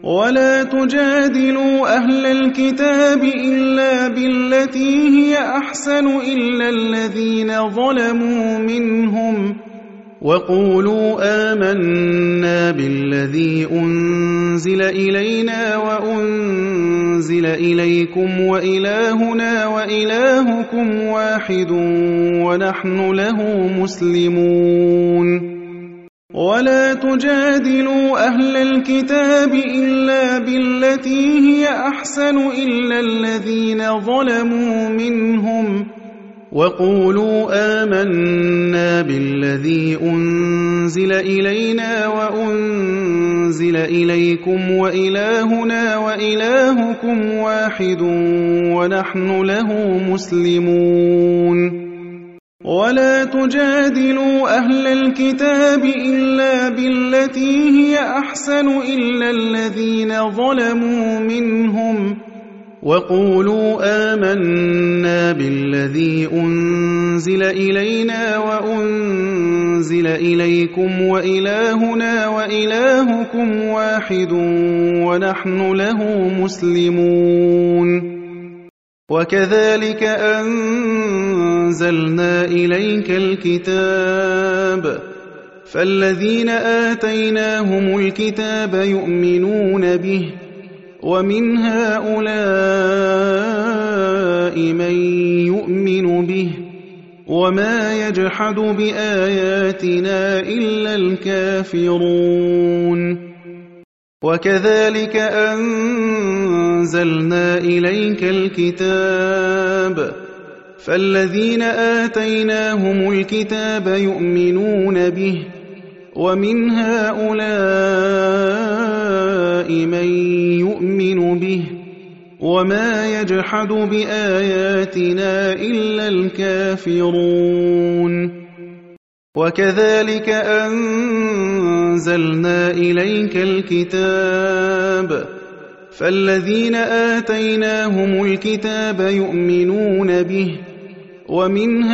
ولا تجادلوا أهل الكتاب إلا بالتي هي أحسن إلا الذين ظلموا منهم وقولوا آمنا بالذي أنزل إلينا وأنزل إليكم وإلهنا وإلهكم واحد ونحن له مسلمون ولا تجادلوا أهل الكتاب إلا بالتي هي أحسن إلا الذين ظلموا منهم وقولوا آمنا بالذي أنزل إلينا وأنزل إليكم وإلهنا وإلهكم واحد ونحن له مسلمون ولا تجادلوا أهل الكتاب إلا بالتي هي أحسن إلا الذين ظلموا منهم وقولوا آمنا بالذي أنزل إلينا وأنزل إليكم وإلهنا وإلهكم واحد ونحن له مسلمون وكذلك أنزلنا إليك الكتاب فالذين آتيناهم الكتاب يؤمنون به ومن هؤلاء من يؤمن به وما يجحد بآياتنا إلا الكافرون وكذلك أنزلنا إليك الكتاب فالذين آتيناهم الكتاب يؤمنون به ومن هؤلاء من يؤمن به وما يجحد بآياتنا إلا الكافرون وكذلك أنزلنا إليك الكتاب فالذين آتيناهم الكتاب يؤمنون به ومن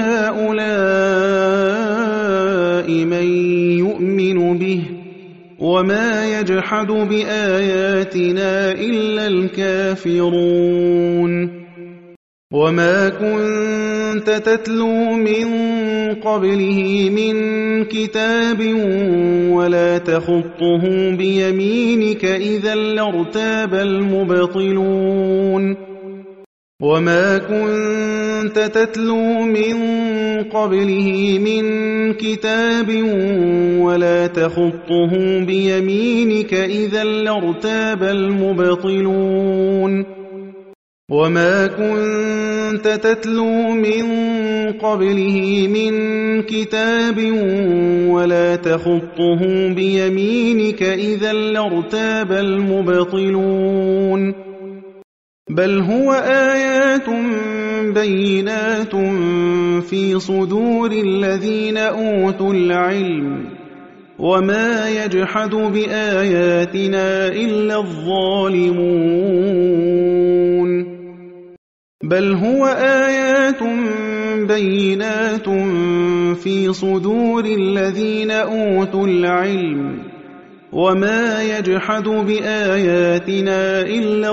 هؤلاء من يؤمن به وما يجحد بآياتنا إلا الكافرون وما كنت تتلو من قبله من كتاب ولا تخطه بيمينك إذا لارتاب المبطلون وما كنت تتلو من قبله من كتاب ولا تخطه بيمينك إذا لارتاب المبطلون وما كنت تتلو من قبله من كتاب ولا تخطه بيمينك إذا لارتاب المبطلون بل هو آيات بينات في صدور الذين أوتوا العلم وما يجحد بآياتنا إلا الظالمون بل هو آيات بينات في صدور الذين أوتوا العلم وما يجحد بآياتنا إلا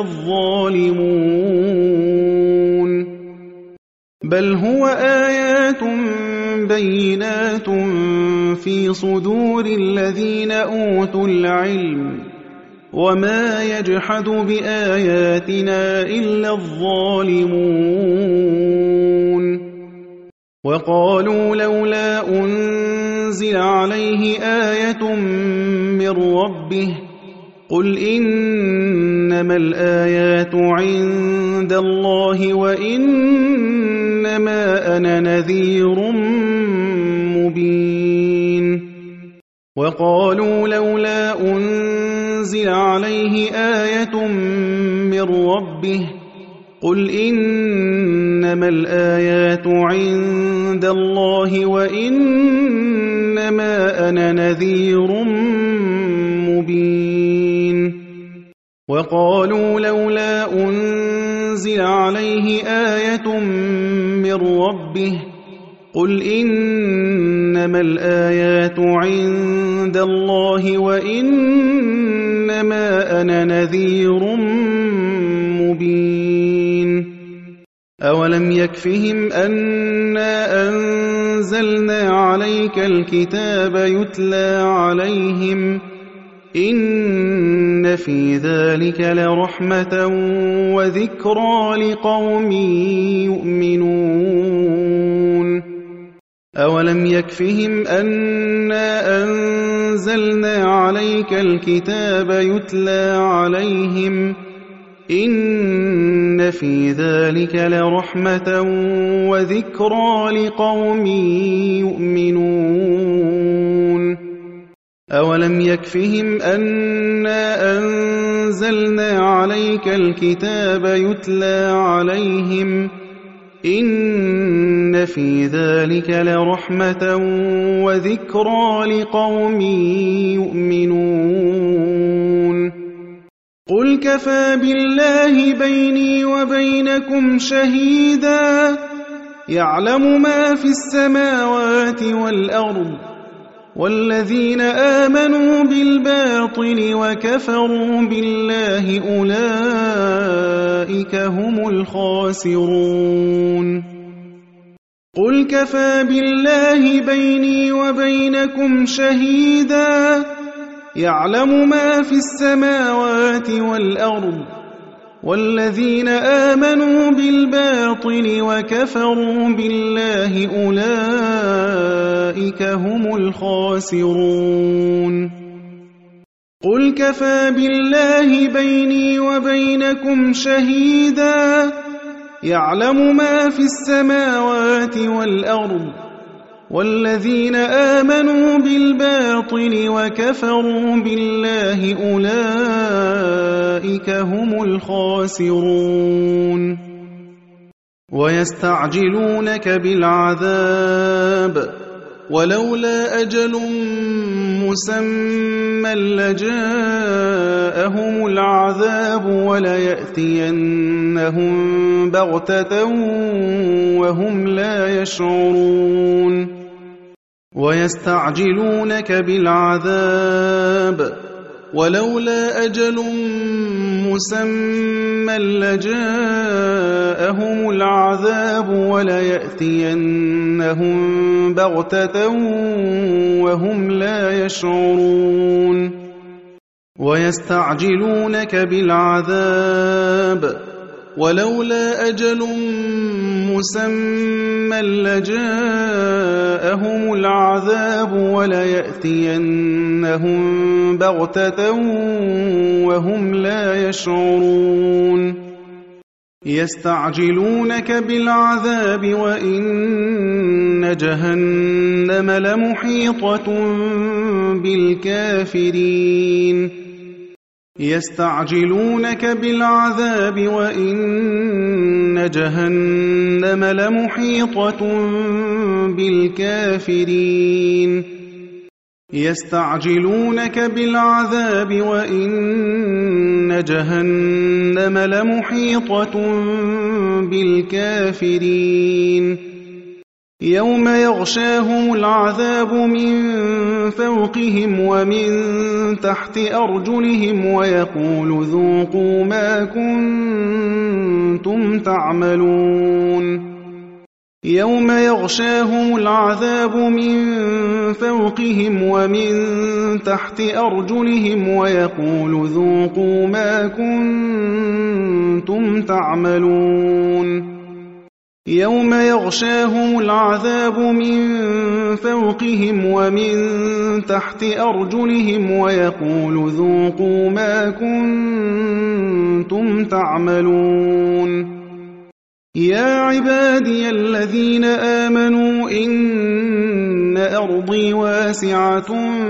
الظالمون بل هو آيات بينات في صدور الذين أوتوا العلم وما يجحد بآياتنا إلا الظالمون وقالوا لولا أنزل عليه آية من ربه قل إنما الآيات عند الله وإنما أنا نذير مبين وقالوا لولا أنزل عليه آية من ربه قل إنما الآيات عند الله وإنما أنا نذير مبين وقالوا لولا أنزل عليه آية من ربه قل إنما الآيات عند الله وإنما إنما أنا نذير مبين أولم يكفهم أنا أنزلنا عليك الكتاب يتلى عليهم إن في ذلك لرحمة وذكرى لقوم يؤمنون أولم يكفهم أنا أنزلنا عليك الكتاب يتلى عليهم إن في ذلك لرحمة وذكرى لقوم يؤمنون أولم يكفهم أنا أنزلنا عليك الكتاب يتلى عليهم إن في ذلك لرحمة وذكرى لقوم يؤمنون قل كفى بالله بيني وبينكم شهيدا يعلم ما في السماوات والأرض والذين آمنوا بالباطل وكفروا بالله أولئك هم الخاسرون قل كفى بالله بيني وبينكم شهيدا يعلم ما في السماوات والأرض والذين آمنوا بالباطل وكفروا بالله أولئك هم الخاسرون قل كفى بالله بيني وبينكم شهيدا يعلم ما في السماوات والأرض والذين آمنوا بالباطل وكفروا بالله أولئك هم الخاسرون ويستعجلونك بالعذاب ولولا أجل مسمى لجاءهم العذاب وليأتينهم بغتة وهم لا يشعرون ويستعجلونك بالعذاب ولولا أجل مسمى لجاءهم العذاب وليأتينهم بغتة وهم لا يشعرون ويستعجلونك بالعذاب ولولا أجل مسمى لجاءهم العذاب وليأتينهم بغتة وهم لا يشعرون يستعجلونك بالعذاب وإن جهنم لمحيطة بالكافرين يستعجلونك بالعذاب وإن جهنم لمحيطة بالكافرين يستعجلونك بالعذاب وإن جهنم لمحيطة بالكافرين يوم يغشاهم العذاب من فوقهم ومن تحت أرجلهم ويقول ذوقوا ما كنتم تعملون يوم يغشاهم العذاب من فوقهم ومن تحت أرجلهم ويقول ذوقوا ما كنتم تعملون يوم يغشاهم العذاب من فوقهم ومن تحت أرجلهم ويقول ذوقوا ما كنتم تعملون يا عبادي الذين آمنوا إن أرضي واسعة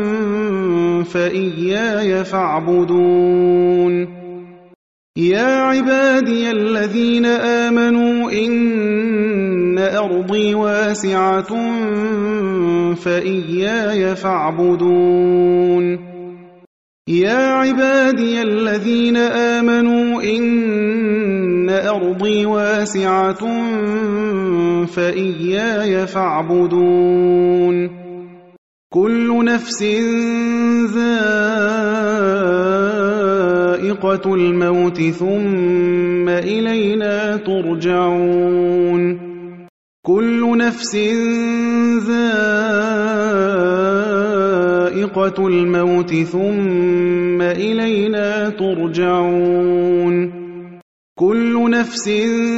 فإياي فاعبدون يا عبادي الذين آمنوا إن أرضي واسعة فإياي فاعبدون يا عبادي الذين آمنوا إن أرضي واسعة فإياي فاعبدون كل نفس ذائقة ذائقة الموت ثم إلينا ترجعون كل نفس ذائقة الموت ثم إلينا ترجعون كل نفس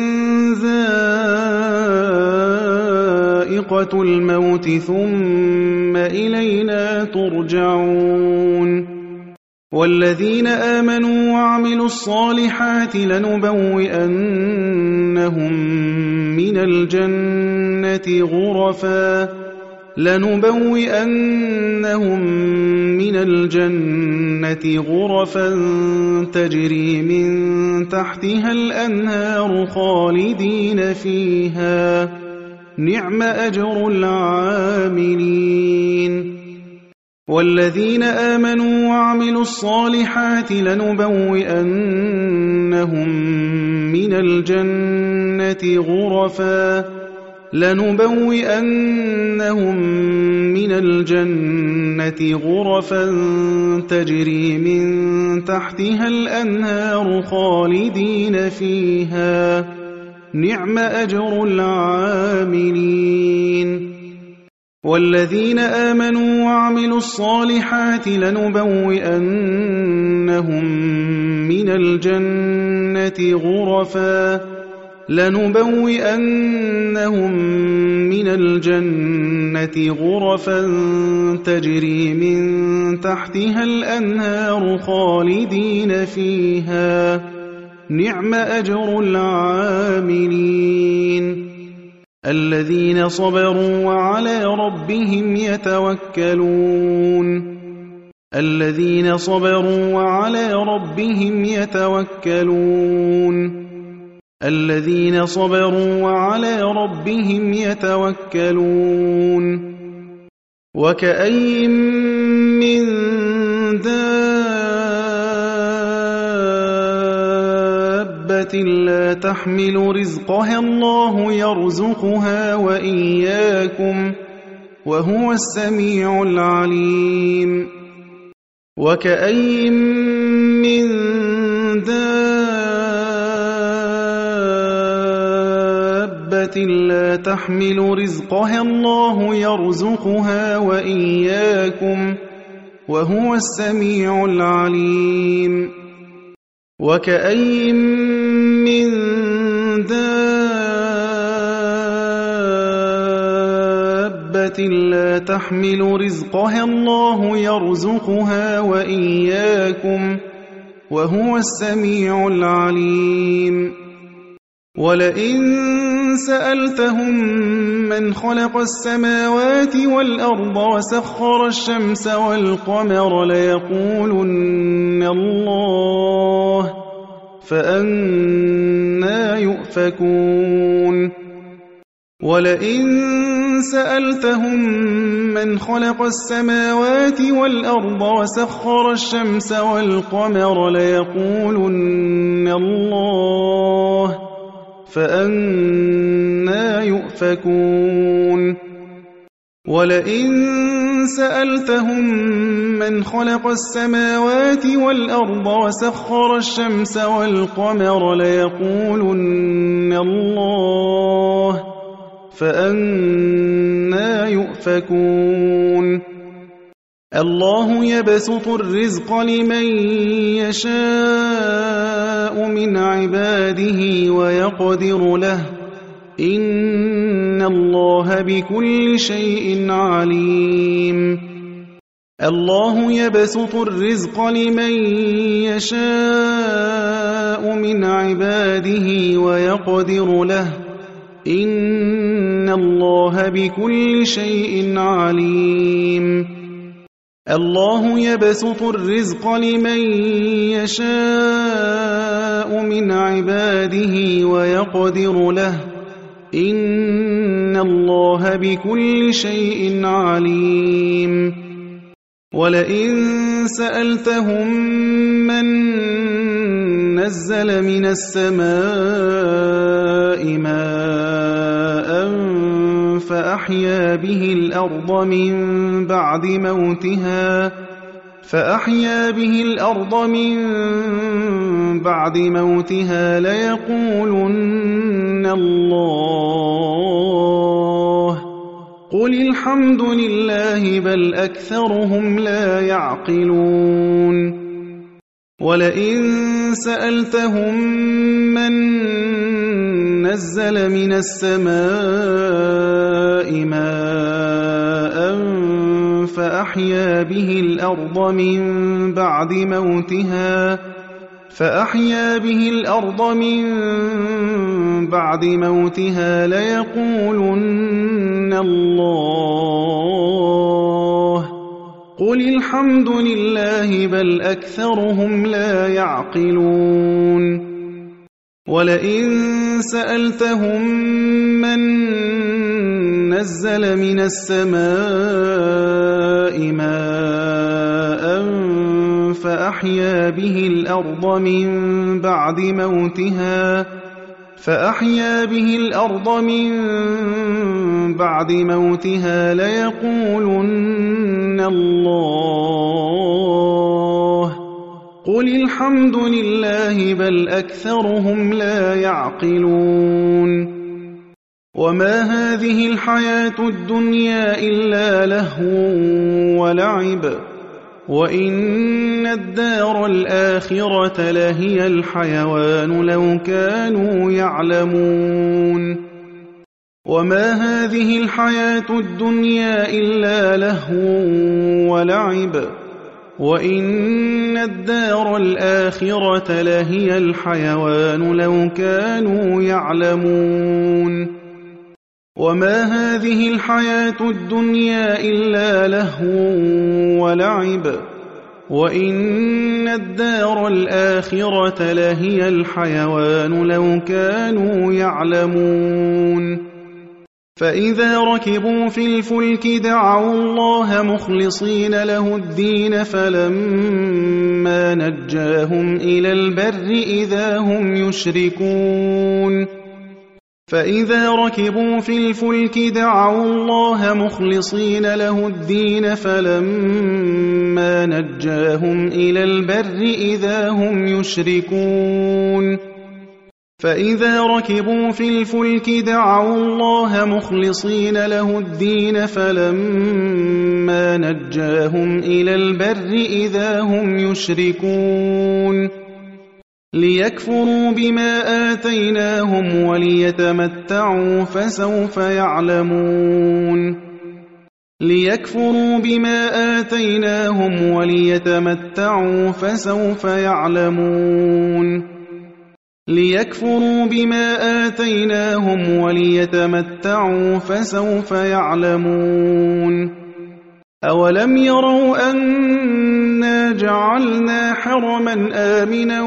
ذائقة الموت ثم إلينا ترجعون والذين آمنوا وعملوا الصالحات لنبوئنهم من الجنة غرفا تجري من تحتها الأنهار خالدين فيها نعم أجر العاملين والذين آمنوا وعملوا الصالحات لنبوئنهم من الجنة غرفا تجري من تحتها الأنهار خالدين فيها نعم أجر العاملين والذين آمنوا وعملوا الصالحات لنبوئنهم من الجنة غرفا تجري من تحتها الأنهار خالدين فيها نعم أجر العاملين الذين صبروا وعلى ربهم يتوكلون وكأين من دابة لا تحمل رزقها الله يرزقها وإياكم وهو السميع العليم وكأين من دابة لا تحمل رزقها الله يرزقها وإياكم وهو السميع العليم وكأين من دابة لا تحمل رزقها الله يرزقها وإياكم وهو السميع العليم ولئن سألتهم من خلق السماوات والأرض وسخر الشمس والقمر ليقولن الله فأنى يؤفكون ولئن سألتهم من خلق السماوات والأرض وسخر الشمس والقمر ليقولن الله فأنى يؤفكون ولئن سألتهم من خلق السماوات والأرض وسخر الشمس والقمر ليقولن الله فأنى يؤفكون الله يبسط الرزق لمن يشاء من عباده ويقدر له إن الله بكل شيء عليم الله يبسط الرزق لمن يشاء من عباده ويقدر له إن الله بكل شيء عليم الله يبسط الرزق لمن يشاء من عباده ويقدر له إن الله بكل شيء عليم ولئن سألتهم من نزل من السماء ماء فأحيا به الأرض من بعد موتها فأحيا به الأرض من بعد موتها ليقولن الله قل الحمد لله بل أكثرهم لا يعقلون ولئن سألتهم من نزل من السماء ماء فأحيا به الأرض من بعد موتها ليقولن الله قل الحمد لله بل أكثرهم لا يعقلون ولئن سألتهم من نزل من السماء ماء فأحيا به الأرض من بعد موتها ليقولن الله قل الحمد لله بل أكثرهم لا يعقلون وما هذه الحياة الدنيا إلا لهو ولعب وإن الدار الآخرة لهي الحيوان لو كانوا يعلمون وما هذه الحياة الدنيا إلا لهو ولعب وإن الدار الآخرة لهي الحيوان لو كانوا يعلمون وما هذه الحياة الدنيا إلا لهو ولعب وإن الدار الآخرة لهي الحيوان لو كانوا يعلمون فإذا ركبوا في الفلك دعوا الله مخلصين له الدين فلما نجاهم إلى البر إذا هم يشركون فإذا ركبوا في الفلك دعوا الله مخلصين له الدين فلما نجاهم إلى البر إذا هم يشركون فإذا ركبوا في الفلك دعوا الله مخلصين له الدين فلما نجاهم إلى البر إذا هم يشركون ليكفروا بما آتيناهم وليتمتعوا فسوف يعلمون ليكفروا بما آتيناهم وليتمتعوا فسوف يعلمون ليكفروا بما آتيناهم وليتمتعوا فسوف يعلمون أولم يروا أنا جعلنا حرما آمنا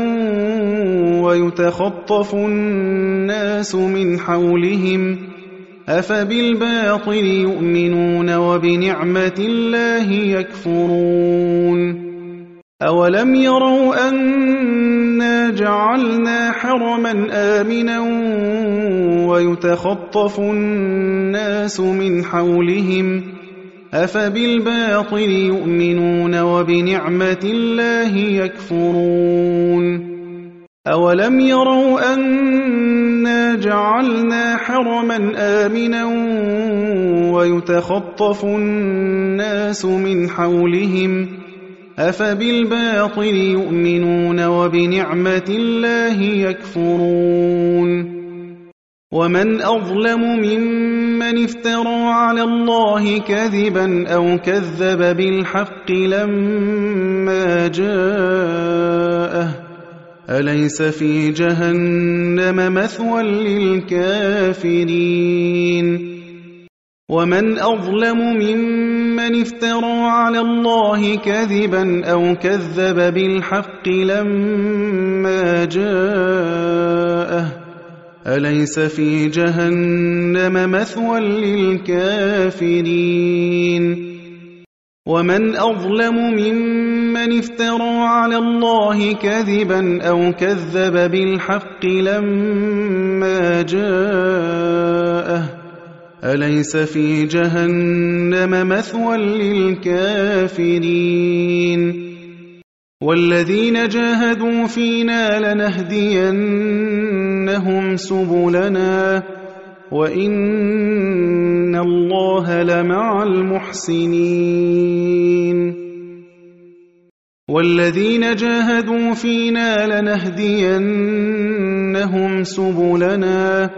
ويتخطف الناس من حولهم أفبالباطل يؤمنون وبنعمة الله يكفرون أولم يروا أنا جعلنا حرما آمنا ويتخطف الناس من حولهم أفبالباطل يؤمنون وبنعمة الله يكفرون أولم يروا أنا جعلنا حرما آمنا ويتخطف الناس من حولهم أفبالباطل يؤمنون وبنعمة الله يكفرون ومن أظلم ممن افترى على الله كذبا أو كذب بالحق لما جاءه أليس في جهنم مثوى للكافرين ومن أظلم ممن افترى على الله كذبا أو كذب بالحق لما جاءه أليس في جهنم مثوى للكافرين ومن أظلم ممن افترى على الله كذبا أو كذب بالحق لما جاءه أليس في جهنم مثوى للكافرين والذين جاهدوا فينا لنهدينهم سبلنا وإن الله لمع المحسنين والذين جاهدوا فينا لنهدينهم سبلنا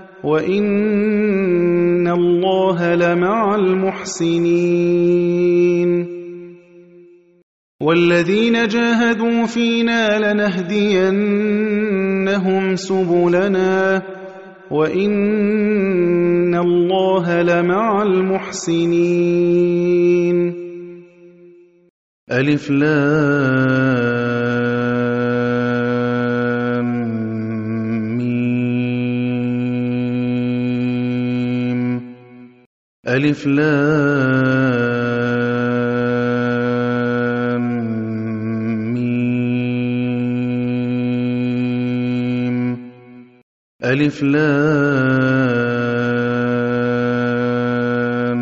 وإن الله لمع المحسنين والذين جاهدوا فينا لنهدينهم سبلنا وإن الله لمع المحسنين ألف لام ميم ألف لام ميم ألف لام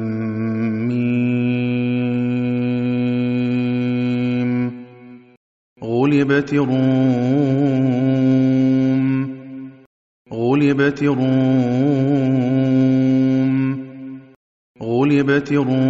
ميم غلبت الروم غلبت الروم غلبت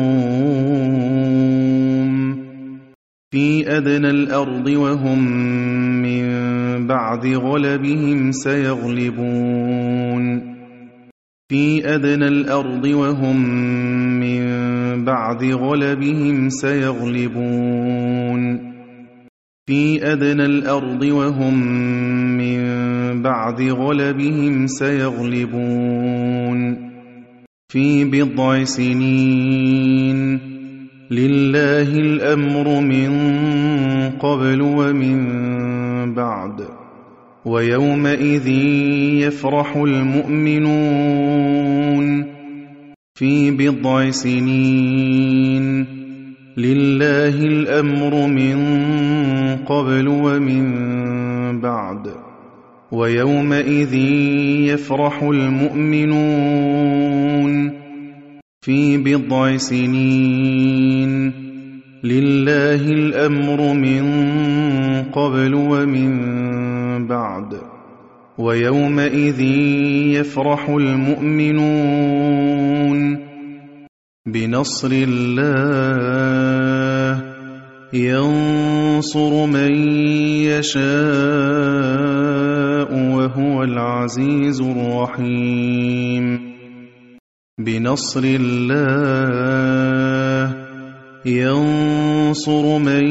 الروم في أدنى الأرض وهم من بعد غلبهم سيغلبون في أدنى الأرض وهم من بعد غلبهم سيغلبون في أدنى الأرض وهم من بعد غلبهم سيغلبون في بضع سنين لله الأمر من قبل ومن بعد ويومئذ يفرح المؤمنون في بضع سنين لله الأمر من قبل ومن بعد ويومئذ يفرح المؤمنون في بضع سنين لله الأمر من قبل ومن بعد ويومئذ يفرح المؤمنون بنصر الله ينصر من يشاء وهو العزيز الرحيم بنصر الله ينصر من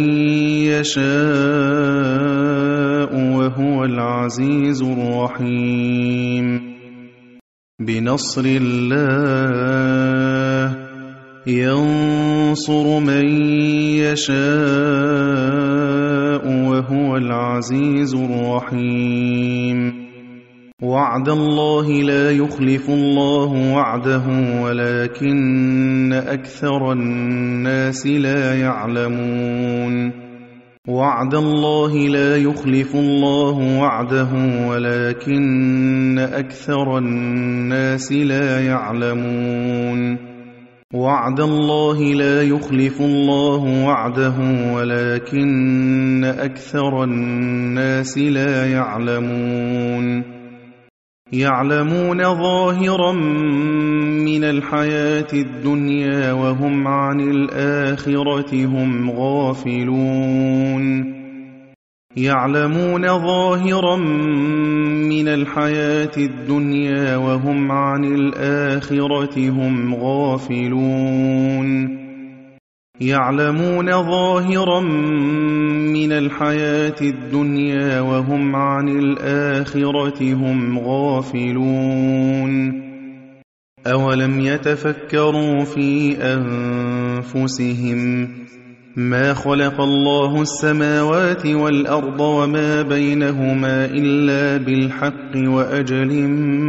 يشاء وهو العزيز الرحيم بنصر الله ينصر من يشاء وهو العزيز الرحيم وعد الله لا يخلف الله وعده ولكن أكثر الناس لا يعلمون وعد الله لا يخلف الله وعده ولكن أكثر الناس لا يعلمون وعد الله لا يخلف الله وعده ولكن أكثر الناس لا يعلمون يعلمون ظاهرا من الحياة الدنيا وهم عن الآخرة هم غافلون يعلمون ظاهرا من الحياة الدنيا وهم عن الآخرة هم غافلون يعلمون ظاهرا من الحياة الدنيا وهم عن الآخرة هم غافلون أولم يتفكروا في أنفسهم ما خلق الله السماوات والأرض وما بينهما إلا بالحق وأجل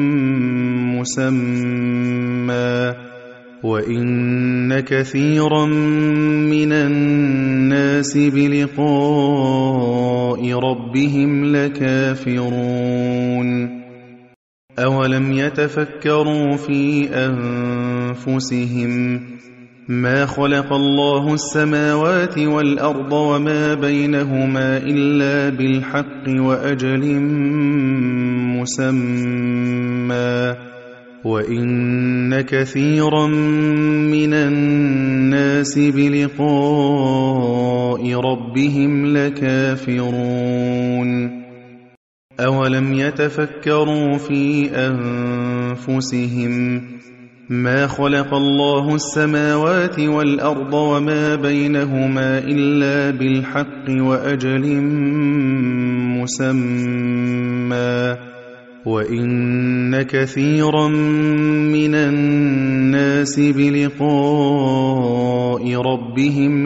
مسمى وإن كثيرا من الناس بلقاء ربهم لكافرون أولم يتفكروا في أنفسهم ما خلق الله السماوات والأرض وما بينهما إلا بالحق وأجل مسمى وإن كثيرا من الناس بلقاء ربهم لكافرون أولم يتفكروا في أنفسهم ما خلق الله السماوات والأرض وما بينهما إلا بالحق وأجل مسمى وإن كثيرا من الناس بلقاء ربهم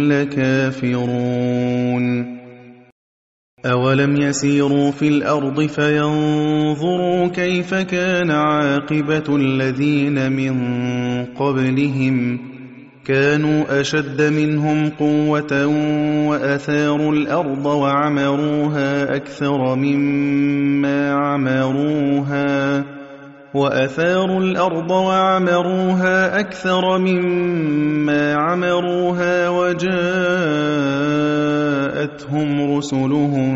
لكافرون أولم يسيروا في الأرض فينظروا كيف كان عاقبة الذين من قبلهم كانوا أشد منهم قوة وأثاروا الأرض وعمروها أكثر مما عمروها وجاءتهم رسلهم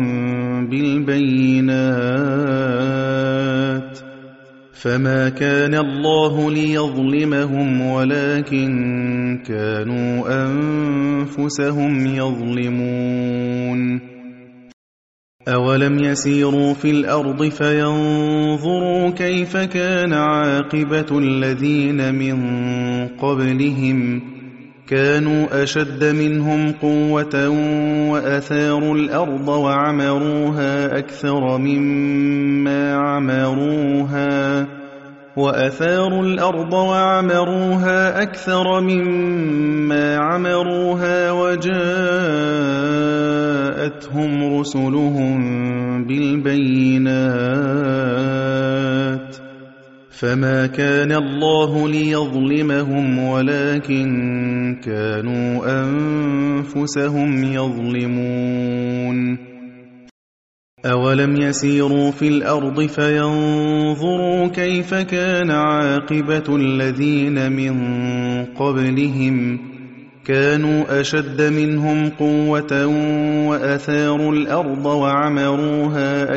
بالبينات فما كان الله ليظلمهم ولكن كانوا أنفسهم يظلمون أولم يسيروا في الأرض فينظروا كيف كان عاقبة الذين من قبلهم كانوا أشد منهم قوة وأثاروا الأرض وعمروها أكثر مما عمروها وجاءتهم رسلهم بالبينات فما كان الله ليظلمهم ولكن كانوا أنفسهم يظلمون أولم يسيروا في الأرض فينظروا كيف كان عاقبة الذين من قبلهم كانوا أشد منهم قوة وأثاروا الأرض وعمروها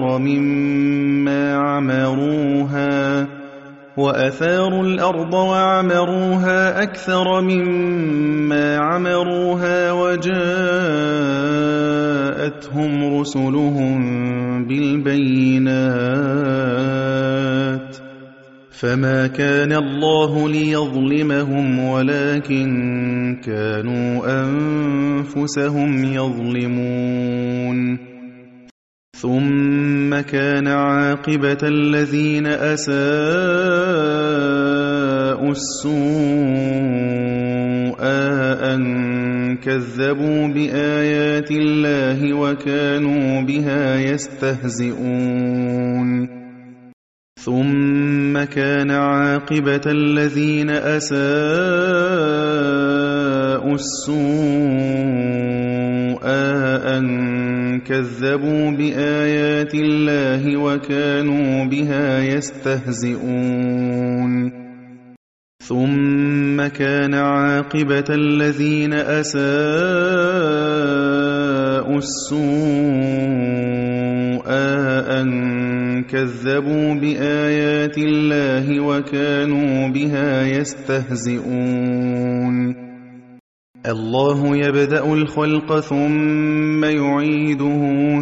أكثر مما عمروها وجاءتهم رسلهم بالبينات فما كان الله ليظلمهم ولكن كانوا أنفسهم يظلمون ثم كان عاقبة الذين أساءوا السوء أن كذبوا بآيات الله وكانوا بها يستهزئون ثم كان عاقبة الذين أساءوا السوء أن كذبوا بآيات الله وكانوا بها يستهزئون ثم كان عاقبة الذين أساءوا السوء أن كذبوا بآيات الله وكانوا بها يستهزئون الله يبدأ الخلق ثم يعيده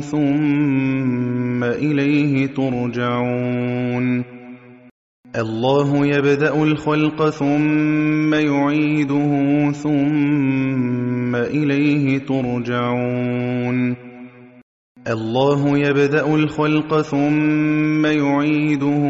ثم إليه ترجعون الله يبدأ الخلق ثم يعيده ثم إليه ترجعون الله يبدأ الخلق ثم يعيده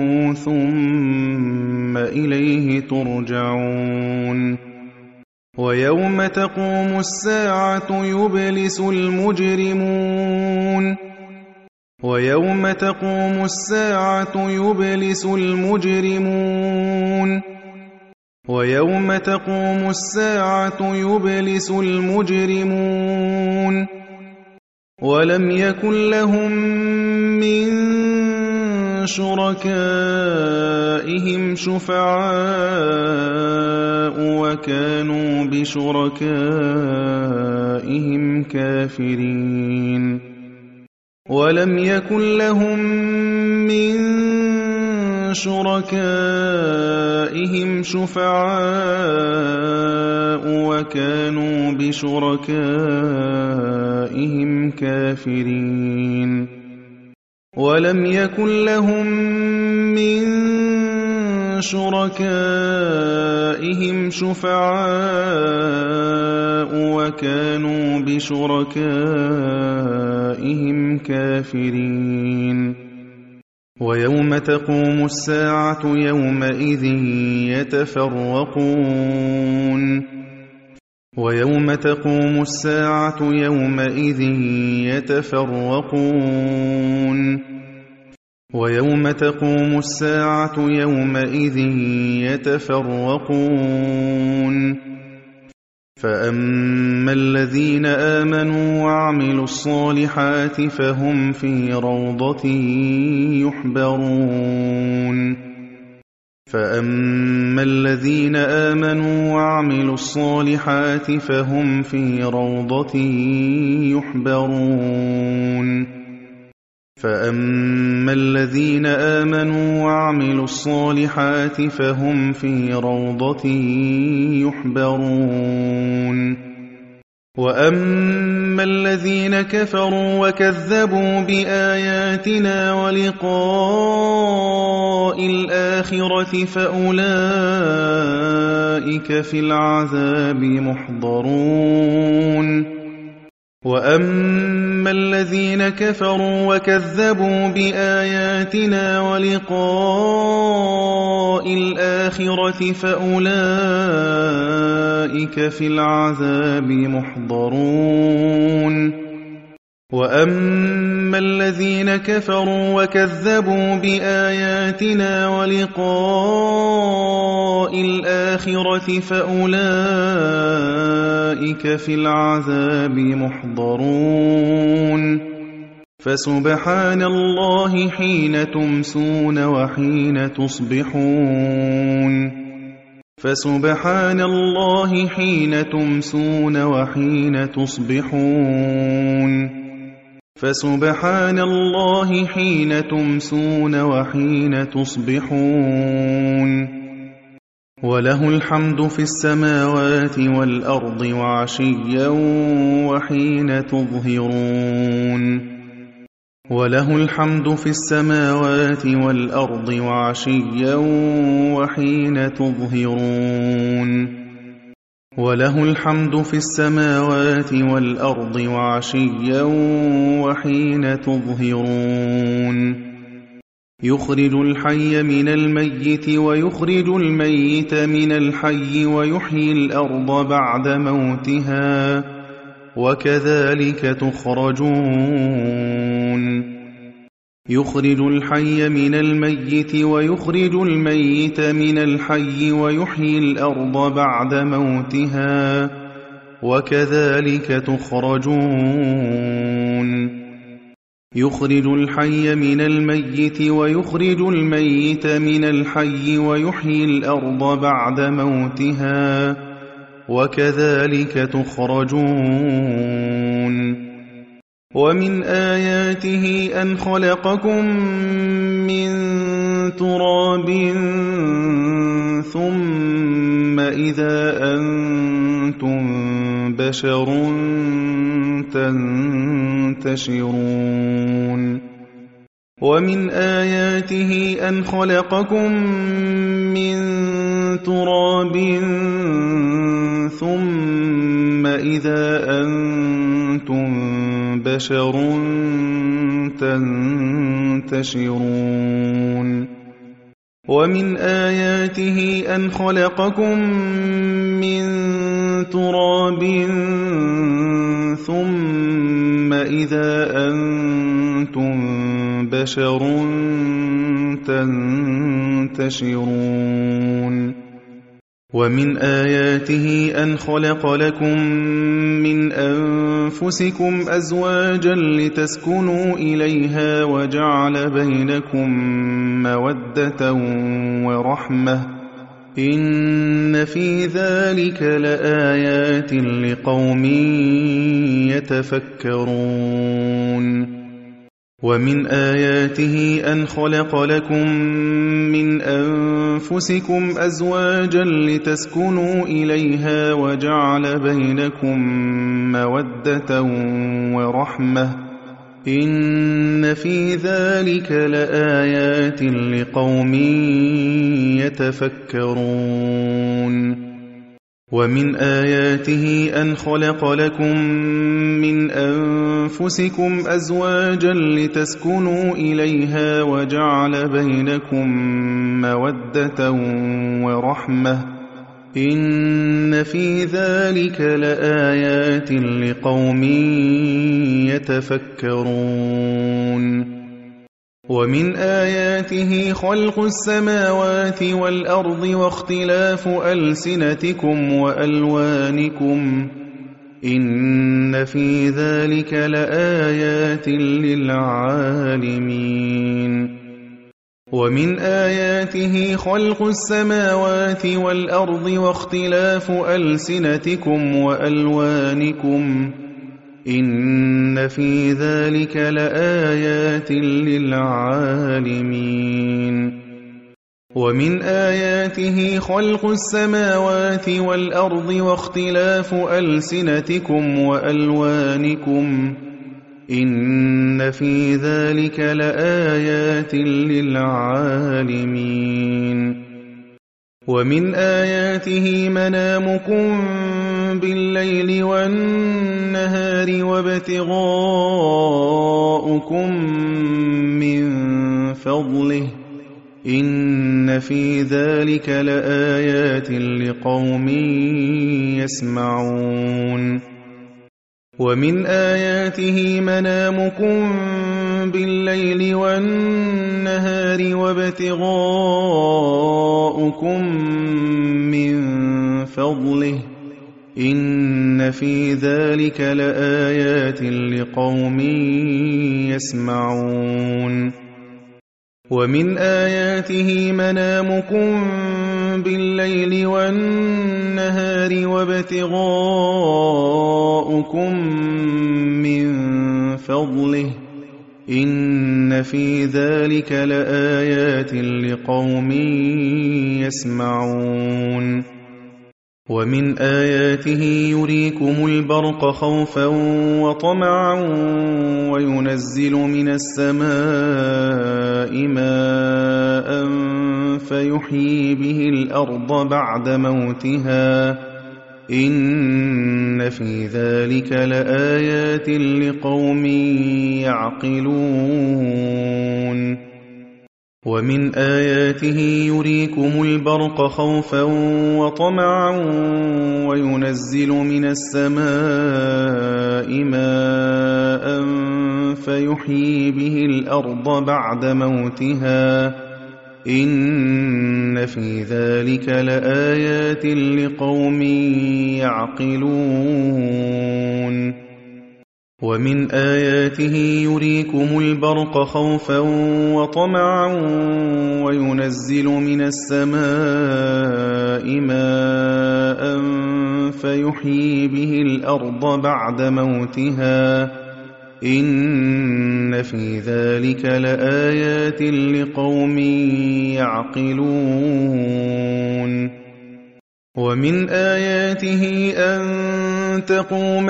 ثم إليه ترجعون ويوم تقوم الساعة يبلس المجرمون ويوم تقوم الساعة يبلس المجرمون ويوم تقوم الساعة يبلس المجرمون ولم يكن لهم من شُرَكَائِهِمْ شُفَعَاءُ وَكَانُوا بِشُرَكَائِهِمْ كَافِرِينَ وَلَمْ يَكُنْ لَهُم مِّن شُرَكَائِهِمْ شُفَعَاءُ وَكَانُوا بِشُرَكَائِهِمْ كَافِرِينَ وَلَمْ يَكُنْ لَهُم مِّن شُرَكَائِهِمْ شُفَعَاءُ وَكَانُوا بِشُرَكَائِهِمْ كَافِرِينَ وَيَوْمَ تَقُومُ السَّاعَةُ يَوْمَئِذٍ يَتَفَرَّقُونَ وَيَوْمَ تَقُومُ السَّاعَةُ يَوْمَئِذٍ يَتَفَرَّقُونَ وَيَوْمَ تَقُومُ السَّاعَةُ يَوْمَئِذٍ يَتَفَرَّقُونَ فَأَمَّا الَّذِينَ آمَنُوا وَعَمِلُوا الصَّالِحَاتِ فَهُمْ فِي رَوْضَةٍ يُحْبَرُونَ فَأَمَّا الَّذِينَ آمَنُوا وَعَمِلُوا الصَّالِحَاتِ فَهُمْ فِي رَوْضَةٍ يُحْبَرُونَ فَأَمَّا الَّذِينَ آمَنُوا وَعَمِلُوا الصَّالِحَاتِ فَهُمْ فِي رَوْضَةٍ يُحْبَرُونَ وَأَمَّا الَّذِينَ كَفَرُوا وَكَذَّبُوا بِآيَاتِنَا وَلِقَاءِ الْآخِرَةِ فَأُولَئِكَ فِي الْعَذَابِ مُحْضَرُونَ وَأَمَّا الَّذِينَ كَفَرُوا وَكَذَّبُوا بِآيَاتِنَا وَلِقَاءِ الْآخِرَةِ فَأُولَئِكَ فِي الْعَذَابِ مُحْضَرُونَ وَأَمَّا الَّذِينَ كَفَرُوا وَكَذَّبُوا بِآيَاتِنَا وَلِقَاءِ الْآخِرَةِ فَأُولَئِكَ في الْعَذَابِ مُحْضَرُونَ فَسُبْحَانَ اللَّهِ حِينَ تُمْسُونَ وَحِينَ تُصْبِحُونَ فَسُبْحَانَ اللَّهِ حِينَ تُمْسُونَ وَحِينَ تُصْبِحُونَ فَسُبْحَانَ اللَّهِ حِينَ تُمْسُونَ وَحِينَ تُصْبِحُونَ وَلَهُ الْحَمْدُ فِي السَّمَاوَاتِ وَالْأَرْضِ وَعَشِيًّا وَحِينَ تُظْهِرُونَ وَلَهُ الْحَمْدُ في السَّمَاوَاتِ وَالْأَرْضِ وَعَشِيًّا وَحِينَ تُظْهِرُونَ وَلَهُ الْحَمْدُ في السَّمَاوَاتِ وَالْأَرْضِ وَعَشِيًّا وَحِينَ تُظْهِرُونَ يُخْرِجُ الْحَيَّ مِنَ الْمَيِّتِ وَيُخْرِجُ الْمَيِّتَ مِنَ الْحَيِّ وَيُحْيِي الْأَرْضَ بَعْدَ مَوْتِهَا وَكَذَلِكَ تُخْرَجُونَ يُخْرِجُ الْحَيَّ مِنَ الْمَيِّتِ وَيُخْرِجُ الْمَيِّتَ مِنَ الْحَيِّ وَيُحْيِي الْأَرْضَ بَعْدَ مَوْتِهَا وَكَذَلِكَ تُخْرَجُونَ يُخْرِجُ الْحَيَّ مِنَ الْمَيِّتِ وَيُخْرِجُ الْمَيِّتَ مِنَ الْحَيِّ وَيُحْيِي الْأَرْضَ بَعْدَ مَوْتِهَا وَكَذَلِكَ تُخْرَجُونَ وَمِنْ آيَاتِهِ أَنْ خَلَقَكُم مِّن تُرَابٍ ثُمَّ إِذَا أَنتُم بَشَرٌ تَنتَشِرُونَ وَمِنْ آيَاتِهِ أَنْ خَلَقَكُم مِّن تُرَابٍ ثُمَّ إِذَا أَنتُم بَشَرٌ تَنتَشِرُونَ وَمِنْ آيَاتِهِ أَنْ خَلَقَكُم مِّن تُرَابٍ ثُمَّ إِذَا أَنتُم بَشَرٌ تَنتَشِرُونَ وَمِنْ آيَاتِهِ أَنْ خَلَقَ لَكُم مِّنْ أَنفُسِكُمْ أنفسكم أزواجا لتسكنوا إليها وجعل بينكم مودة ورحمة إن في ذلك لآيات لقوم يتفكرون ومن آياته أن خلق لكم من أنفسكم أزواجا لتسكنوا إليها وجعل بينكم مودة ورحمة إن في ذلك لآيات لقوم يتفكرون ومن آياته أن خلق لكم من أنفسكم أزواجا لتسكنوا إليها وجعل بينكم مودة ورحمة إن في ذلك لآيات لقوم يتفكرون ومن آياته خلق السماوات والأرض واختلاف ألسنتكم وألوانكم إن في ذلك لآيات للعالمين ومن آياته خلق السماوات والأرض واختلاف ألسنتكم وألوانكم إن في ذلك لآيات للعالمين ومن آياته خلق السماوات والأرض واختلاف ألسنتكم وألوانكم إن في ذلك لآيات للعالمين ومن آياته منامكم بالليل والنهار وابتغاؤكم من فضله إن في ذلك لآيات لقوم يسمعون ومن آياته منامكم بالليل والنهار وابتغاؤكم من فضله إن في ذلك لآيات لقوم يسمعون ومن آياته منامكم بالليل والنهار وابتغاؤكم من فضله إن في ذلك لآيات لقوم يسمعون ومن آياته يريكم البرق خوفا وطمعا وينزل من السماء ماء فيحيي به الأرض بعد موتها إن في ذلك لآيات لقوم يعقلون ومن آياته يريكم البرق خوفا وطمعا وينزل من السماء ماء فيحيي به الأرض بعد موتها إن في ذلك لآيات لقوم يعقلون ومن آياته يريكم البرق خوفا وطمعا وينزل من السماء ماء فيحيي به الأرض بعد موتها إن في ذلك لآيات لقوم يعقلون ومن آياته أن تقوم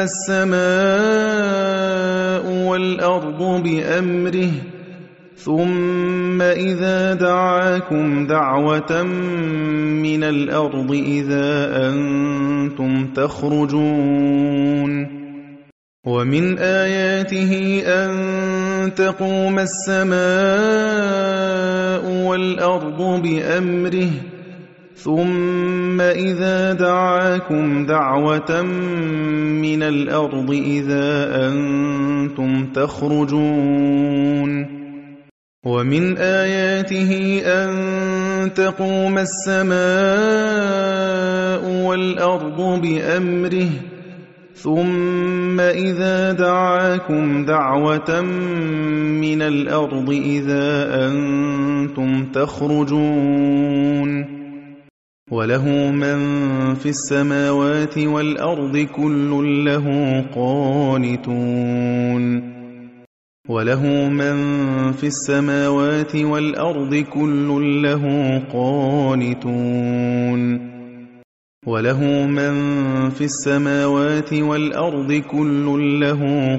السماء والأرض بأمره ثم إذا دعاكم دعوة من الأرض إذا أنتم تخرجون ومن آياته أن تقوم السماء والأرض بأمره ثم إذا دعاكم دعوة من الأرض إذا أنتم تخرجون ومن آياته أن تقوم السماء والأرض بأمره ثم إذا دعاكم دعوة من الأرض إذا أنتم تخرجون وله من في السماوات والأرض كل له قانتون وله من في السماوات والأرض كل له قانتون وله من في السماوات والأرض كل له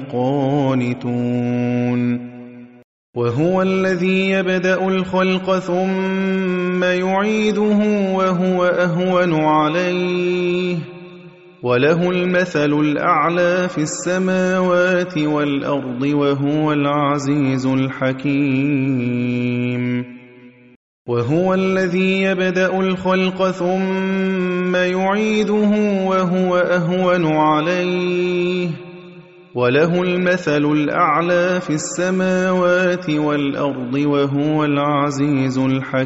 قانتون وهو الذي يبدأ الخلق ثم يعيده وهو أهون عليه وله المثل الأعلى في السماوات والأرض وهو العزيز الحكيم وهو الذي يبدأ الخلق ثم يعيده وهو أهون عليه وله المثل الأعلى في السماوات والأرض وهو العزيز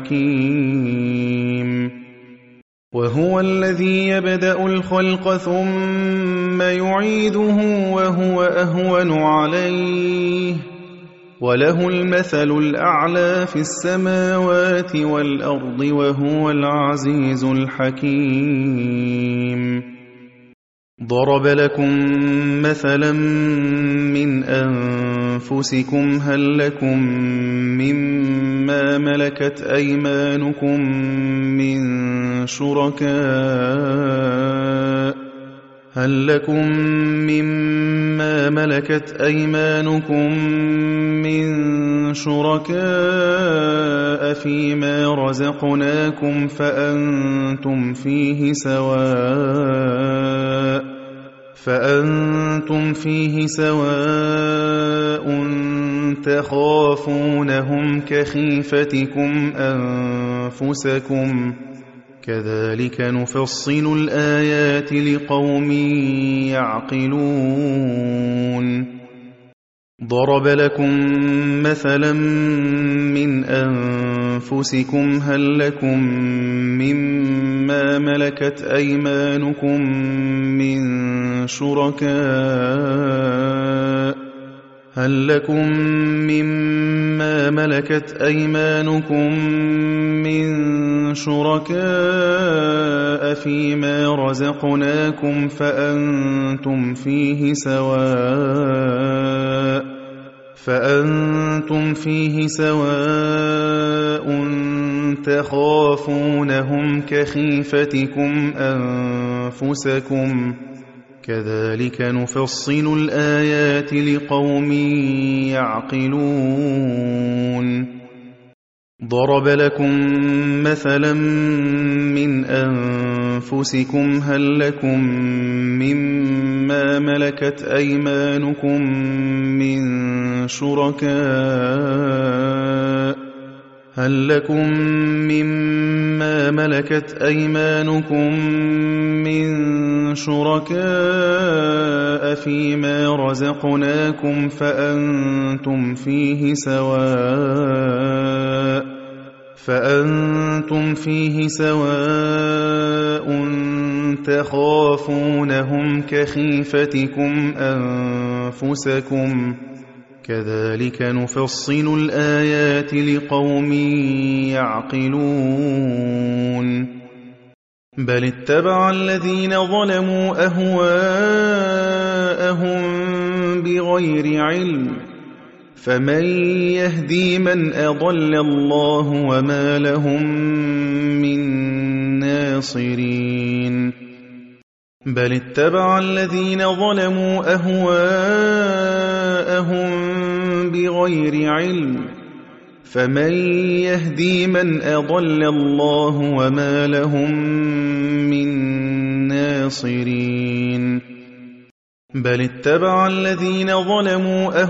الحكيم وهو الذي يبدأ الخلق ثم يعيده وهو أهون عليه وله المثل الأعلى في السماوات والأرض وهو العزيز الحكيم ضرب لكم مثلا من أنفسكم هل لكم مما ملكت أيمانكم من شركاء هل لكم مما ملكت أيمانكم من شركاء فيما رزقناكم فأنتم فيه سواء تخافونهم كخيفتكم أنفسكم كذلك نفصل الآيات لقوم يعقلون ضرب لكم مثلا من أنفسكم هل لكم مما ملكت أيمانكم من شركاء هل لكم مما ملكت أيمانكم من شركاء فيما رزقناكم فأنتم فيه سواء تخافونهم كخيفتكم أنفسكم كذلك نفصل الآيات لقوم يعقلون ضرب لكم مثلا من أنفسكم هل لكم مما ملكت أيمانكم من شركاء هل لكم مما ملكت أيمانكم من شركاء فيما رزقناكم فأنتم فيه سواء تخافونهم كخيفتكم أنفسكم كذلك نفصل الآيات لقوم يعقلون بل اتبع الذين ظلموا أهواءهم بغير علم فمن يهدي من أضل الله وما لهم من ناصرين بل اتبع الذين ظلموا أهواءهم بغير علم فمن يهدي من أضل الله وما لهم من ناصرين بل اتبع الذين ظلموا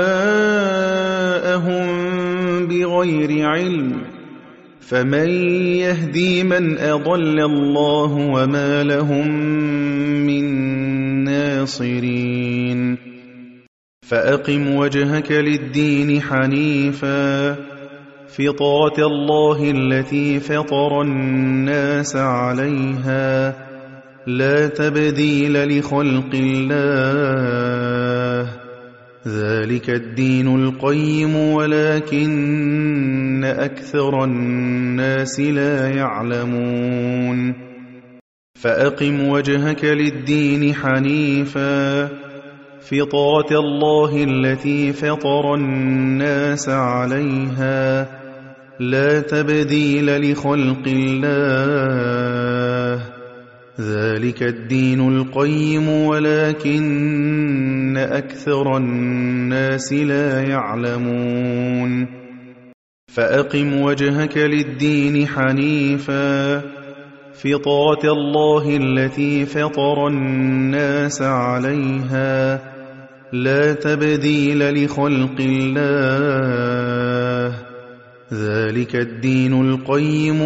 أهواءهم بغير علم فمن يهدي من أضل الله وما لهم من ناصرين فأقم وجهك للدين حنيفا فطرة الله التي فطر الناس عليها لا تبديل لخلق الله ذلك الدين القيم ولكن أكثر الناس لا يعلمون فأقم وجهك للدين حنيفا فطرة الله التي فطر الناس عليها لا تبديل لخلق الله ذلك الدين القيم ولكن أكثر الناس لا يعلمون فأقم وجهك للدين حنيفا فطرة الله التي فطر الناس عليها لا تبديل لخلق الله ذلك الدين القيم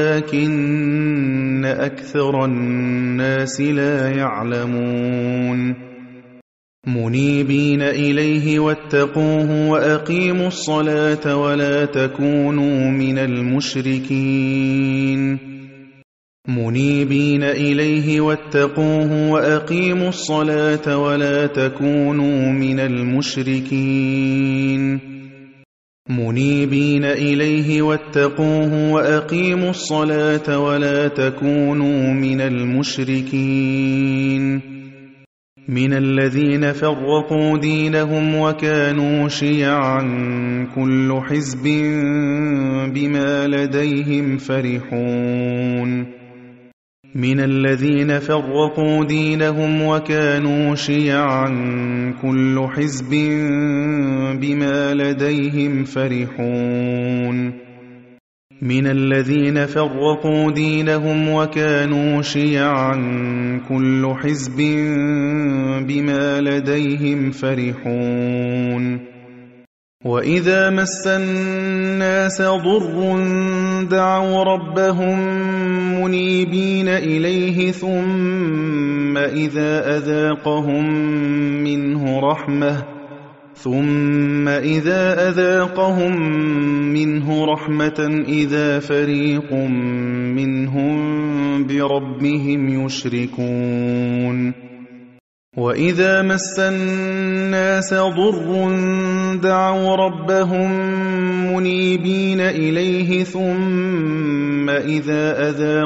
ولكن أكثر الناس لا يعلمون منيبين إليه واتقوه وأقيموا الصلاة ولا تكونوا من المشركين منيبين إليه واتقوه وأقيموا الصلاة ولا تكونوا من المشركين منيبين إليه واتقوه وأقيموا الصلاة ولا تكونوا من المشركين من الذين فرقوا دينهم وكانوا شيعا كل حزب بما لديهم فرحون من الذين فرقوا دينهم وكانوا شيعا كل حزب بما لديهم فرحون من الذين فرقوا دينهم وكانوا شيعا كل حزب بما لديهم فرحون وإذا مس الناس ضر دعوا ربهم منيبين إليه ثم إذا أذاقهم منه رحمة إذا فريق منهم بربهم يشركون وإذا مس الناس ضر دعوا ربهم منيبين إليه ثم إذا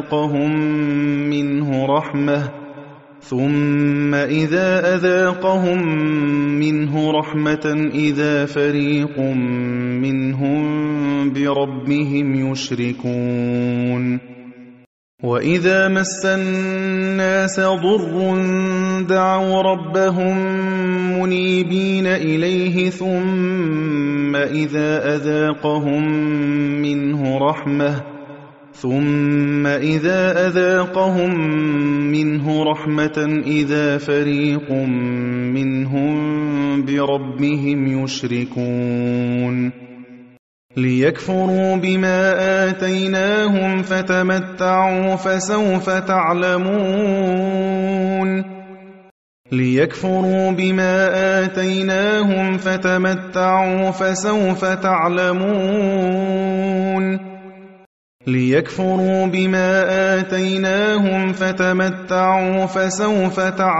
أذاقهم منه رحمة إذا فريق منهم بربهم يشركون وإذا مس الناس ضر دعوا ربهم منيبين إليه ثم إذا أذاقهم منه رحمة إذا فريق منهم بربهم يشركون ليكفروا بما آتيناهم فتمتعوا فسوف تعلمون ليكفروا بما آتيناهم فتمتعوا فسوف تعلمون ليكفروا بما آتيناهم فتمتعوا فسوف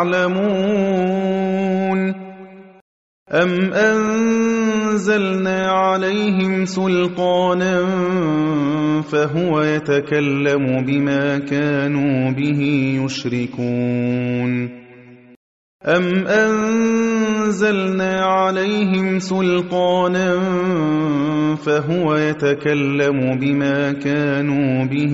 تعلمون أم أنزلنا عليهم سلطانا فهو يتكلم بما كانوا به يشركون أم أنزلنا عليهم سلطانا فهو يتكلم بما كانوا به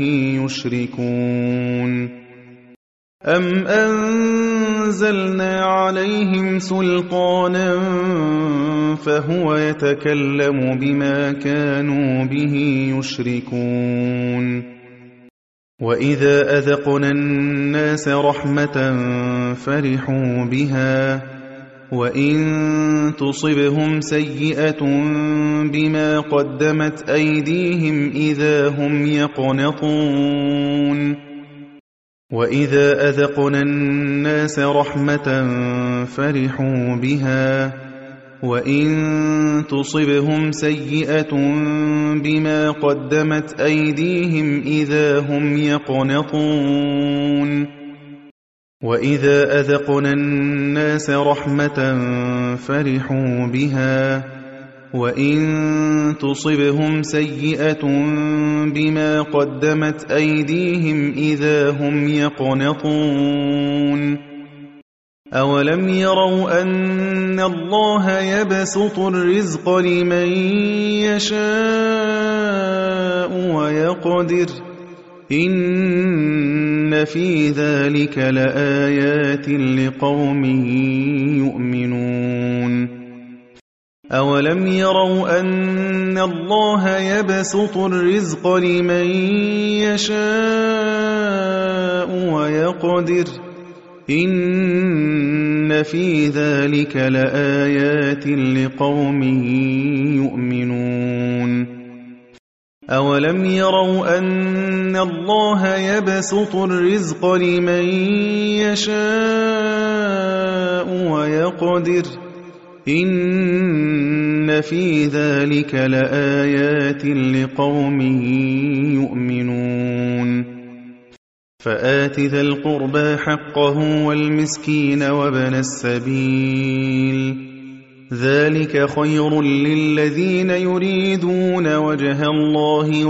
يشركون أم أنزلنا عليهم سلطانا فهو يتكلم بما كانوا به يشركون وإذا أذقنا الناس رحمة فرحوا بها وإن تصبهم سيئة بما قدمت أيديهم إذا هم يقنطون وإذا أذقنا الناس رحمة فرحوا بها وإن تصبهم سيئة بما قدمت أيديهم إذا هم يقنطون وَإِذَا أَذَقْنَا النَّاسَ رَحْمَةً فَرِحُوا بِهَا وَإِن تُصِبْهُمْ سَيِّئَةٌ بِمَا قَدَّمَتْ أَيْدِيهِمْ إِذَا هُمْ يَقْنَطُونَ أَوَلَمْ يَرَوْا أَنَّ اللَّهَ يَبْسُطُ الرِّزْقَ لِمَن يَشَاءُ وَيَقْدِرُ إِنَّ فِي ذَلِكَ لَآيَاتٍ لِقَوْمٍ يُؤْمِنُونَ أَوَلَمْ يَرَوْا أَنَّ اللَّهَ يَبْسُطُ الرِّزْقَ لِمَن يَشَاءُ وَيَقْدِرُ إِنَّ فِي ذَلِكَ لَآيَاتٍ لِقَوْمٍ يُؤْمِنُونَ أَوَلَمْ يَرَوْا أَنَّ اللَّهَ يَبْسُطُ الرِّزْقَ لِمَن يَشَاءُ وَيَقْدِرُ إِنَّ فِي ذَلِكَ لَآيَاتٍ لِقَوْمٍ يُؤْمِنُونَ فَآتِ ذَا الْقُرْبَى حَقَّهُ وَالْمِسْكِينَ وَابْنَ السَّبِيلِ ذَلِكَ خَيْرٌ لِّلَّذِينَ يُرِيدُونَ وَجْهَ اللَّهِ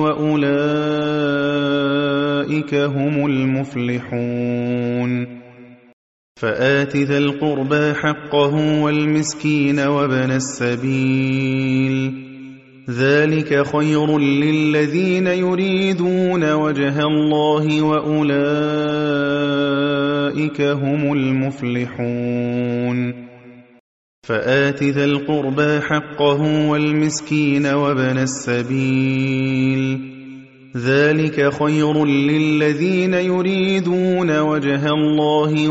وَأُولَٰئِكَ هُمُ الْمُفْلِحُونَ فَآتِ ذَا الْقُرْبَى حَقَّهُ وَالْمِسْكِينَ وَابْنَ السَّبِيلِ ذَلِكَ خَيْرٌ لِّلَّذِينَ يُرِيدُونَ وَجْهَ اللَّهِ وَأُولَٰئِكَ هُمُ الْمُفْلِحُونَ فَآتِ ذَا الْقُرْبَى حَقَّهُ وَالْمِسْكِينَ وَابْنَ السَّبِيلِ ذَلِكَ خَيْرٌ لِّلَّذِينَ يُرِيدُونَ وَجْهَ اللَّهِ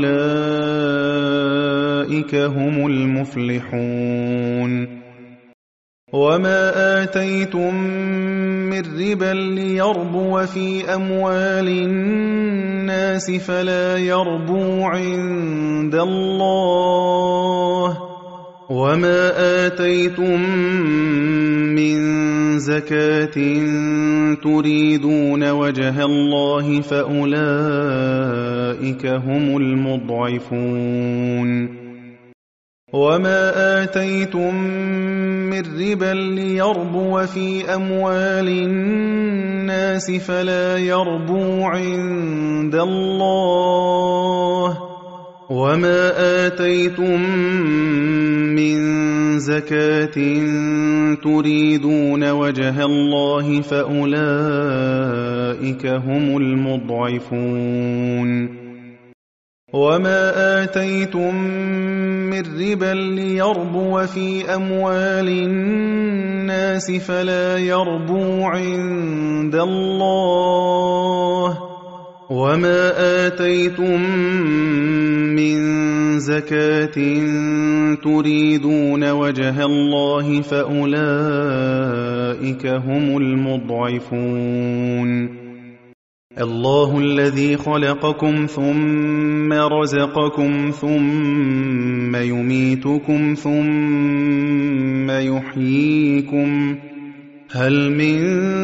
وَأُولَٰئِكَ هُمُ الْمُفْلِحُونَ وَمَا آتَيْتُم مِّن رِّبًا لِّيَرْبُوَ فِي أَمْوَالِ النَّاسِ فَلَا يَرْبُو عِندَ اللَّهِ وَمَا آتَيْتُم مِّن زَكَاةٍ تُرِيدُونَ وَجْهَ اللَّهِ فَأُولَٰئِكَ هُمُ الْمُضْعِفُونَ وَمَا آتَيْتُم مِّن رِّبًا لِّيَرْبُوَ فِي أَمْوَالِ النَّاسِ فَلَا يَرْبُو عِندَ اللَّهِ وَمَا آتَيْتُم مِّن زَكَاةٍ تُرِيدُونَ وَجْهَ اللَّهِ فَأُولَٰئِكَ هُمُ الْمُضْعِفُونَ وَمَا آتَيْتُم مِّن رِّبًا لِّيَرْبُوَ فِي أَمْوَالِ النَّاسِ فَلَا يَرْبُو عِندَ اللَّهِ وَمَا آتَيْتُم مِّن زَكَاةٍ تُرِيدُونَ وَجْهَ اللَّهِ فَأُولَٰئِكَ هُمُ الْمُضْعِفُونَ اللَّهُ الَّذِي خَلَقَكُمْ ثُمَّ رَزَقَكُمْ ثُمَّ يُمِيتُكُمْ ثُمَّ يُحْيِيكُمْ هَلْ مِن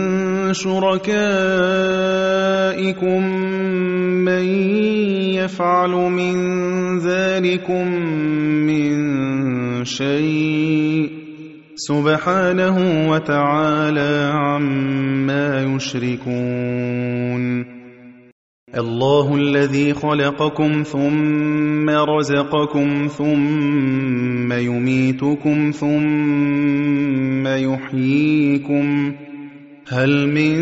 شُرَكَائِكُم مَّن يَفْعَلُ مِن ذَٰلِكُم مِّن شَيْءٍ سُبْحَانَهُ وَتَعَالَىٰ عَمَّا يُشْرِكُونَ اللَّهُ الَّذِي خَلَقَكُمْ ثُمَّ رَزَقَكُمْ ثُمَّ يُمِيتُكُمْ ثُمَّ يُحْيِيكُمْ هَلْ مِن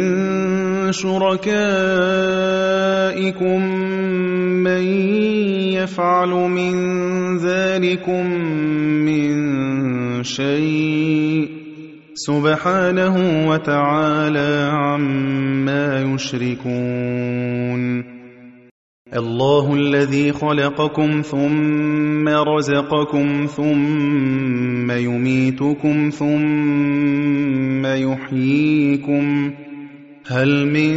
شُرَكَائِكُم مَّن يَفْعَلُ مِن ذَٰلِكُم مِّن شَيْءٍ سُبْحَانَهُ وَتَعَالَىٰ عَمَّا يُشْرِكُونَ اللَّهُ الَّذِي خَلَقَكُمْ ثُمَّ رَزَقَكُمْ ثُمَّ يُمِيتُكُمْ ثُمَّ يُحْيِيكُمْ هَلْ مِن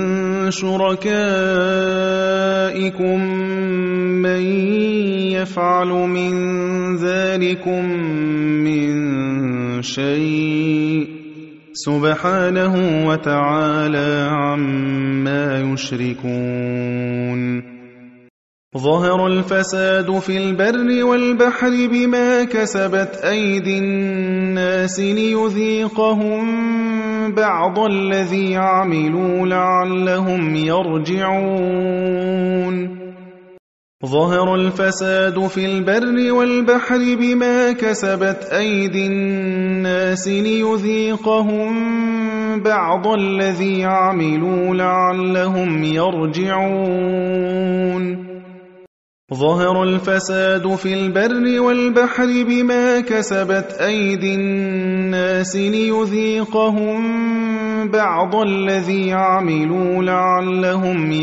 شُرَكَائِكُم مَّن يَفْعَلُ مِن ذَٰلِكُم مِّن شَيْءٍ سُبْحَانَهُ وَتَعَالَىٰ عَمَّا يُشْرِكُونَ ظهر الفساد في البر والبحر بما كسبت أيدي الناس ليذيقهم بعض الذي عملوا لعلهم يرجعون ظهر الفساد في البر والبحر بما كسبت أيدي الناس ليذيقهم بعض الذي عملوا لعلهم يرجعون ظهر الفساد في البر والبحر بما كسبت أيدي الناس ليذيقهم بعض الذي عملوا لعلهم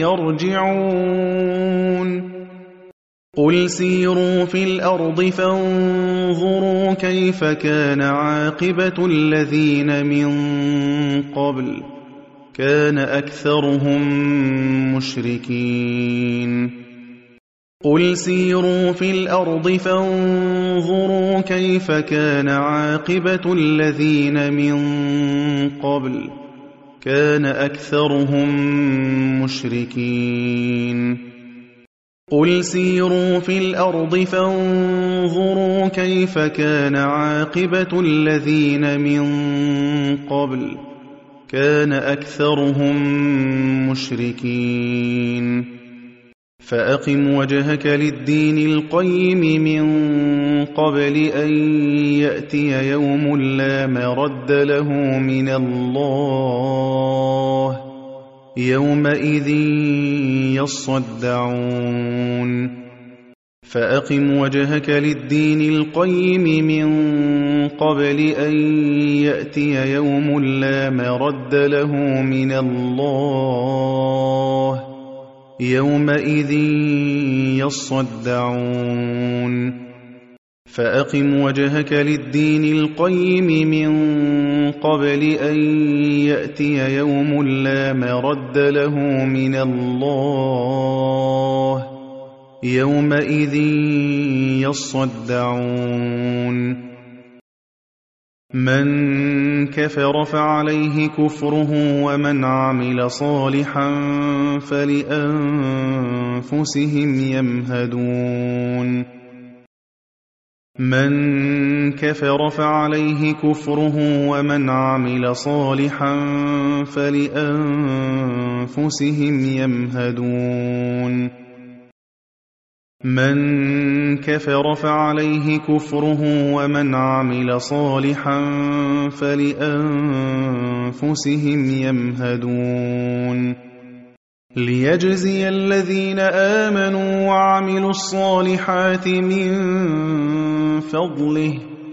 يرجعون قل سيروا في الأرض فانظروا كيف كان عاقبة الذين من قبل كان أكثرهم مشركين قل سيروا في الأرض فانظروا كيف كان عاقبة الذين من قبل كان أكثرهم مشركين قل سيروا في الأرض فانظروا كيف كان عاقبة الذين من قبل كان أكثرهم مشركين فأقم وجهك للدين القيم من قبل أن يأتي يوم لا مرد له من الله يومئذ يصدعون فأقم وجهك للدين القيم من قبل أن يأتي يوم لا مرد له من الله يومئذ يصدعون فأقم وجهك للدين القيم من قبل أن يأتي يوم لا مرد له من الله يومئذ يصدعون من كفر فعليه كفره ومن عمل صالحا فلأنفسهم يمهدون من كفر فعليه كفره ومن عمل صالحا فلأنفسهم يمهدون من كفر فعليه كفره ومن عمل صالحا فلأنفسهم يمهدون ليجزي الذين آمنوا وعملوا الصالحات من فضله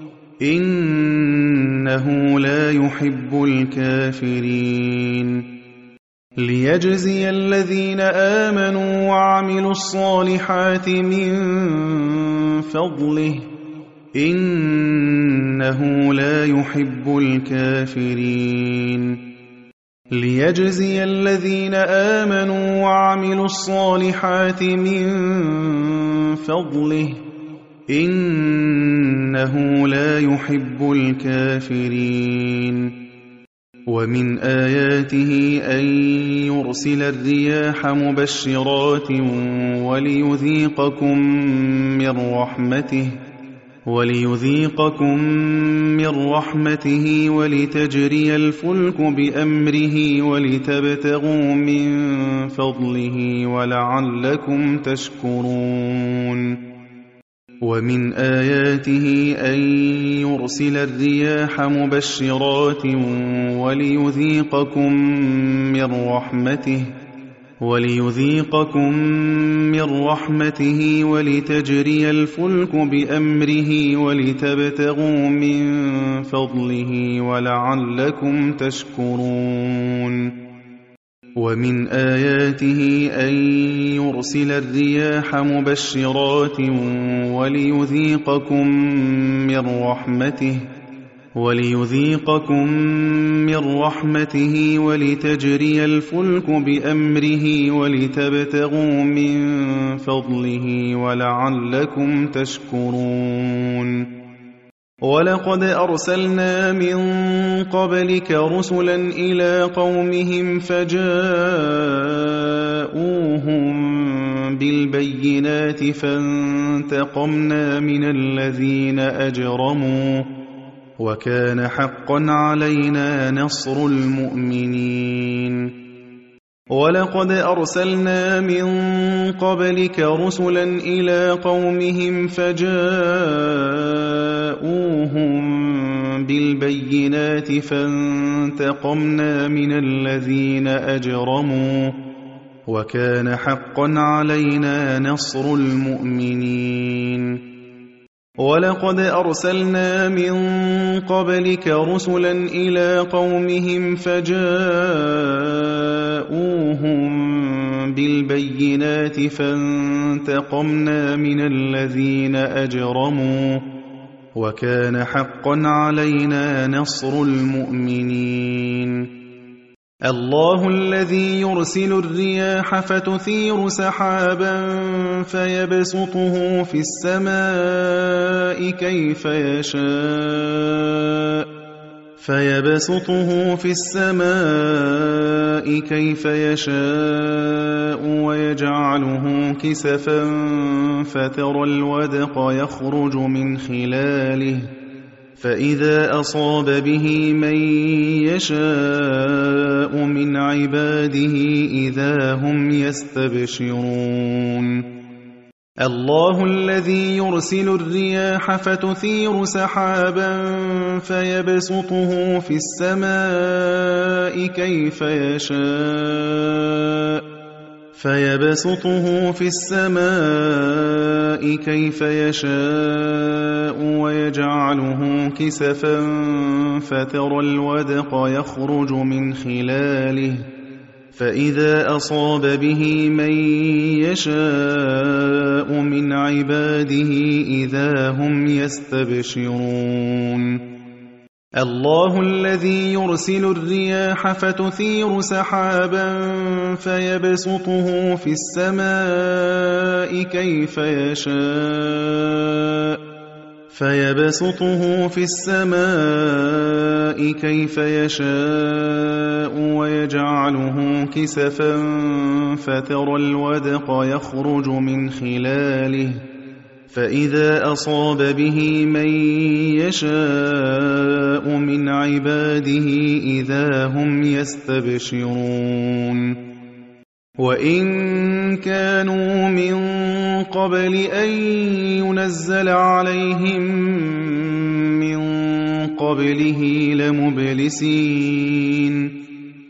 إنه لا يحب الكافرين ليجزي الذين آمنوا وعملوا الصالحات من فضله إنه لا يحب الكافرين ليجزي الذين آمنوا وعملوا الصالحات من فضله إنه لا يحب الكافرين ومن آياته أن يرسل الرياح مبشرات وليذيقكم من رحمته ولتجري الفلك بأمره ولتبتغوا من فضله ولعلكم تشكرون ومن آياته أن يرسل الرياح مبشرات وليذيقكم من رحمته ولتجري الفلك بأمره ولتبتغوا من فضله ولعلكم تشكرون ومن آياته أن يرسل الرياح مبشرات وليذيقكم من رحمته ولتجري الفلك بأمره ولتبتغوا من فضله ولعلكم تشكرون ولقد أرسلنا من قبلك رسلا إلى قومهم فجاءوهم بالبينات فانتقمنا من الذين أجرموا وكان حقا علينا نصر المؤمنين ولقد أرسلنا من قبلك رسلا إلى قومهم فجاءوهم بالبينات فانتقمنا من الذين أجرموا وكان حقا علينا نصر المؤمنين ولقد أرسلنا من قبلك رسلا إلى قومهم فجاءوهم بالبينات فانتقمنا من الذين أجرموا وكان حقا علينا نصر المؤمنين الله الذي يرسل الرياح فتثير سحابا فيبسطه في السماء كيف يشاء ويجعله كسفا فترى الودق يخرج من خلاله فإذا أصاب به من يشاء من عباده إذا هم يستبشرون الله الذي يرسل الرياح فتثير سحابا فيبسطه في السماء كيف يشاء ويجعله كسفا فترى الودق يخرج من خلاله فإذا أصاب به من يشاء من عباده إذا هم يستبشرون الله الذي يرسل الرياح فتثير سحابا فيبسطه في السماء كيف يشاء ويجعله كسفا فترى الودق يخرج من خلاله فإذا أصاب به من يشاء من عباده إذا هم يستبشرون وإن كانوا من قبل أن ينزل عليهم من قبله لمبلسين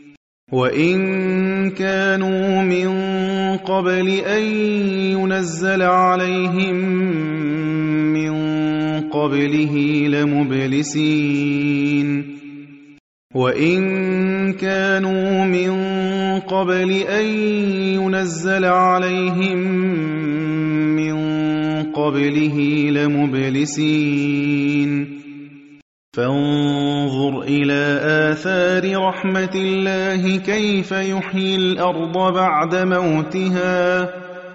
وإن كانوا من قبل أن ينزل عليهم من قبله لمبلسين فانظر إلى آثار رحمة الله كيف يحيي الأرض بعد موتها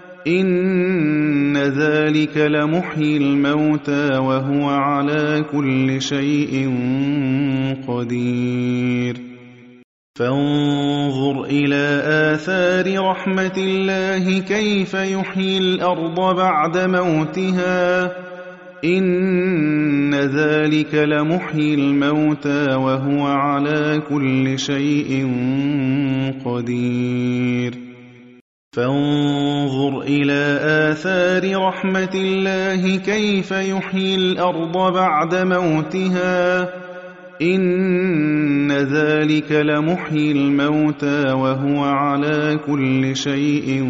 إن ذلك لمحيي الموتى وهو على كل شيء قدير فانظر إلى آثار رحمة الله كيف يحيي الأرض بعد موتها إن ذلك لمحيي الموتى وهو على كل شيء قدير فانظر إلى آثار رحمة الله كيف يحيي الأرض بعد موتها إن ذلك لمحيي الموتى وهو على كل شيء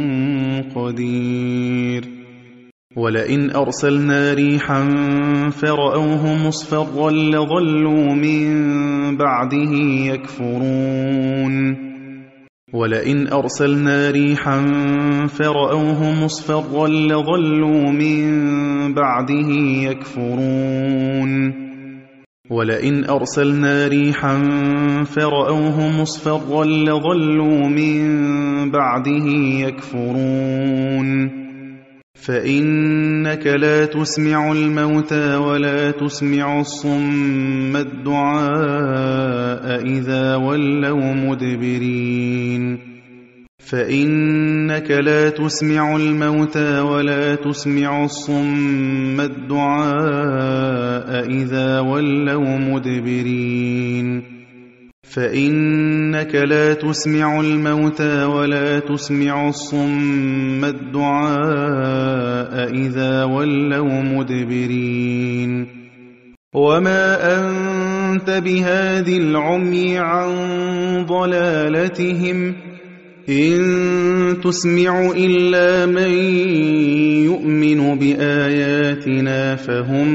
قدير ولئن أرسلنا ريحا فرأوه مصفرا لظلوا من بعده يكفرون ولئن أرسلنا ريحا فرأوه مصفرا لظلوا من بعده يكفرون ولئن أرسلنا ريحا فرأوه مصفرا لظلوا من بعده يكفرون فإنك لا تسمع الموتى ولا تسمع الصم الدعاء إذا ولوا مدبرين فإنك لا تسمع الموتى ولا تسمع الصم الدعاء إذا ولوا مدبرين فإنك لا تسمع الموتى ولا تسمع الصم الدعاء إذا ولوا مدبرين وما أنت بهاد العمي عن ضلالتهم إن تسمع إلا من يؤمن بآياتنا فهم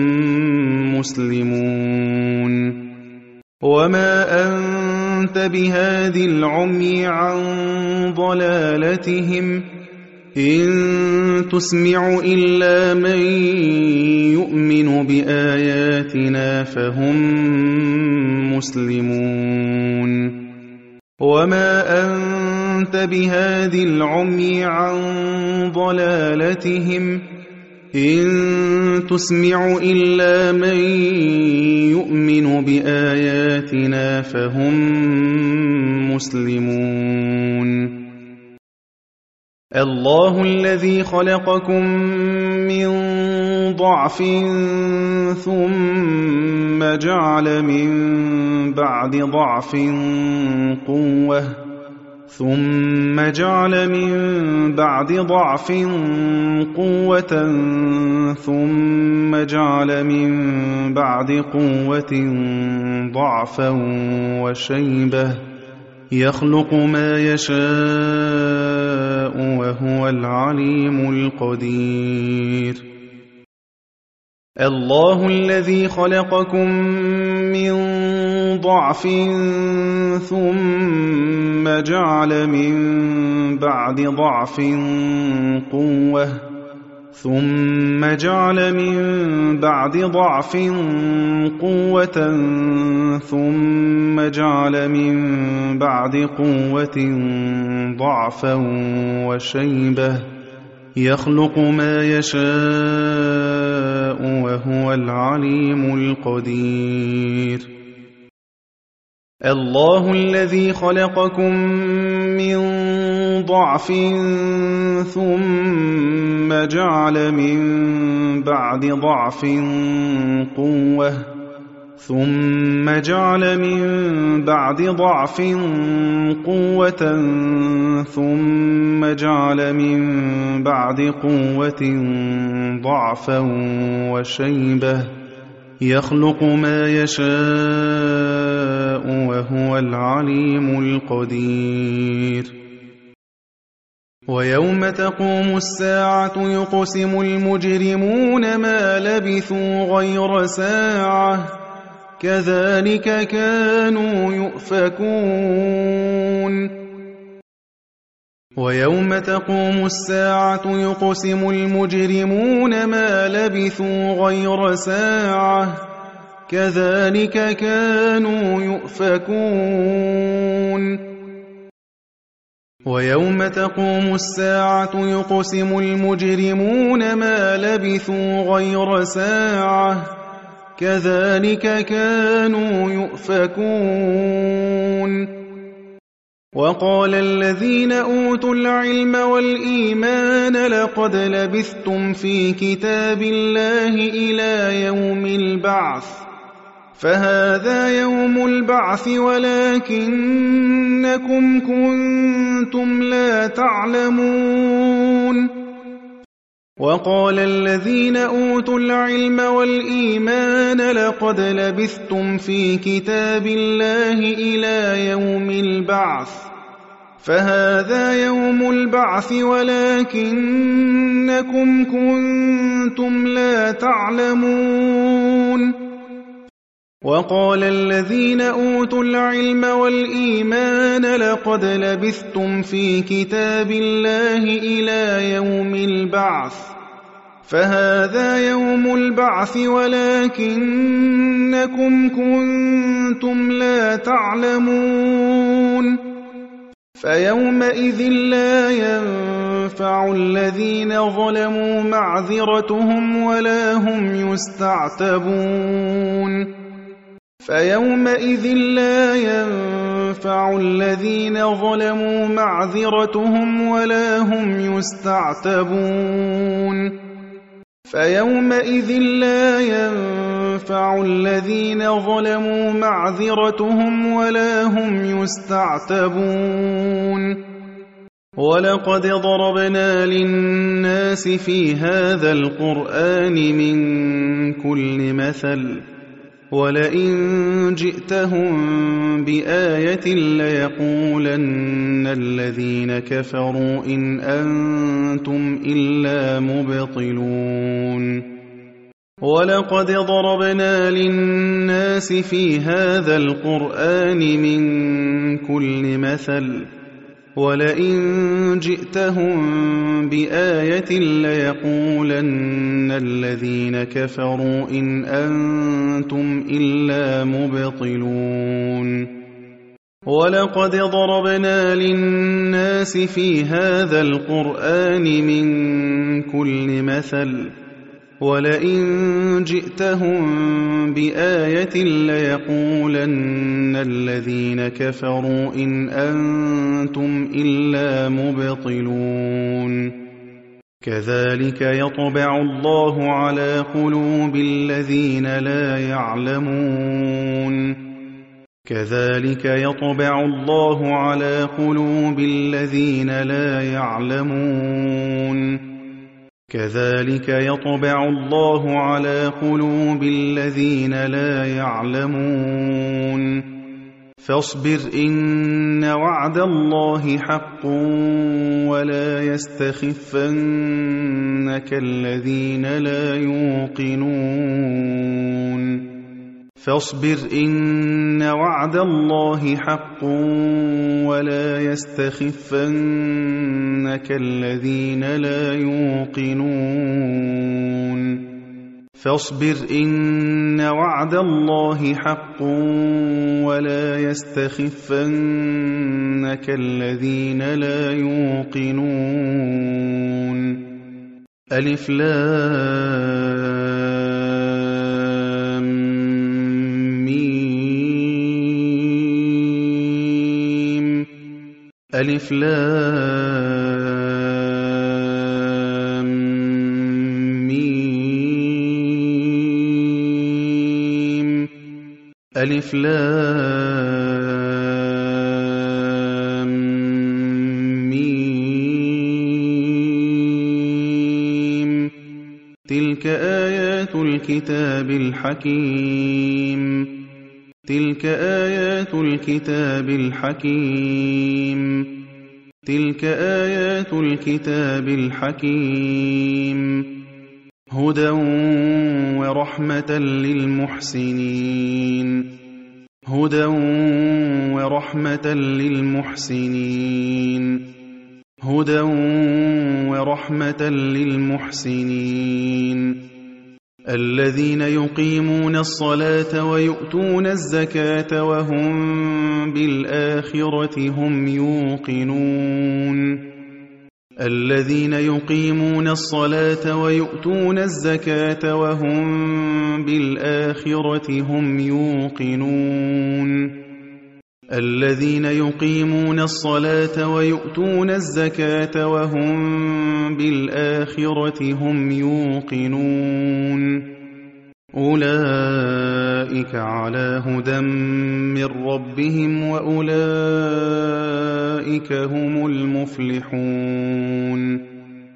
مسلمون وما أنت بهاد العمي عن ضلالتهم إن تسمع إلا من يؤمن بآياتنا فهم مسلمون وما أنت بهاد العمي عن ضلالتهم إن تسمع إلا من يؤمن بآياتنا فهم مسلمون الله الذي خلقكم من ضعف ثم جعل من بعد ضعف قوة ثم جعل من بعد ضعف قوة ثم جعل من بعد قوة ضعفا وشيبة يخلق ما يشاء وهو العليم القدير الله الذي خلقكم من ضعف ثم جعل من بعد ضعف قوة ثم جعل من بعد ضعف قوة ثم جعل من بعد قوة ضعفا وشيبة يخلق ما يشاء وهو العليم القدير الله الذي خلقكم من ضعف ثم جعل من بعد ضعف قوة ثم جعل من بعد ضعف قوة ثم جعل من بعد قوة ضعفا وشيبة يخلق ما يشاء وهو العليم القدير ويوم تقوم الساعة يقسم المجرمون ما لبثوا غير ساعة كذلك كانوا يؤفكون ويوم تقوم الساعة يقسم المجرمون ما لبثوا غير ساعة كذلك كانوا يؤفكون ويوم تقوم الساعة يقسم المجرمون ما لبثوا غير ساعة كذلك كانوا يؤفكون وقال الذين أوتوا العلم والإيمان لقد لبثتم في كتاب الله إلى يوم البعث فهذا يوم البعث ولكنكم كنتم لا تعلمون وقال الذين أوتوا العلم والإيمان لقد لبثتم في كتاب الله إلى يوم البعث فهذا يوم البعث ولكنكم كنتم لا تعلمون وقال الذين أوتوا العلم والإيمان لقد لبثتم في كتاب الله إلى يوم البعث فهذا يوم البعث ولكنكم كنتم لا تعلمون فيومئذ لا ينفع الذين ظلموا معذرتهم ولا هم يستعتبون فيومئذ لا ينفع ينفع الذين ظلموا معذرتهم ولا هم يستعتبون فيومئذ لا ينفع الذين ظلموا معذرتهم ولا هم يستعتبون ولقد ضربنا للناس في هذا القرآن من كل مثل ولئن جئتهم بآية ليقولن الذين كفروا إن أنتم إلا مبطلون ولقد ضربنا للناس في هذا القرآن من كل مثل ولئن جئتهم بآية ليقولن الذين كفروا إن أنتم إلا مبطلون ولقد ضربنا للناس في هذا القرآن من كل مثل ولئن جئتهم بآية ليقولن الذين كفروا إن أنتم إلا مبطلون كذلك يطبع الله على قلوب الذين لا يعلمون كذلك يطبع الله على قلوب الذين لا يعلمون كذلك يطبع الله على قلوب الذين لا يعلمون فاصبر إن وعد الله حق ولا يستخفنك الذين لا يوقنون فاصبر إن وعد الله حق ولا يستخفنك الذين لا يوقنون فاصبر إن وعد الله حق ولا يستخفنك الذين لا يوقنون ألف لام ميم ألف لام ميم ألف لام ميم تلك آيات الكتاب الحكيم تلك آيات الكتاب الحكيم تلك آيات الكتاب الحكيم هدى ورحمة للمحسنين هدى ورحمة للمحسنين هدى ورحمة للمحسنين الذين يقيمون الصلاة ويؤتون الزكاة وهم بالآخرة هم يوقنون الذين يقيمون الصلاة ويؤتون الزكاة وهم بالآخرة هم يوقنون الذين يقيمون الصلاة ويؤتون الزكاة وهم بالآخرة هم يوقنون أولئك على هدى من ربهم وأولئك هم المفلحون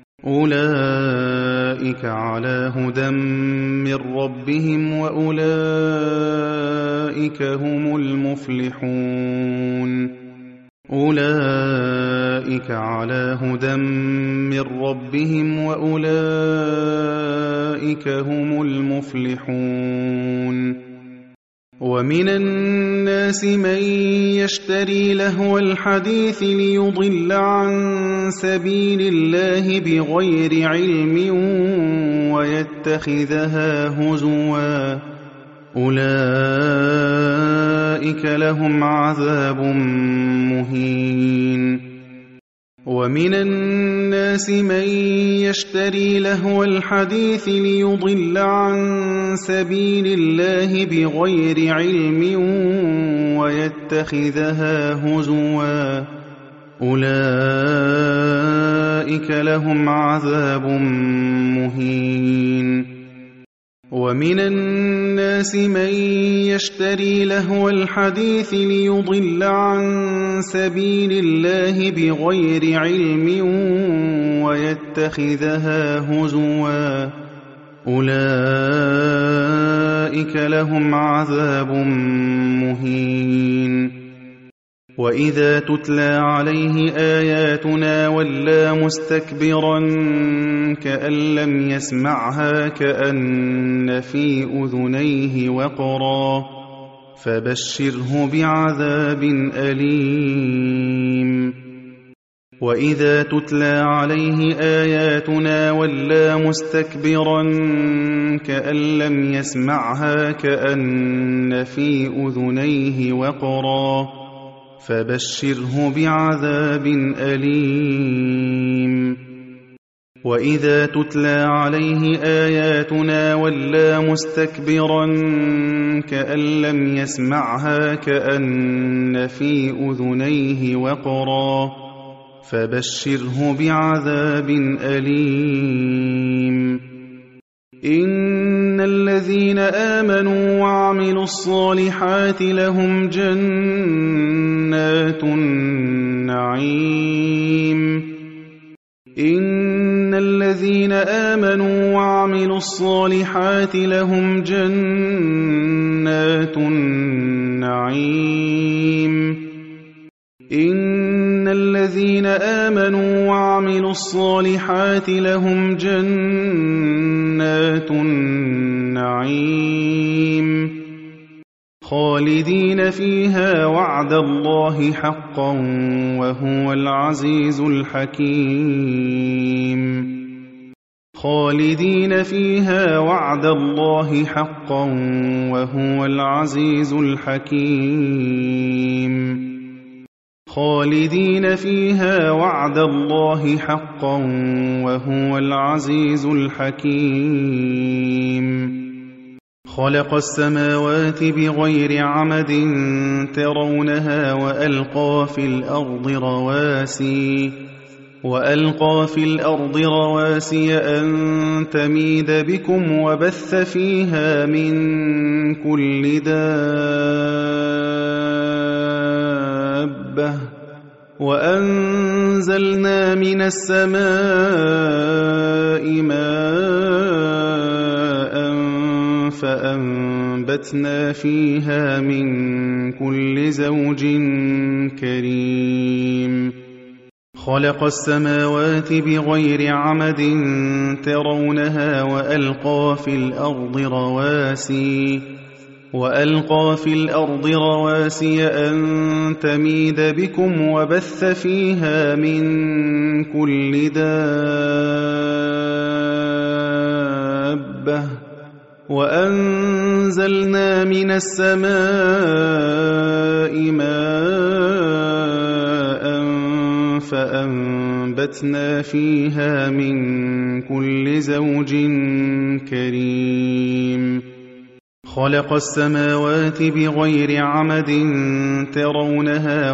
أولئك على هدى من ربهم وأولئك هم المفلحون أولئك على هدى من ربهم وأولئك هم المفلحون ومن الناس من يشتري لهو الحديث ليضل عن سبيل الله بغير علم ويتخذها هزوا أولئك لهم عذاب مهين ومن الناس من يشتري لهو الحديث ليضل عن سبيل الله بغير علم ويتخذها هزوا أولئك لهم عذاب مهين ومن الناس من يشتري لهو الحديث ليضل عن سبيل الله بغير علم ويتخذها هزوا أولئك لهم عذاب مهين وإذا تتلى عليه آياتنا ولى مستكبرا كأن لم يسمعها كأن في أذنيه وقرا فبشره بعذاب أليم وإذا تتلى عليه آياتنا ولى مستكبرا كأن لم يسمعها كأن في أذنيه وقرا فبشره بعذاب أليم وإذا تتلى عليه آياتنا ولى مستكبرا كأن لم يسمعها كأن في أذنيه وقرا فبشره بعذاب أليم إن الذين آمنوا وعملوا الصالحات لهم جنات النعيم إن الذين آمنوا وعملوا الصالحات لهم جنات النعيم إن الذين آمنوا وعملوا الصالحات لهم جنات النعيم خالدين فيها وعد الله حقا وهو العزيز الحكيم خالدين فيها وعد الله حقا وهو العزيز الحكيم خالدين فيها وعد الله حقا وهو العزيز الحكيم خلق السماوات بغير عمد ترونها وألقى في الأرض رواسي أن تميد بكم وبث فيها من كل دابة وأنزلنا من السماء ماء فأنبتنا فيها من كل زوج كريم خلق السماوات بغير عمد ترونها وألقى في الأرض رواسي أن تميد بكم وبث فيها من كل دابة وأنزلنا من السماء ماء فأنبتنا فيها من كل زوج كريم خلق السماوات بغير عمد ترونها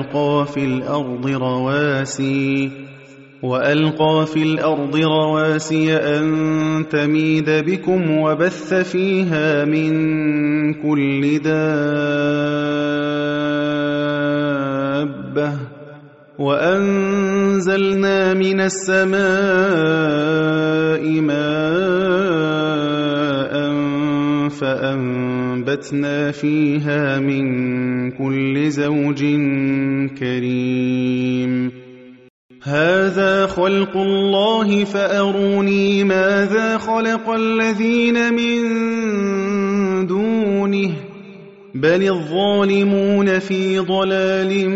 وألقى في الأرض رواسي أن تميد بكم وبث فيها من كل دابة وأنزلنا من السماء ماء فأنبتنا فيها من كل زوج كريم هذا خلق الله فأروني ماذا خلق الذين من دونه بل الظالمون في ضلال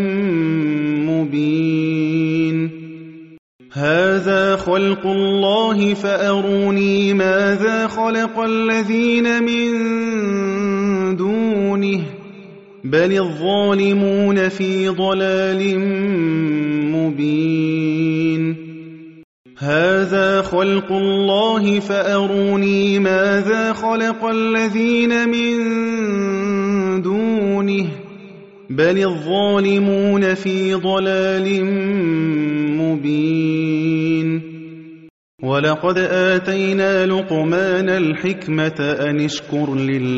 مبين هذا خلق الله فأروني ماذا خلق الذين من دونه بل الظالمون في ضلال مبين هذا خلق الله فأروني ماذا خلق الذين من دونه بل الظالمون في ضلال مبين ولقد آتينا لقمان الحكمة أن اشكر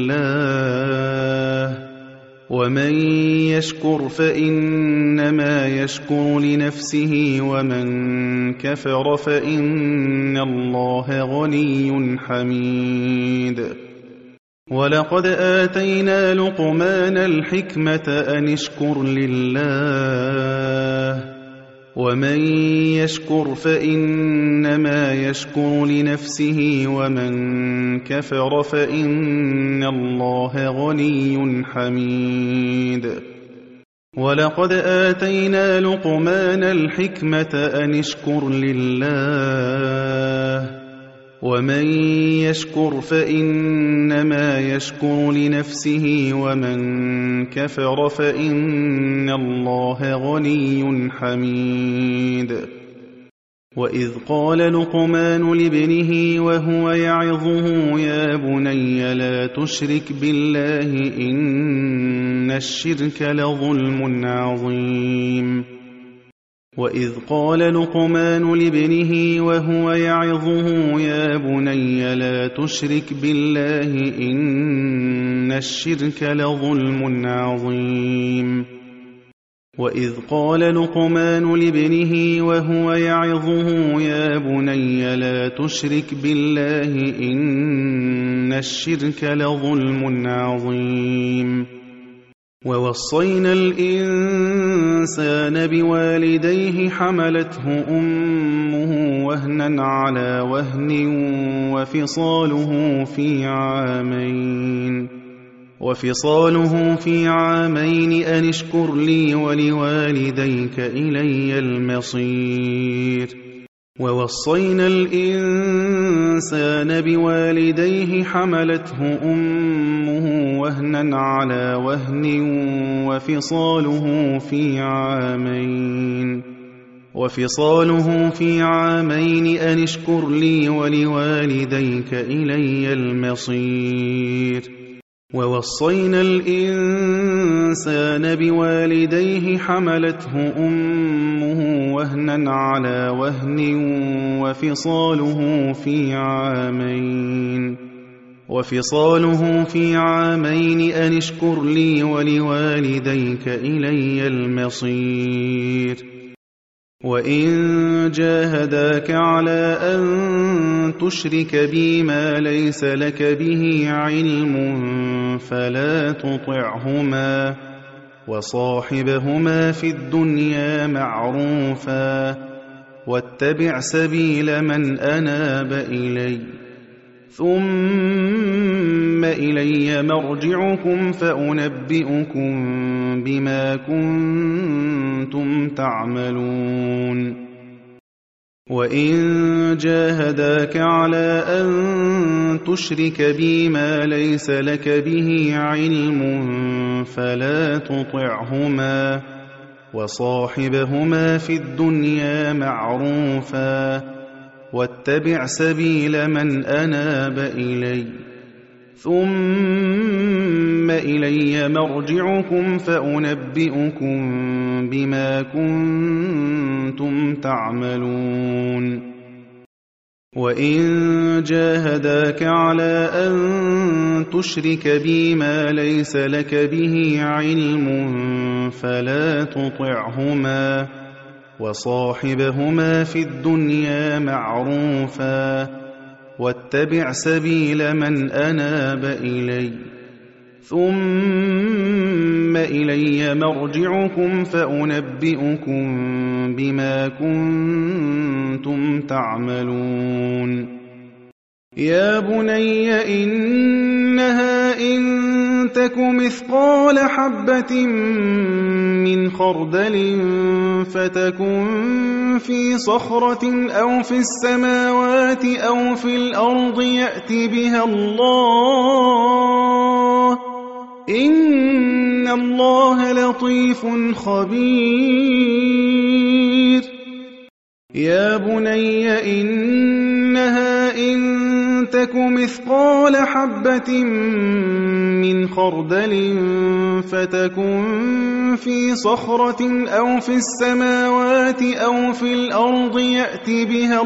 لله ومن يشكر فإنما يشكر لنفسه ومن كفر فإن الله غني حميد ولقد آتينا لقمان الحكمة أن اشكر لله ومن يشكر فإنما يشكر لنفسه ومن كفر فإن الله غني حميد ولقد آتينا لقمان الحكمة أن اشكر لله ومن يشكر فإنما يشكر لنفسه ومن كفر فإن الله غني حميد وإذ قال لقمان لابنه وهو يعظه يا بني لا تشرك بالله إن الشرك لظلم عظيم وإذ قال لقمان لابنه وهو يعظه يا بني لا تشرك بالله إن الشرك لظلم عظيم وإذ قال لقمان لابنه وهو يعظه يا بني لا تشرك بالله إن الشرك لظلم عظيم ووصينا الإنسان بوالديه حملته أمه وهنا على وهن وفصاله في عامين أن اشكر لي ولوالديك إلي المصير ووصينا الإنسان بوالديه حملته أمه وهنا على وهن وفصاله في عامين أن اشكر لي ولوالديك إلي المصير ووصينا الإنسان بوالديه حملته أمه وهنا على وهن وفصاله في عامين أن اشكر لي ولوالديك إلي المصير وإن جاهداك على أن تشرك بي ما ليس لك به علم فلا تطعهما وصاحبهما في الدنيا معروفا واتبع سبيل من أناب إلي ثم إلي مرجعكم فأنبئكم بما كنتم تعملون وإن جاهداك على أن تشرك بي ما ليس لك به علم فلا تطعهما وصاحبهما في الدنيا معروفا واتبع سبيل من أناب إلي ثم إلي مرجعكم فأنبئكم بما كنتم تعملون وإن جاهداك على أن تشرك بي ما ليس لك به علم فلا تطعهما وصاحبهما في الدنيا معروفا واتبع سبيل من أناب إلي ثم إلي مرجعكم فأنبئكم بما كنتم تعملون يا بني إنها إن تك مثقال حبة من خردل فتكن في صخرة أو في السماوات أو في الأرض يأت بها الله إن إِنَّ اللَّهَ لَطِيفٌ خَبِيرٌ يَا بُنَيَّ إِنَّهَا إِن تَكُ مِثْقَالَ حَبَّةٍ مِّنْ خَرْدَلٍ فَتَكُن فِي صَخْرَةٍ أَوْ فِي السَّمَاوَاتِ أَوْ فِي الْأَرْضِ يَأْتِ بِهَا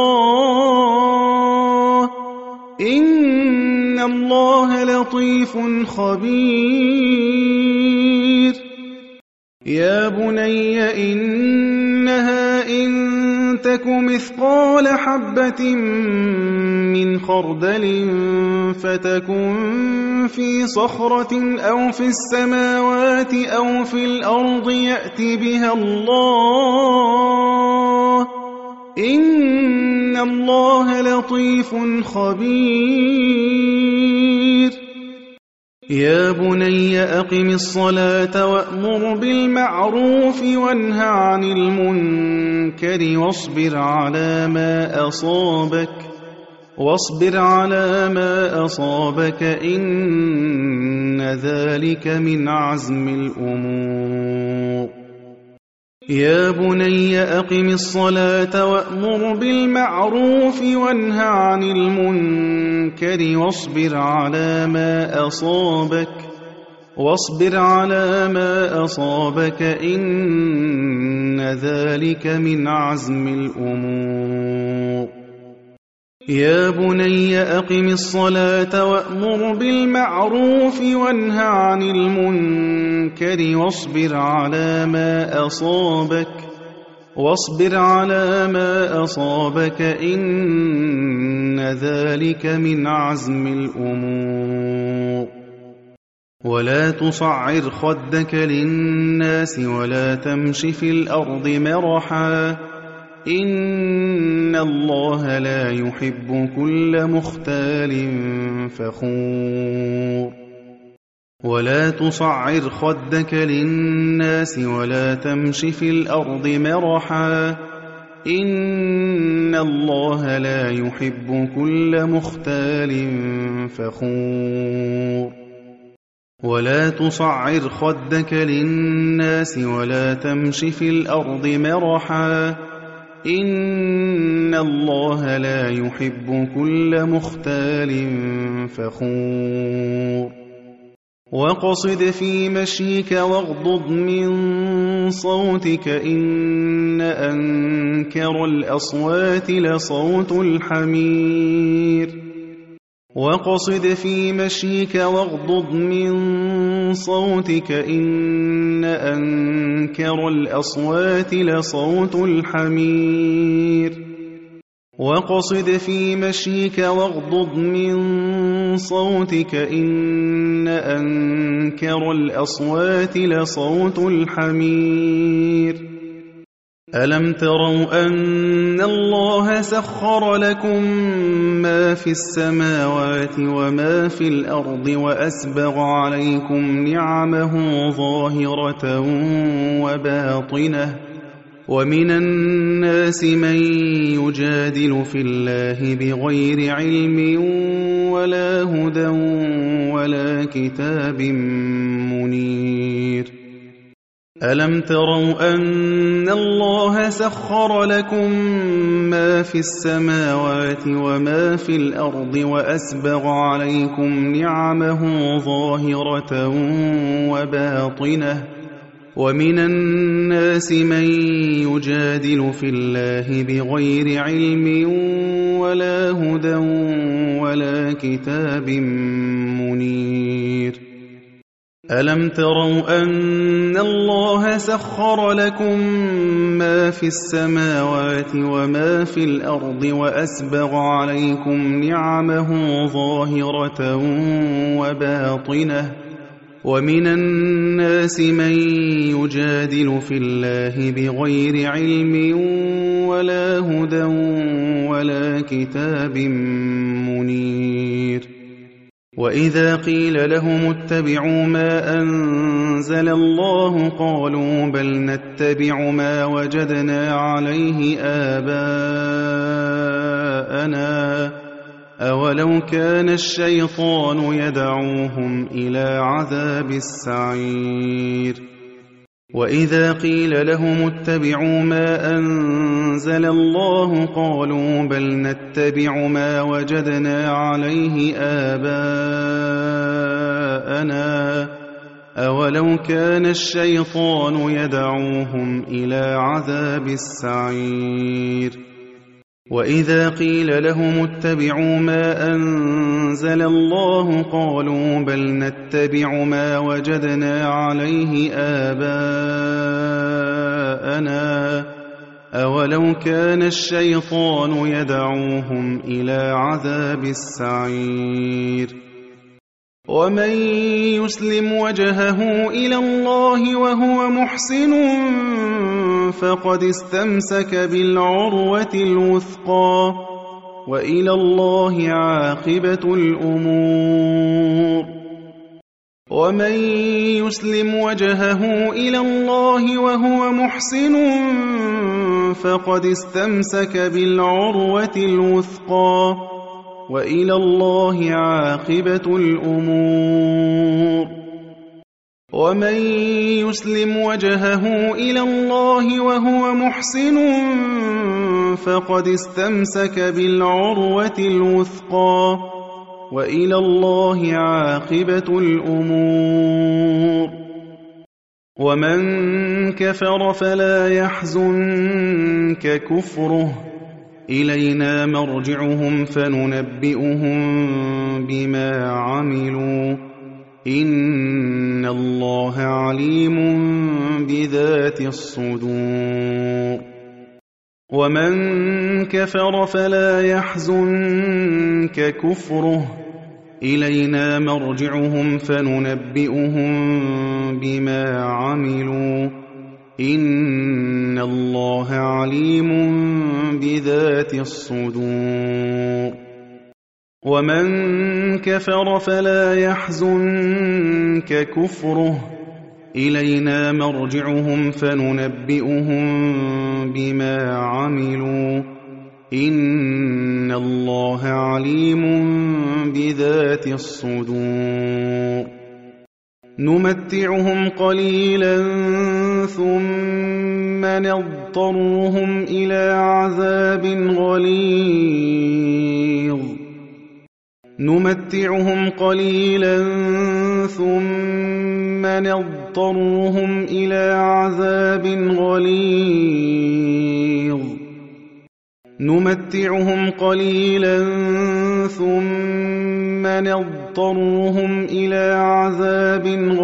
اللَّهُ ۚ إِنَّ اللَّهَ لَطِيفٌ خَبِيرٌ يَا بُنَيَّ إِنَّهَا إِن تَكُ مِثْقَالَ حَبَّةٍ مِّنْ خَرْدَلٍ فَتَكُن فِي صَخْرَةٍ أَوْ فِي السَّمَاوَاتِ أَوْ فِي الْأَرْضِ يَأْتِ بِهَا اللَّهُ ۚ إِنَّ اللَّهَ لَطِيفٌ خَبِيرٌ يَا بُنَيَّ أَقِمِ الصَّلَاةَ وَأْمُرْ بِالْمَعْرُوفِ وَانْهَ عَنِ الْمُنكَرِ وَاصْبِرْ عَلَىٰ مَا أَصَابَكَ إِنَّ ذَلِكَ مِنْ عَزْمِ الْأُمُورِ يَا بُنَيَّ أَقِمِ الصَّلَاةَ وَأْمُرْ بِالْمَعْرُوفِ وَانْهَ عَنِ الْمُنكَرِ وَاصْبِرْ عَلَىٰ مَا أَصَابَكَ إِنَّ ذَلِكَ مِنْ عَزْمِ الْأُمُورِ يَا بُنَيَّ أَقِمِ الصَّلَاةَ وَأْمُرْ بِالْمَعْرُوفِ وَانْهَ عَنِ الْمُنكَرِ وَاصْبِرْ عَلَىٰ مَا أَصَابَكَ إِنَّ ذَلِكَ مِنْ عَزْمِ الْأُمُورِ وَلَا تُصَعِّرْ خَدَّكَ لِلنَّاسِ وَلَا تَمْشِ فِي الْأَرْضِ مَرَحًا ۖ إِنَّ اللَّهَ لَا يُحِبُّ كُلَّ مُخْتَالٍ فَخُورٍ وَلَا تُصَعِّرْ خَدَّكَ لِلنَّاسِ وَلَا تَمْشِ فِي الْأَرْضِ مَرَحًا ۖ إِنَّ اللَّهَ لَا يُحِبُّ كُلَّ مُخْتَالٍ فَخُورٍ وَلَا تُصَعِّرْ خَدَّكَ لِلنَّاسِ وَلَا تَمْشِ فِي الْأَرْضِ مَرَحًا ۖ إِنَّ اللَّهَ لَا يُحِبُّ كُلَّ مُخْتَالٍ فَخُورٍ وَاقْصِدْ فِي مَشْيِكَ وَاغْضُضْ مِن صَوْتِكَ ۚ إِنَّ أَنكَرَ الْأَصْوَاتِ لَصَوْتُ الْحَمِيرِ وَاقْصِدْ فِي مَشْيِكَ وَاغْضُضْ مِن صَوْتِكَ ۚ إِنَّ أَنكَرَ الْأَصْوَاتِ لَصَوْتُ الْحَمِيرِ وَاقْصِدْ فِي مَشْيِكَ وَاغْضُضْ مِن صَوْتِكَ ۚ إِنَّ أَنكَرَ الْأَصْوَاتِ لَصَوْتُ الْحَمِيرِ أَلَمْ تَرَوْا أَنَّ اللَّهَ سَخَّرَ لَكُم مَّا فِي السَّمَاوَاتِ وَمَا فِي الْأَرْضِ وَأَسْبَغَ عَلَيْكُمْ نِعَمَهُ ظَاهِرَةً وَبَاطِنَةً ۗ وَمِنَ النَّاسِ مَن يُجَادِلُ فِي اللَّهِ بِغَيْرِ عِلْمٍ وَلَا هُدًى وَلَا كِتَابٍ مُّنِيرٍ أَلَمْ تَرَوْا أَنَّ اللَّهَ سَخَّرَ لَكُم مَّا فِي السَّمَاوَاتِ وَمَا فِي الْأَرْضِ وَأَسْبَغَ عَلَيْكُمْ نِعَمَهُ ظَاهِرَةً وَبَاطِنَةً ۗ وَمِنَ النَّاسِ مَن يُجَادِلُ فِي اللَّهِ بِغَيْرِ عِلْمٍ وَلَا هُدًى وَلَا كِتَابٍ مُّنِيرٍ أَلَمْ تَرَوْا أَنَّ اللَّهَ سَخَّرَ لَكُم مَّا فِي السَّمَاوَاتِ وَمَا فِي الْأَرْضِ وَأَسْبَغَ عَلَيْكُمْ نِعَمَهُ ظَاهِرَةً وَبَاطِنَةً ۗ وَمِنَ النَّاسِ مَن يُجَادِلُ فِي اللَّهِ بِغَيْرِ عِلْمٍ وَلَا هُدًى وَلَا كِتَابٍ مُّنِيرٍ وَإِذَا قِيلَ لَهُمُ اتَّبِعُوا مَا أَنزَلَ اللَّهُ قَالُوا بَلْ نَتَّبِعُ مَا وَجَدْنَا عَلَيْهِ آبَاءَنَا أولو كان الشيطان يدعوهم إلى عذاب السعير وإذا قيل لهم اتبعوا ما أنزل الله قالوا بل نتبع ما وجدنا عليه آباءنا أولو كان الشيطان يدعوهم إلى عذاب السعير وإذا قيل لهم اتبعوا ما أنزل الله قالوا بل نتبع ما وجدنا عليه آباءنا أولو كان الشيطان يدعوهم إلى عذاب السعير ومن يسلم وجهه إلى الله وهو محسن فقد استمسك بالعروة الوثقى وإلى الله عاقبة الأمور ومن يسلم وجهه إلى الله وهو محسن فقد استمسك بالعروة الوثقى وإلى الله عاقبة الأمور ومن يسلم وجهه إلى الله وهو محسن فقد استمسك بالعروة الوثقى وإلى الله عاقبة الأمور ومن كفر فلا يحزنك كفره إلينا مرجعهم فننبئهم بما عملوا إن الله عليم بذات الصدور ومن كفر فلا يحزنك كفره إلينا مرجعهم فننبئهم بما عملوا إن الله عليم بذات الصدور ومن كفر فلا يحزنك كفره إلينا مرجعهم فننبئهم بما عملوا إن الله عليم بذات الصدور نمتعهم قليلا ثم نضطرهم إلى عذاب غليظ نمتعهم قليلا ثم نضطرهم إلى عذاب غليظ نمتعهم قليلا ثم نضطرهم إلى عذاب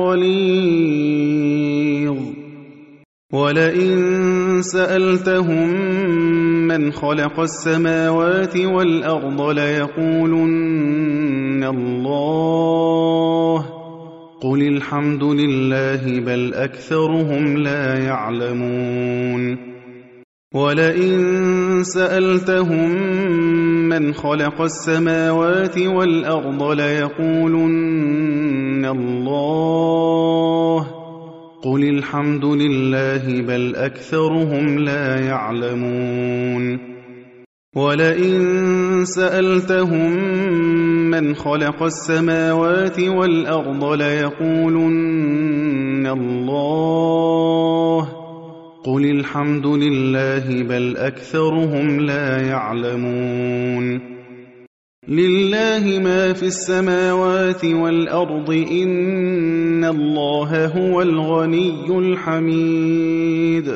غليظ ولئن سألتهم من خلق السماوات والأرض ليقولن الله قل الحمد لله بل أكثرهم لا يعلمون ولئن سألتهم من خلق السماوات والأرض ليقولن الله قل الحمد لله بل أكثرهم لا يعلمون ولئن سألتهم من خلق السماوات والأرض ليقولن الله قل الحمد لله بل أكثرهم لا يعلمون لله ما في السماوات والأرض إن الله هو الغني الحميد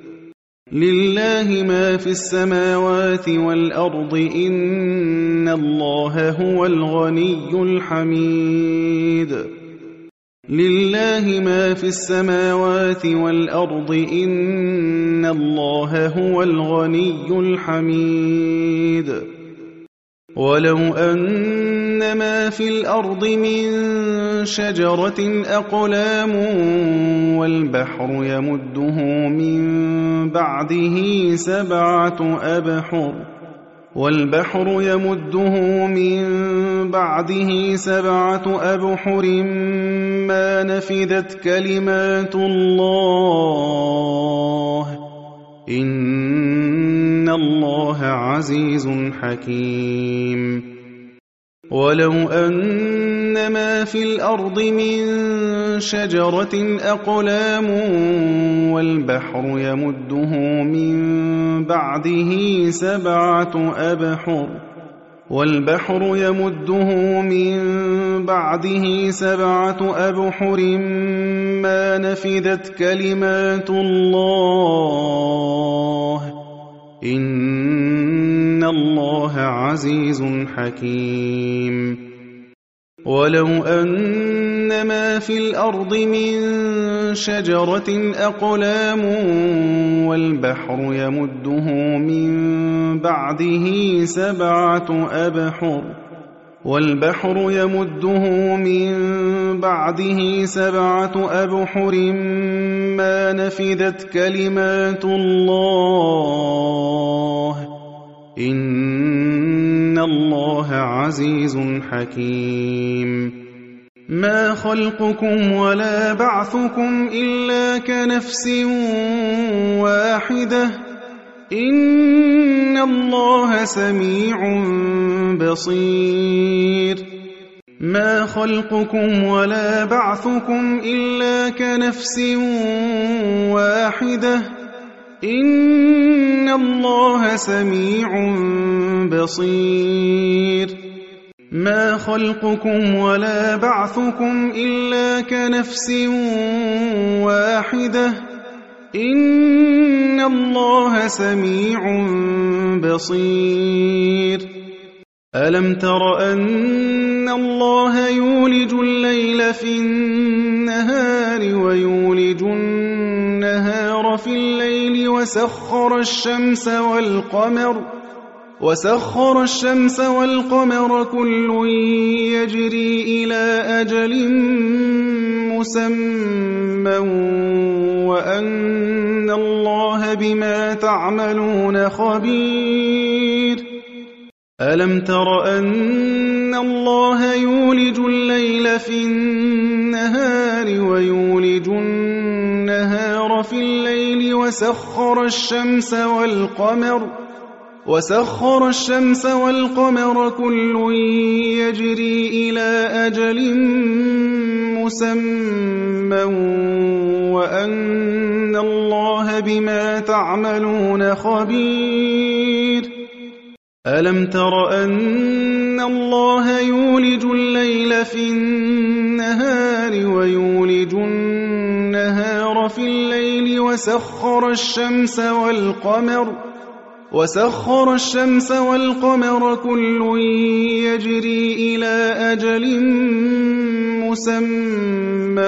لله ما في السماوات والأرض إن الله هو الغني الحميد لله ما في السماوات والأرض إن الله هو الغني الحميد ولو أن ما في الأرض من شجرة أقلام والبحر يمده من بعده سبعة أبحر ما نفدت كلمات الله إن الله عزيز حكيم ولو أن ما في الأرض من شجرة أقلام والبحر يمده من بعده سبعة أبحر ما نفدت كلمات الله إن الله عزيز حكيم ولو أن ما في الأرض من شجرة أقلام والبحر يمده من بعده سبعة أبحر ما نفدت كلمات الله إن الله عزيز حكيم ما خلقكم ولا بعثكم إلا كنفس واحدة إن الله سميع بصير ما خلقكم ولا بعثكم إلا كنفس واحدة إن الله سميع بصير ما خلقكم ولا بعثكم إلا كنفس واحدة إن الله سميع بصير ألم تر أن الله يولج الليل في النهار ويولج النهار في الليل وسخر الشمس والقمر كل يجري إلى أجل مسمى وأن الله بما تعملون خبير ألم تر أن الله يولج الليل في النهار ويولج النهار في الليل وسخر الشمس والقمر كل يجري إلى أجل مسمى وأن الله بما تعملون خبير ألم تر أن الله يولج الليل في النهار ويولج النهار في الليل وسخر الشمس والقمر كل يجري إلى أجل مسمى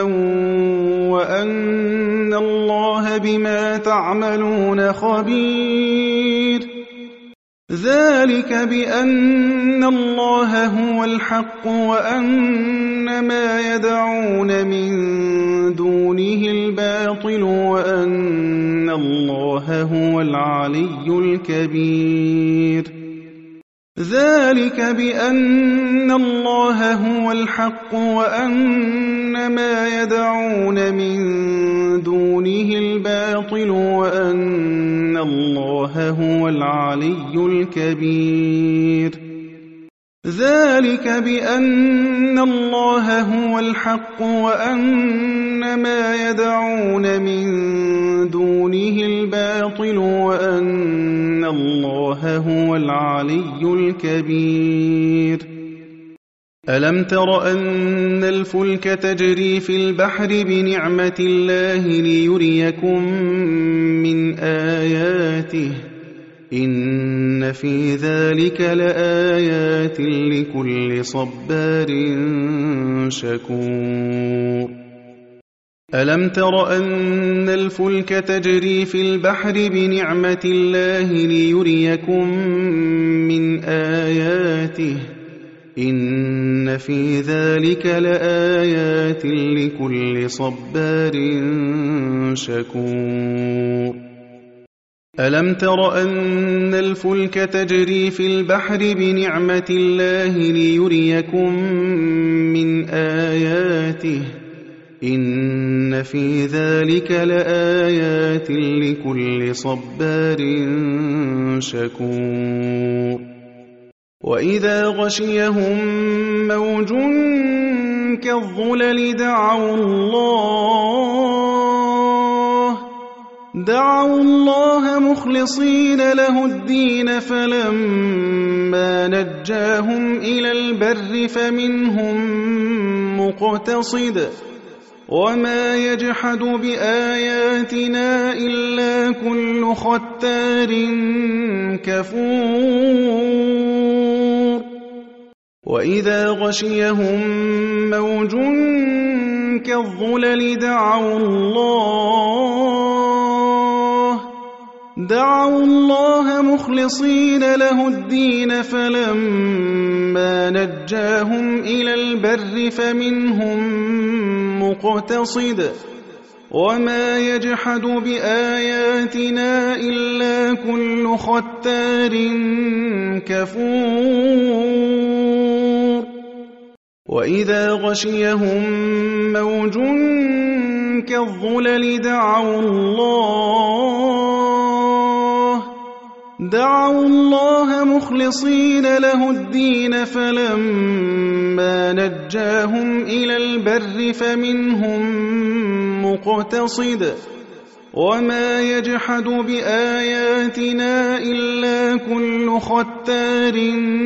وأن الله بما تعملون خبير ذلك بأن الله هو الحق وأن ما يدعون من دونه الباطل وأن الله هو العلي الكبير ذلك بأن الله هو الحق وأن ما يدعون من دونه الباطل وأن الله هو العلي الكبير ذلك بأن الله هو الحق وأن ما يدعون من دونه الباطل وأن الله هو العلي الكبير ألم تر أن الفلك تجري في البحر بنعمة الله ليريكم من آياته إن في ذلك لآيات لكل صبار شكور ألم تر أن الفلك تجري في البحر بنعمة الله ليريكم من آياته إن في ذلك لآيات لكل صبار شكور ألم تر أن الفلك تجري في البحر بنعمة الله ليريكم من آياته إن في ذلك لآيات لكل صبار شكور وإذا غشيهم موج كالظلل دعوا الله مخلصين له الدين فلما نجاهم إلى البر فمنهم مقتصد وما يجحد بآياتنا إلا كل ختار كفور وإذا غشيهم موج كالظلل دعوا الله مخلصين له الدين فلما نجاهم إلى البر فمنهم مقتصد وما يجحد بآياتنا إلا كل ختار كفور وإذا غشيهم موج كالظلل دعوا الله مخلصين له الدين فلما نجاهم إلى البر فمنهم مقتصد وما يجحد بآياتنا إلا كل ختار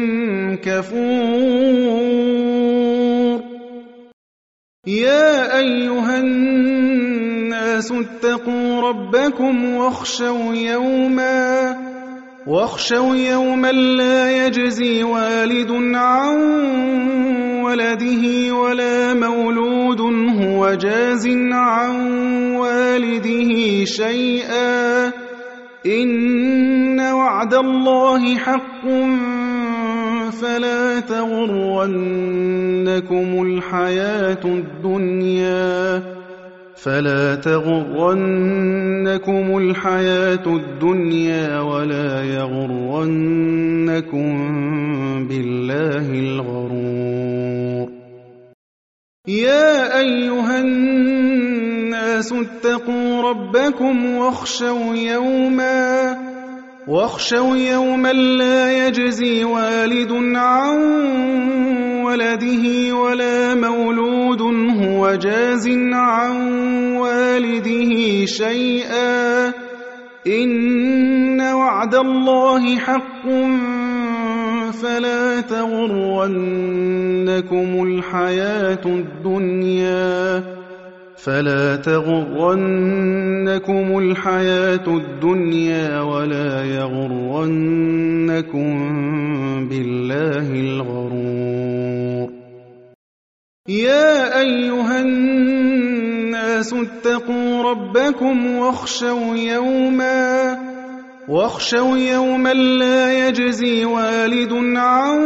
كفور يا أيها الناس اتقوا ربكم واخشوا يوما لا يجزي والد عن ولده ولا مولود هو جاز عن والده شيئا إن وعد الله حق فلا تغرنكم الحياة الدنيا ولا يغرنكم بالله الغرور يا أيها الناس اتقوا ربكم واخشوا يوما لا يجزي والد عن ولده ولا مولود هو جاز عن والده شيئا إن وعد الله حق فلا تغرنكم الحياة الدنيا ولا يغرنكم بالله الغرور يا أيها الناس اتقوا ربكم واخشوا يوما لا يجزي والد عن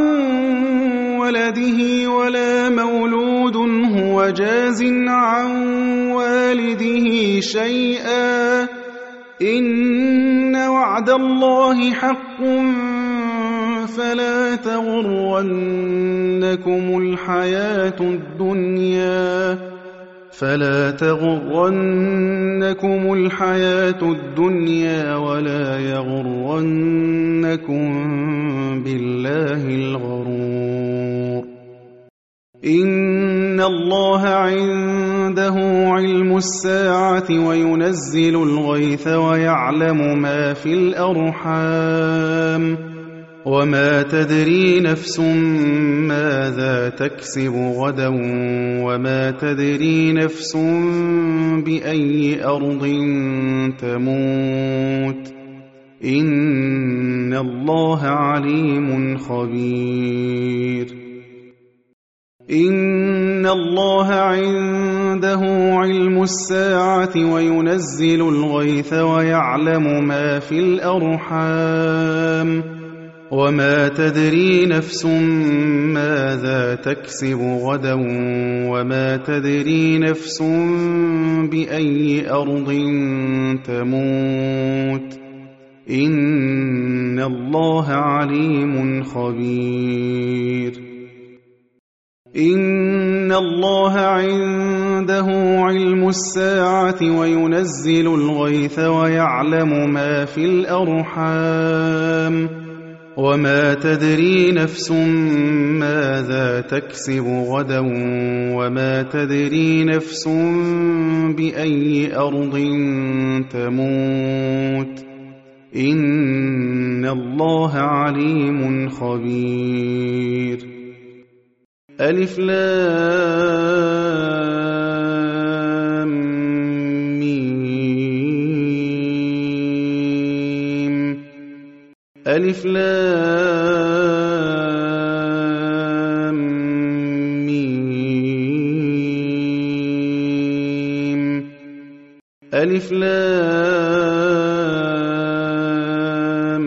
ولده ولا مولود هو جاز عن والده شيئا إن وعد الله حق فلا تغرنكم الحياة الدنيا ولا يغرنكم بالله الغرور إن الله عنده علم الساعة وينزل الغيث ويعلم ما في الأرحام وما تدري نفس ماذا تكسب غدا وما تدري نفس بأي أرض تموت إن الله عليم خبير إن الله عنده علم الساعة وينزل الغيث ويعلم ما في الأرحام وما تدري نفس ماذا تكسب غدا وما تدري نفس بأي أرض تموت إن الله عليم خبير إن الله عنده علم الساعة وينزل الغيث ويعلم ما في الأرحام وما تدري نفس ماذا تكسب غدا وما تدري نفس بأي أرض تموت إن الله عليم خبير. ألف لام ميم ألف لام ميم ألف لام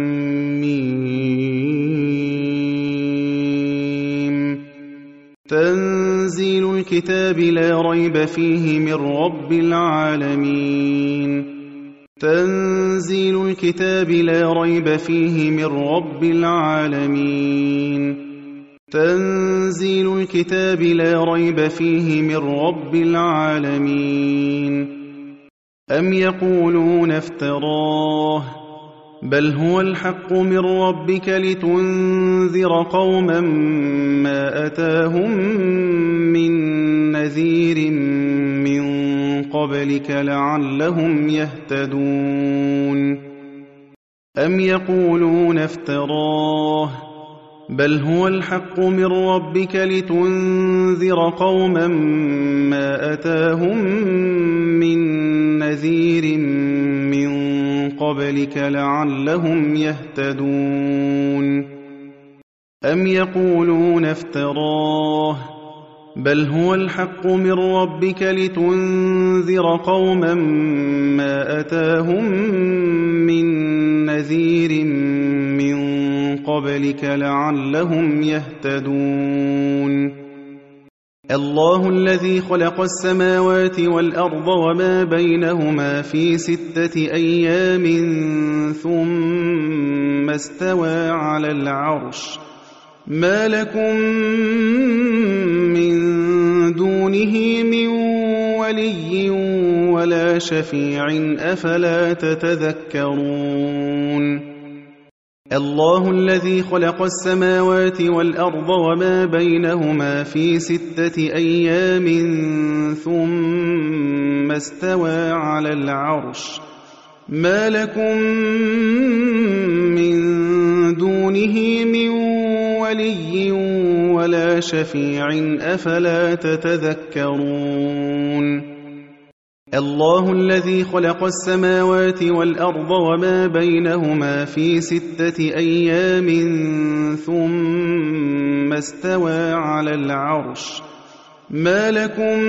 ميم تنزيل الكتاب لا ريب فيه من رب العالمين. تنزيل الكتاب لا ريب فيه من رب العالمين. تنزيل الكتاب لا ريب فيه من رب العالمين. أم يقولون افتراه بل هو الحق من ربك لتنذر قوما ما أتاهم من نذير من قبلك لعلهم يهتدون. أم يقولون افتراه بل هو الحق من ربك لتنذر قوما ما أتاهم من نذير من قبلك لعلهم يهتدون. أم يقولون افتراه بل هو الحق من ربك لتنذر قوما ما أتاهم من نذير من قبلك لعلهم يهتدون. الله الذي خلق السماوات والأرض وما بينهما في 6 أيام ثم استوى على العرش ما لكم من دونه من ولي ولا شفيع أفلا تتذكرون. الله الذي خلق السماوات والأرض وما بينهما في 6 أيام ثم استوى على العرش ما لكم من دونه من ولي ولا شفيع أفلا تتذكرون. الله الذي خلق السماوات والأرض وما بينهما في 6 أيام ثم استوى على العرش ما لكم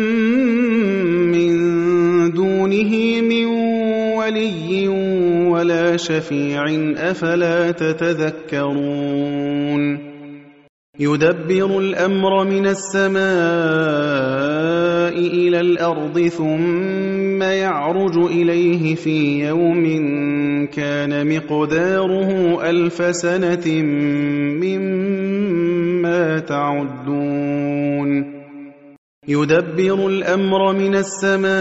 من دونه من ولي ولا شفيع أفلا تتذكرون. يدبر الأمر من السماء إلى الأرض ثم يعرج إليه في يوم كان مقداره 1000 سنة مما تعدون. يدبر الأمر من السماء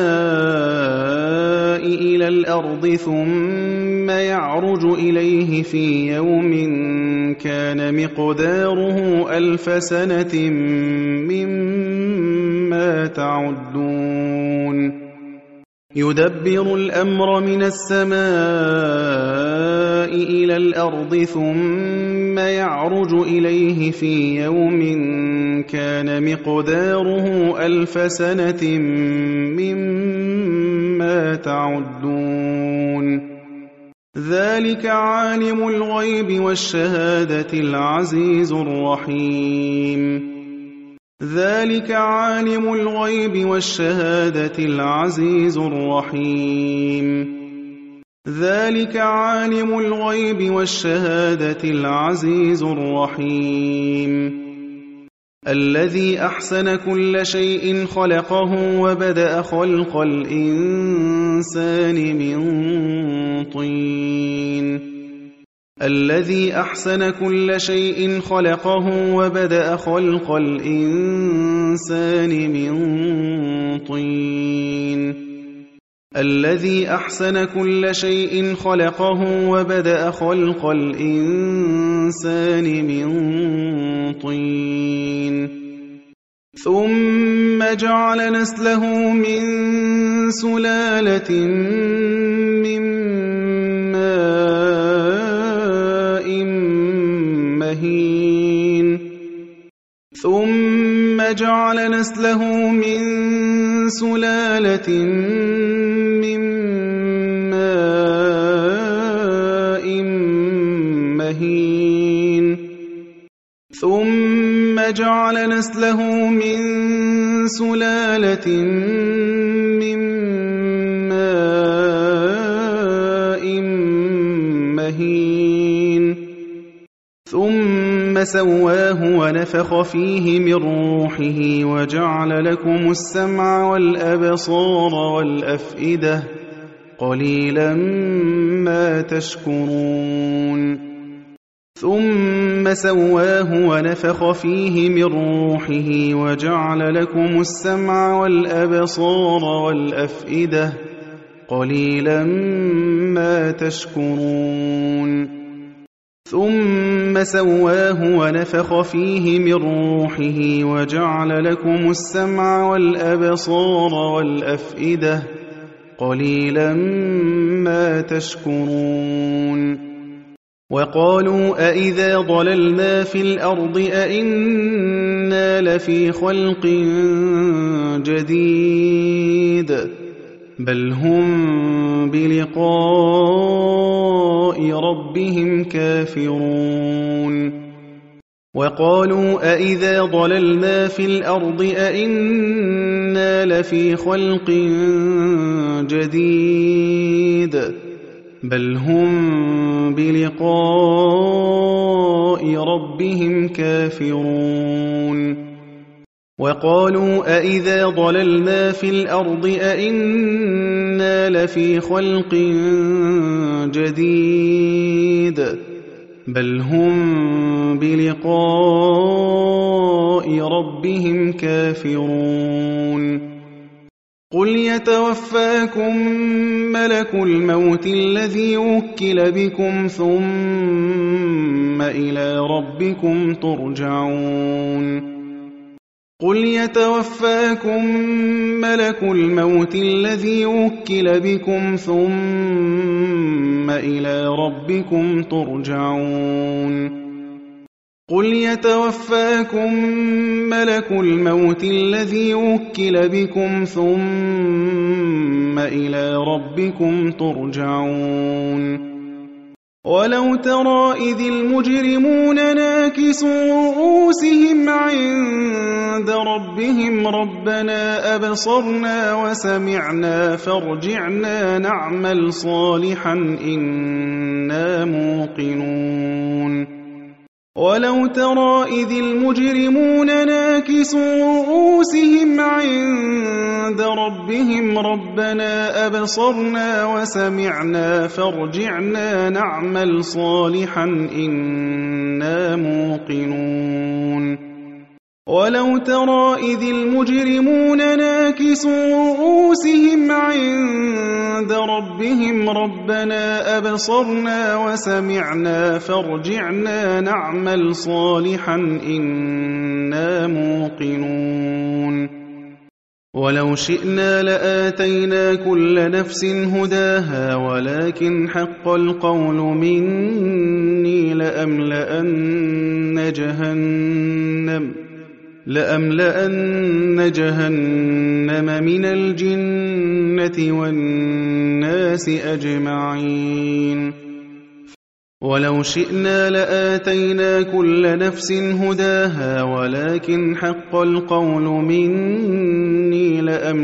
إلى الأرض ثم يعرج إليه في يوم كان مقداره 1000 سنة مما تعدون. يدبر الأمر من السماء إلى الأرض ثم يعرج إليه في يوم كان مقداره 1000 سنة مما تعدون. ذلك عالم الغيب والشهادة العزيز الرحيم. ذلك عالم الغيب والشهادة العزيز الرحيم. ذلك عالم الغيب والشهادة العزيز الرحيم. الذي أحسن كل شيء خلقه وبدأ خلق الإنسان من طين. الذي أحسن كل شيء خلقه وبدأ خلق الإنسان من طين. الذي أحسن كل شيء خلقه وبدأ خلق الإنسان من طين ثم جعل نسله من سلالة من ماء مهين ثم جعل نسله من سلالة من ماء مهين ثم جعل نسله من سلالة من ماء مهين ثم سواه ونفخ فيه من روحه وجعل لكم السمع والأبصار والأفئدة قليلا ما تشكرون ثم سواه ونفخ فيه من روحه وجعل لكم السمع والأبصار والأفئدة قليلا ما تشكرون ثم سواه ونفخ فيه من روحه وجعل لكم السمع والأبصار والأفئدة قليلا ما تشكرون وقالوا أإذا ضللنا في الأرض أإنا لفي خلق جديد بل هم بلقاء ربهم كافرون وقالوا أإذا ضللنا في الأرض أإنا لفي خلق جديد بل هم بلقاء ربهم كافرون وقالوا أإذا ضللنا في الأرض أإنا لفي خلق جديد بل هم بلقاء ربهم كافرون قل يتوفاكم ملك الموت الذي وكل بكم ثم إلى ربكم ترجعون قل يتوفاكم ملك الموت الذي وكل بكم ثم إلى ربكم ترجعون قل يتوفاكم ملك الموت الذي وكل بكم ثم إلى ربكم ترجعون ولو ترى إذ المجرمون ناكسوا رؤوسهم عند ربهم ربنا أبصرنا وسمعنا فارجعنا نعمل صالحا إنا موقنون ولو ترى إذ المجرمون ناكسوا رؤوسهم عند ربهم ربنا أبصرنا وسمعنا فارجعنا نعمل صالحا إنا موقنون ولو ترى إذ المجرمون ناكسوا رؤوسهم عند ربهم ربنا أبصرنا وسمعنا فارجعنا نعمل صالحا إنا موقنون ولو شئنا لآتينا كل نفس هداها ولكن حق القول مني لأملأن جهنم من الجنة والناس أجمعين ولو شئنا لآتينا كل نفس هداها ولكن حق القول مني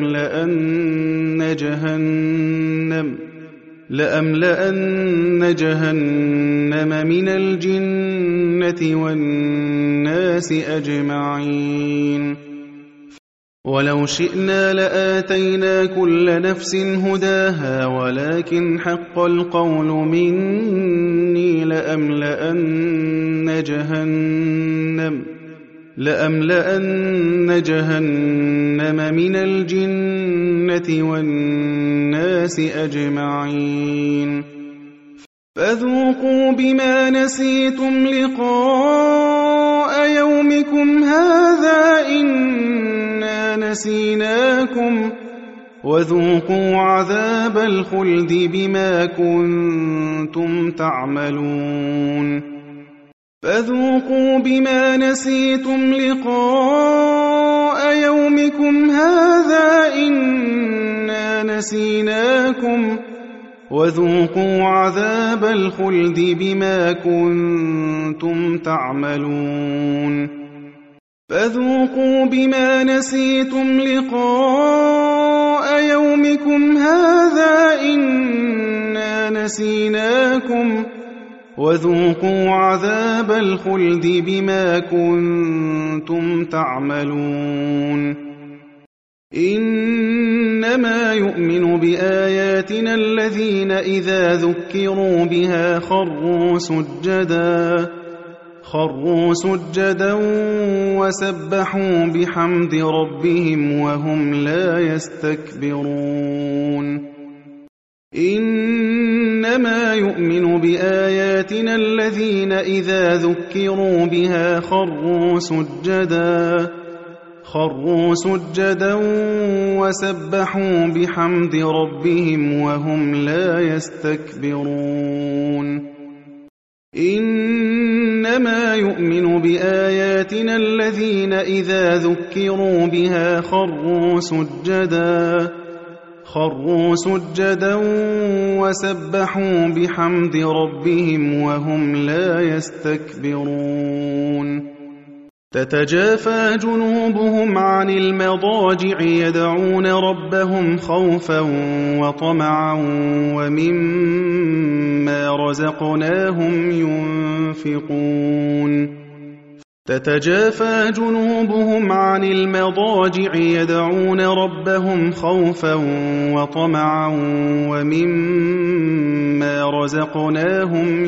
لأملأن جهنم من الجنة والناس أجمعين ولو شئنا لآتينا كل نفس هداها ولكن حق القول مني لأملأن لأملأن جهنم من الجنة والناس أجمعين فذوقوا بما نسيتم لقاء يومكم هذا إنا نسيناكم وذوقوا عذاب الخلد بما كنتم تعملون فذوقوا بما نسيتم لقاء يومكم هذا إنا نسيناكم وذوقوا عذاب الخلد بما كنتم تعملون فذوقوا بما نسيتم لقاء يومكم هذا إنا نسيناكم وذوقوا عذاب الخلد بما كنتم تعملون إنما يؤمن بآياتنا الذين إذا ذكروا بها خروا سجدا وسبحوا بحمد ربهم وهم لا يستكبرون إنما يؤمن بآياتنا الذين إذا ذكروا بها خروا سجدا وسبحوا بحمد ربهم وهم لا يستكبرون إنما يؤمن بآياتنا الذين إذا ذكروا بها خروا سجدا وسبحوا بحمد ربهم وهم لا يستكبرون تتجافى جنوبهم عن المضاجع يدعون ربهم خوفا وطمعا ومما رزقناهم ينفقون تتجافى جنوبهم عن المضاجع يدعون ربهم خوفا وطمعا ومما رزقناهم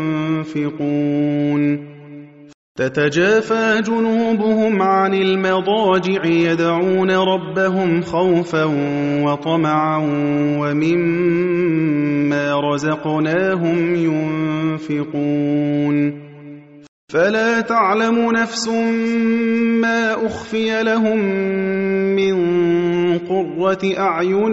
ينفقون تتجافى جنوبهم عن المضاجع يدعون ربهم خوفا وطمعا ومما رزقناهم ينفقون فلا تعلم نفس ما أخفي لهم من قرة أعين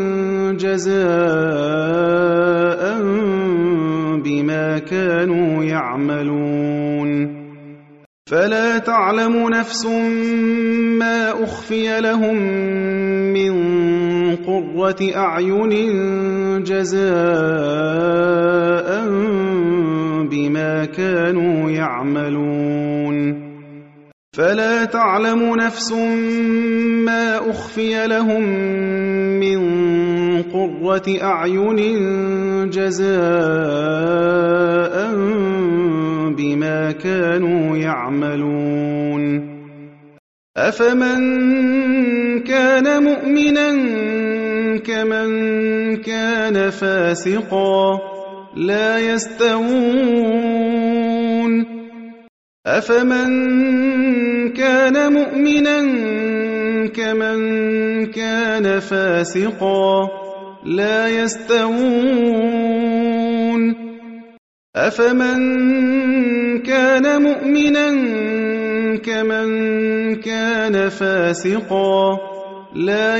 جزاء بما كانوا يعملون فلا تعلم نفس ما أخفي لهم من قرة أعين جزاء بما كانوا يعملون فلا تعلم نفس ما أخفي لهم من قرة أعين جزاء بما كانوا يعملون أفمن كان مؤمنا كمن كان فاسقا لا يستوون أفمن كان مؤمنا كمن كان فاسقا لا يستوون أفمن كان مؤمنا كمن كان فاسقا لا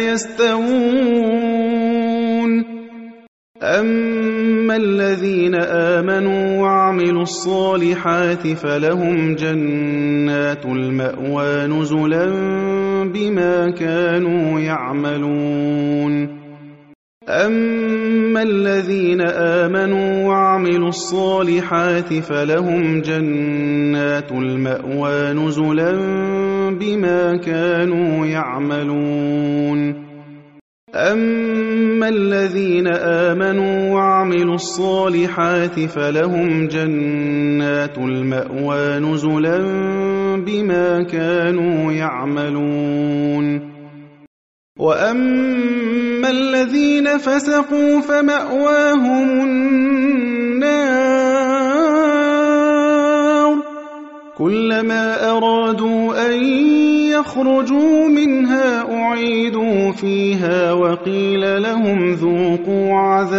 يستوون أما الذين آمنوا وعملوا الصالحات فلهم جنات المأوى نزلا بما كانوا يعملون أما الذين آمنوا وعملوا الصالحات فلهم جنات المأوى نزلا بما كانوا يعملون أما الذين آمنوا وعملوا الصالحات فلهم جنات المأوى نزلا بما كانوا يعملون وأما الذين فسقوا فمأواهم النار كلما أرادوا أن أن يخرجوا منها أعيدوا فيها وقيل لهم ذوقوا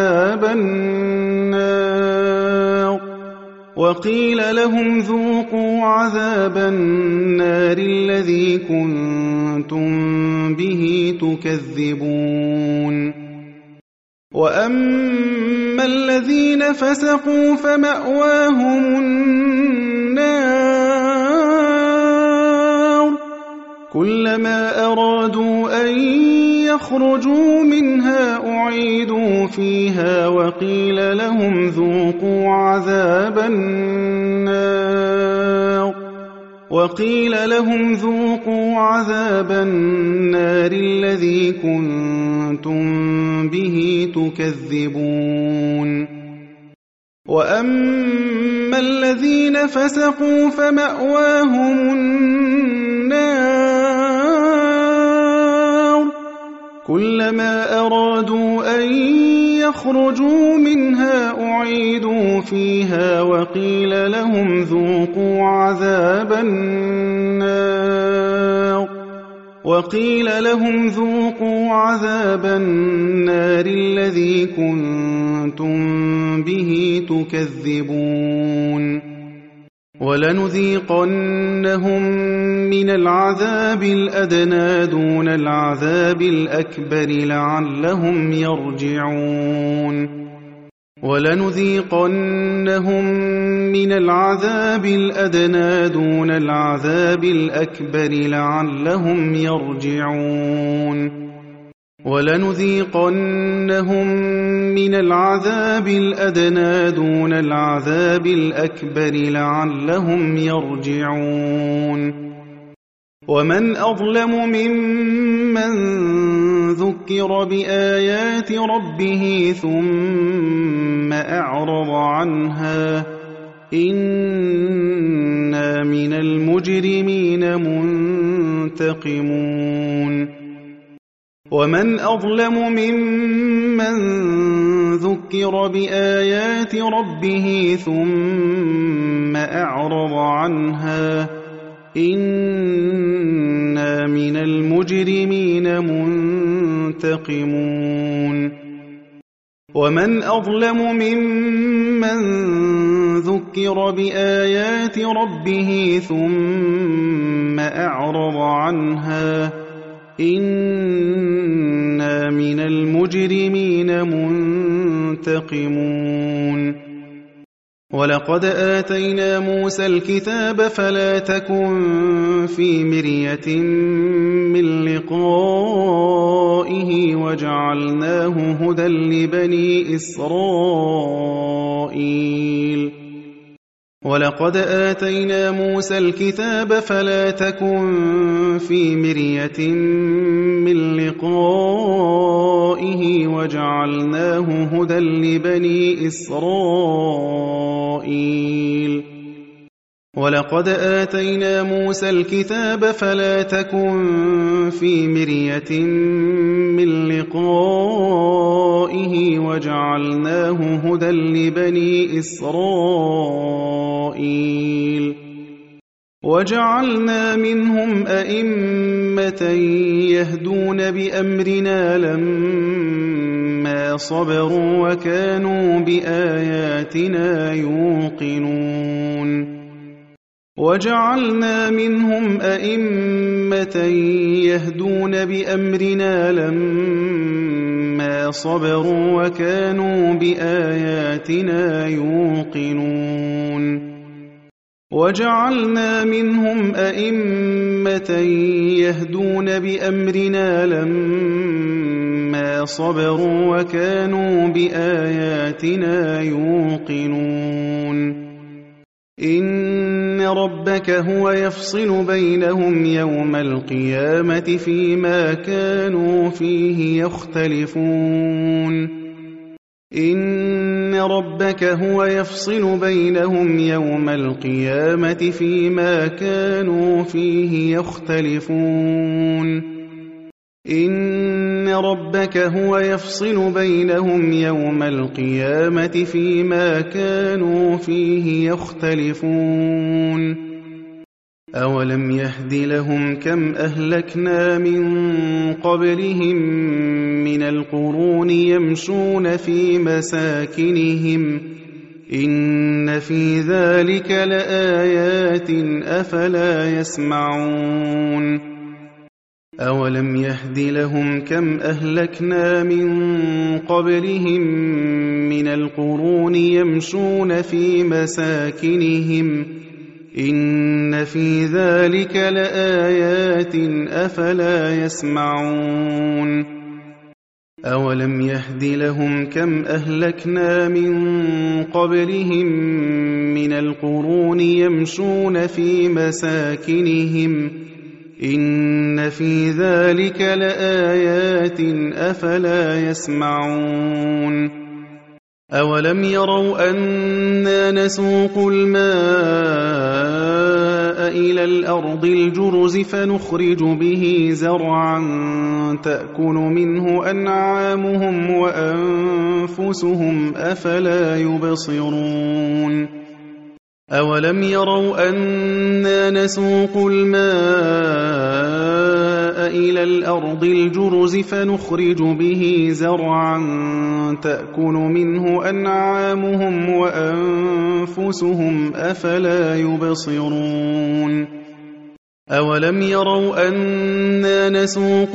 عذاب النار الذي كنتم به تكذبون وأما الذين فسقوا فمأواهم النار كلما أرادوا أن يخرجوا منها أعيدوا فيها وقيل لهم ذوقوا عذاب النار الذي كنتم به تكذبون وأما الذين فسقوا فمأواهم النار كلما أرادوا أن يخرجوا منها أعيدوا فيها وقيل لهم ذوقوا عذاب النار الذي كنتم به تكذبون ولنذيقنهم من العذاب الأدنى دون العذاب الأكبر لعلهم يرجعون ولنذيقنهم من العذاب الأدنى دون العذاب الأكبر لعلهم يرجعون ولنذيقنهم من العذاب الأدنى دون العذاب الأكبر لعلهم يرجعون ومن أظلم ممن ذكر بآيات ربه ثم أعرض عنها إنا من المجرمين منتقمون ومن أظلم ممن ذكر بآيات ربه ثم أعرض عنها إنا من المجرمين منتقمون ومن أظلم ممن ذكر بآيات ربه ثم أعرض عنها إنا من المجرمين منتقمون ولقد آتينا موسى الكتاب فلا تكن في مرية من لقائه وجعلناه هدى لبني إسرائيل ولقد آتينا موسى الكتاب فلا تكن في مرية من لقائه وجعلناه هدى لبني إسرائيل ولقد آتينا موسى الكتاب فلا تكن في مرية من لقائه وجعلناه هدى لبني إسرائيل وجعلنا منهم أئمة يهدون بأمرنا لما صبروا وكانوا بآياتنا يوقنون وجعلنا منهم أئمة يهدون بأمرنا لما صبروا وكانوا بآياتنا يوقنون وجعلنا منهم أئمة يهدون بأمرنا لما صبروا وكانوا بآياتنا يوقنون إن ربك هو يفصل بينهم يوم القيامة فيما كانوا فيه يختلفون إن ربك هو يفصل بينهم يوم القيامة فيما كانوا فيه يختلفون إن ربك هو يفصل بينهم يوم القيامة فيما كانوا فيه يختلفون أولم يهد لهم كم أهلكنا من قبلهم من القرون يمشون في مساكنهم إن في ذلك لآيات أفلا يسمعون أولم يهد لهم كم أهلكنا من قبلهم من القرون يمشون في مساكنهم إن في ذلك لآيات أفلا يسمعون أولم يهد لهم كم أهلكنا من قبلهم من القرون يمشون في مساكنهم إن في ذلك لآيات أفلا يسمعون أولم يروا أنا نسوق الماء إلى الأرض الجرز فنخرج به زرعا تأكل منه أنعامهم وأنفسهم أفلا يبصرون أولم يروا أنا نسوق الماء إلى الأرض الجرز فنخرج به زرعا تأكل منه أنعامهم وأنفسهم أفلا يبصرون أولم يروا أنا نسوق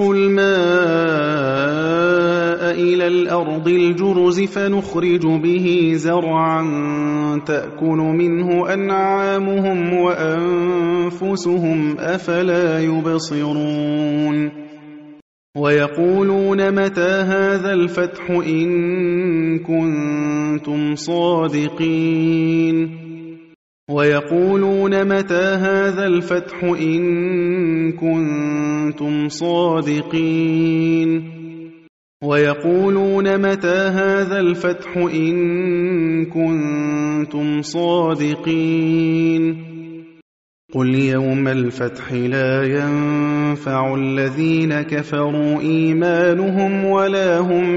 الماء إلى الأرض الجرز فنخرج به زرعا تأكل منه أنعامهم وأنفسهم أفلا يبصرون ويقولون متى هذا الفتح إن كنتم صادقين ويقولون متى هذا الفتح إن كنتم صادقين ويقولون متى هذا الفتح إن كنتم صادقين قل يوم الفتح لا ينفع الذين كفروا إيمانهم ولا هم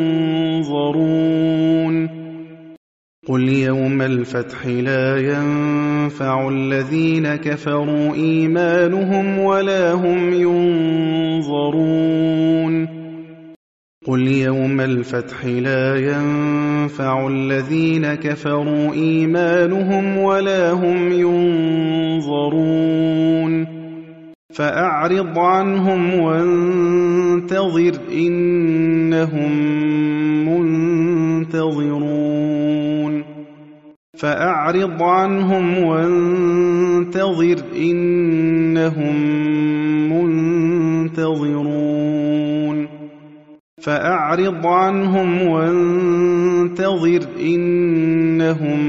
ينظرون قل يوم الفتح لا ينفع الذين كفروا إيمانهم ولا هم ينظرون قل يوم الفتح لا ينفع الذين كفروا إيمانهم ولا هم ينظرون فأعرض عنهم وانتظر إنهم منتظرون فأعرض عنهم وانتظر إنهم منتظرون فأعرض عنهم وانتظر إنهم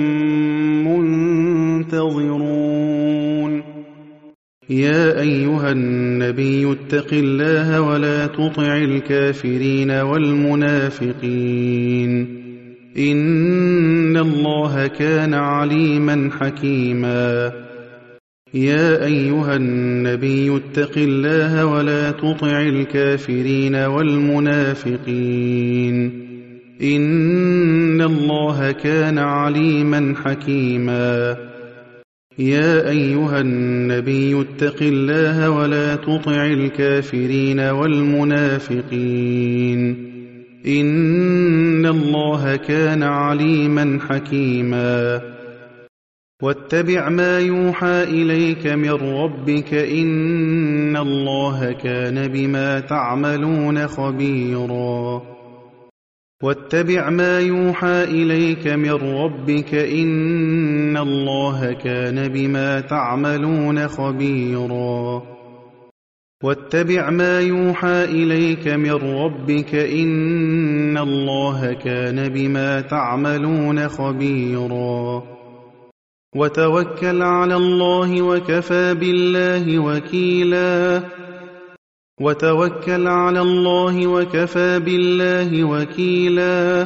منتظرون يا أيها النبي اتق الله ولا تطع الكافرين والمنافقين إن الله كان عليما حكيما يا أيها النبي اتق الله ولا تطع الكافرين والمنافقين إن الله كان عليما حكيما يا أيها النبي اتق الله ولا تطع الكافرين والمنافقين إن الله كان عليما حكيما واتبع ما يوحى إليك من ربك إن الله كان بما تعملون خبيرا واتبع ما يوحى إليك من ربك إن الله كان بما تعملون خبيرا واتبع ما يوحى إليك من ربك إن الله كان بما تعملون خبيرا وتوكل على الله وكفى بالله وكيلا وتوكل على الله وكفى بالله وكيلا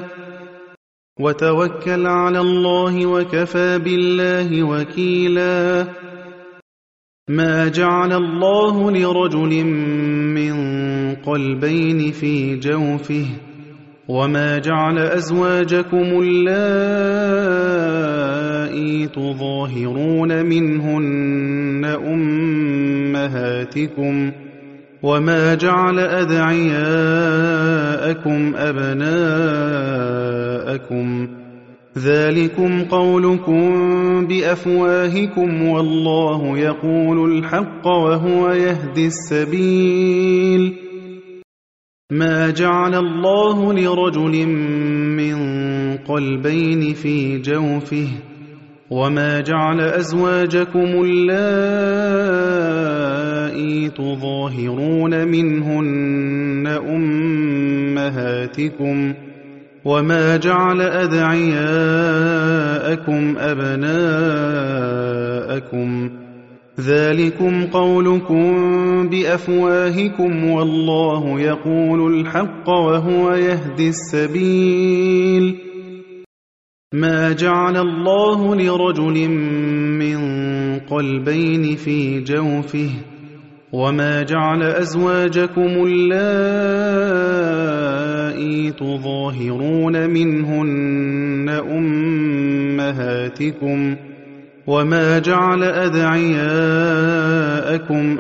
وتوكل على الله وكفى بالله وكيلا ما جعل الله لرجل من قلبين في جوفه وما جعل أزواجكم اللائي تظاهرون منهن أمهاتكم وما جعل أدعياءكم أبناءكم ذلكم قولكم بأفواهكم والله يقول الحق وهو يهدي السبيل ما جعل الله لرجل من قلبين في جوفه وما جعل أزواجكم اللائي تظاهرون منهن أمهاتكم وما جعل أدعياءكم أبناءكم ذلكم قولكم بأفواهكم والله يقول الحق وهو يهدي السبيل ما جعل الله لرجل من قلبين في جوفه وما جعل أزواجكم اللائي تظاهرون منهن أمهاتكم وما جعل أدعياءكم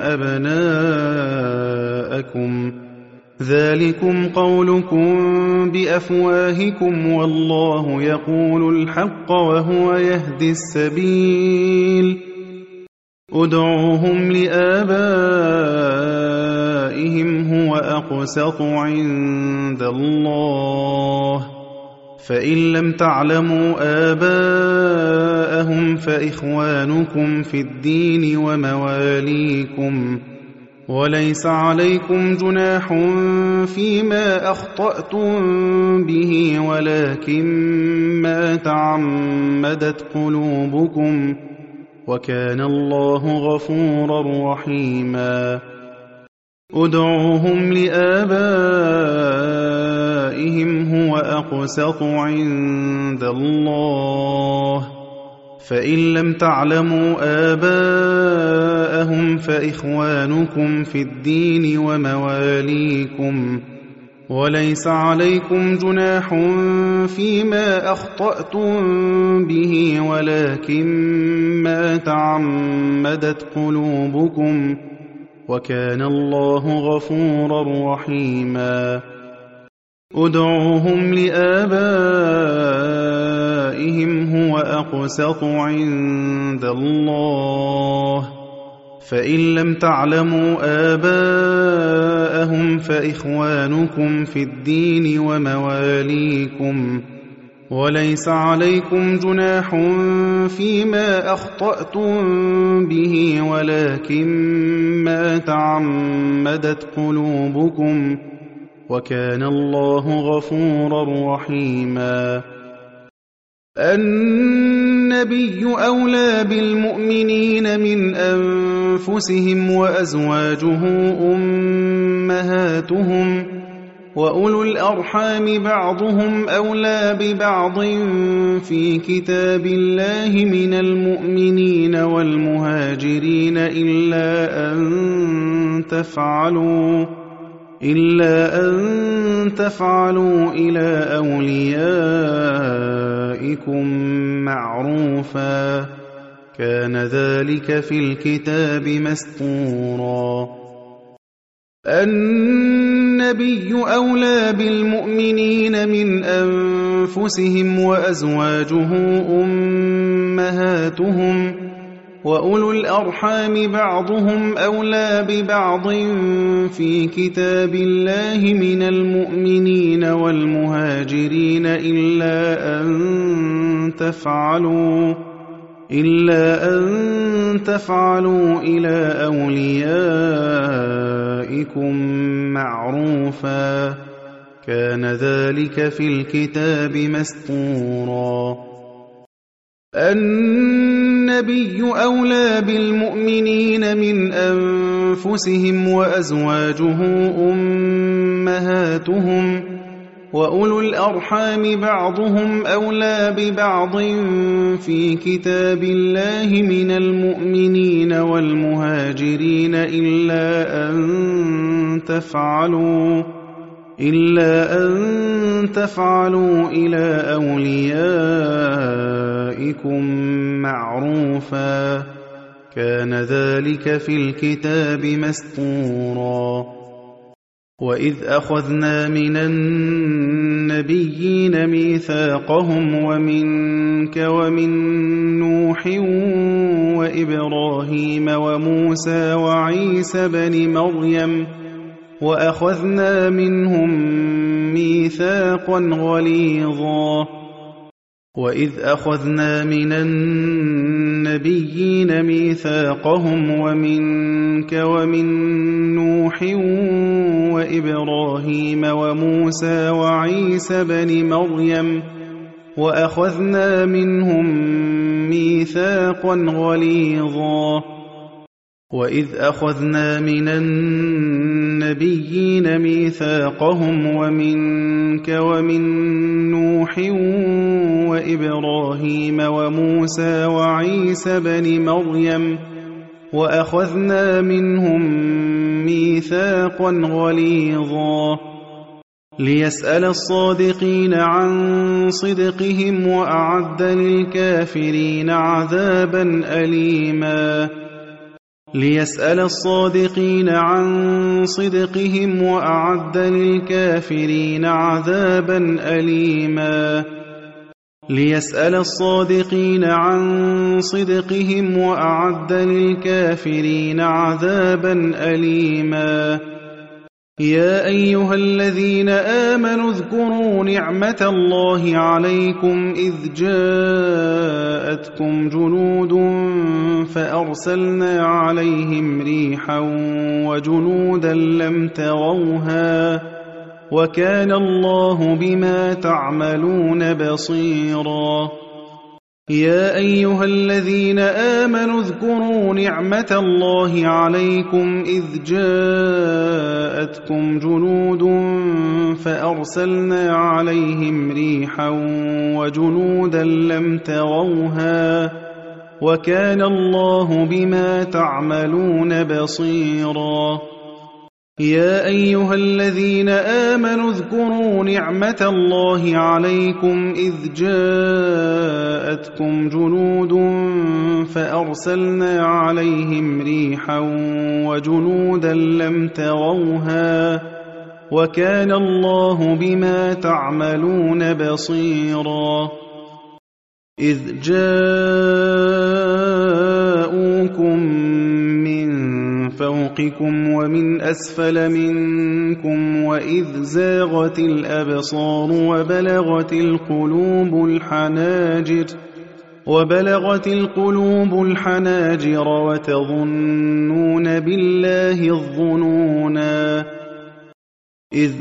أبناءكم ذلكم قولكم بأفواهكم والله يقول الحق وهو يهدي السبيل ادعوهم لآبائهم هو أقسط عند الله فإن لم تعلموا آباءهم فإخوانكم في الدين ومواليكم وليس عليكم جناح فيما أخطأتم به ولكن ما تعمدت قلوبكم وكان الله غفورا رحيما ادعوهم لآبائهم هو أقسط عند الله فإن لم تعلموا آباءهم فإخوانكم في الدين ومواليكم وليس عليكم جناح فيما أخطأتم به ولكن ما تعمدت قلوبكم وكان الله غفورا رحيما ادعوهم لآبائهم هو أقسط عند الله فإن لم تعلموا آباءهم فإخوانكم في الدين ومواليكم وليس عليكم جناح فيما أخطأتم به ولكن ما تعمدت قلوبكم وكان الله غفورا رحيما النبي أولى بالمؤمنين من أنفسهم وأزواجه أمهاتهم وأولو الأرحام بعضهم أولى ببعض في كتاب الله من المؤمنين والمهاجرين إلا أن تفعلوا إلى أوليائكم معروفا كان ذلك في الكتاب مسطورا النبي أولى بالمؤمنين من أنفسهم وأزواجه أمهاتهم وأولو الأرحام بعضهم أولى ببعض في كتاب الله من المؤمنين والمهاجرين إلا أن تفعلوا إلى أوليائكم معروفا كان ذلك في الكتاب مسطورا النبي أولى بالمؤمنين من أنفسهم وأزواجه أمهاتهم وأولو الأرحام بعضهم أولى ببعض في كتاب الله من المؤمنين والمهاجرين إلا أن تفعلوا إلى أوليائكم معروفا كان ذلك في الكتاب مسطورا وإذ أخذنا من النبيين ميثاقهم ومنك ومن نوح وإبراهيم وموسى وعيسى بن مريم وأخذنا منهم ميثاقا غليظا وإذ أخذنا من النبيين ميثاقهم ومنك ومن نوح وإبراهيم وموسى وعيسى بن مريم وأخذنا منهم ميثاقا غليظا وإذ أخذنا من النبيين ميثاقهم ومنك ومن نوح وإبراهيم وموسى وعيسى بن مريم وأخذنا منهم ميثاقا غليظا ليسأل الصادقين عن صدقهم وأعد للكافرين عذابا أليما ليسأل الصادقين عن صدقهم وأعد للكافرين عذابا أليما ليسأل الصادقين عن صدقهم وأعد للكافرين عذابا أليما يا أيها الذين آمنوا اذكروا نعمة الله عليكم إذ جاءتكم جنود فأرسلنا عليهم ريحا وجنودا لم تروها وكان الله بما تعملون بصيرا يا أيها الذين آمنوا اذكروا نعمة الله عليكم إذ جاءتكم جنود فأرسلنا عليهم ريحا وجنودا لم تروها وكان الله بما تعملون بصيرا يا أيها الذين آمنوا اذكروا نعمة الله عليكم إذ جاءتكم جنود فأرسلنا عليهم ريحا وجنودا لم تروها وكان الله بما تعملون بصيرا إذ جاءوكم من فوقكم ومن أسفل منكم وإذ زاغت الأبصار وبلغت القلوب الحناجر وتظنون بالله الظنونا إذ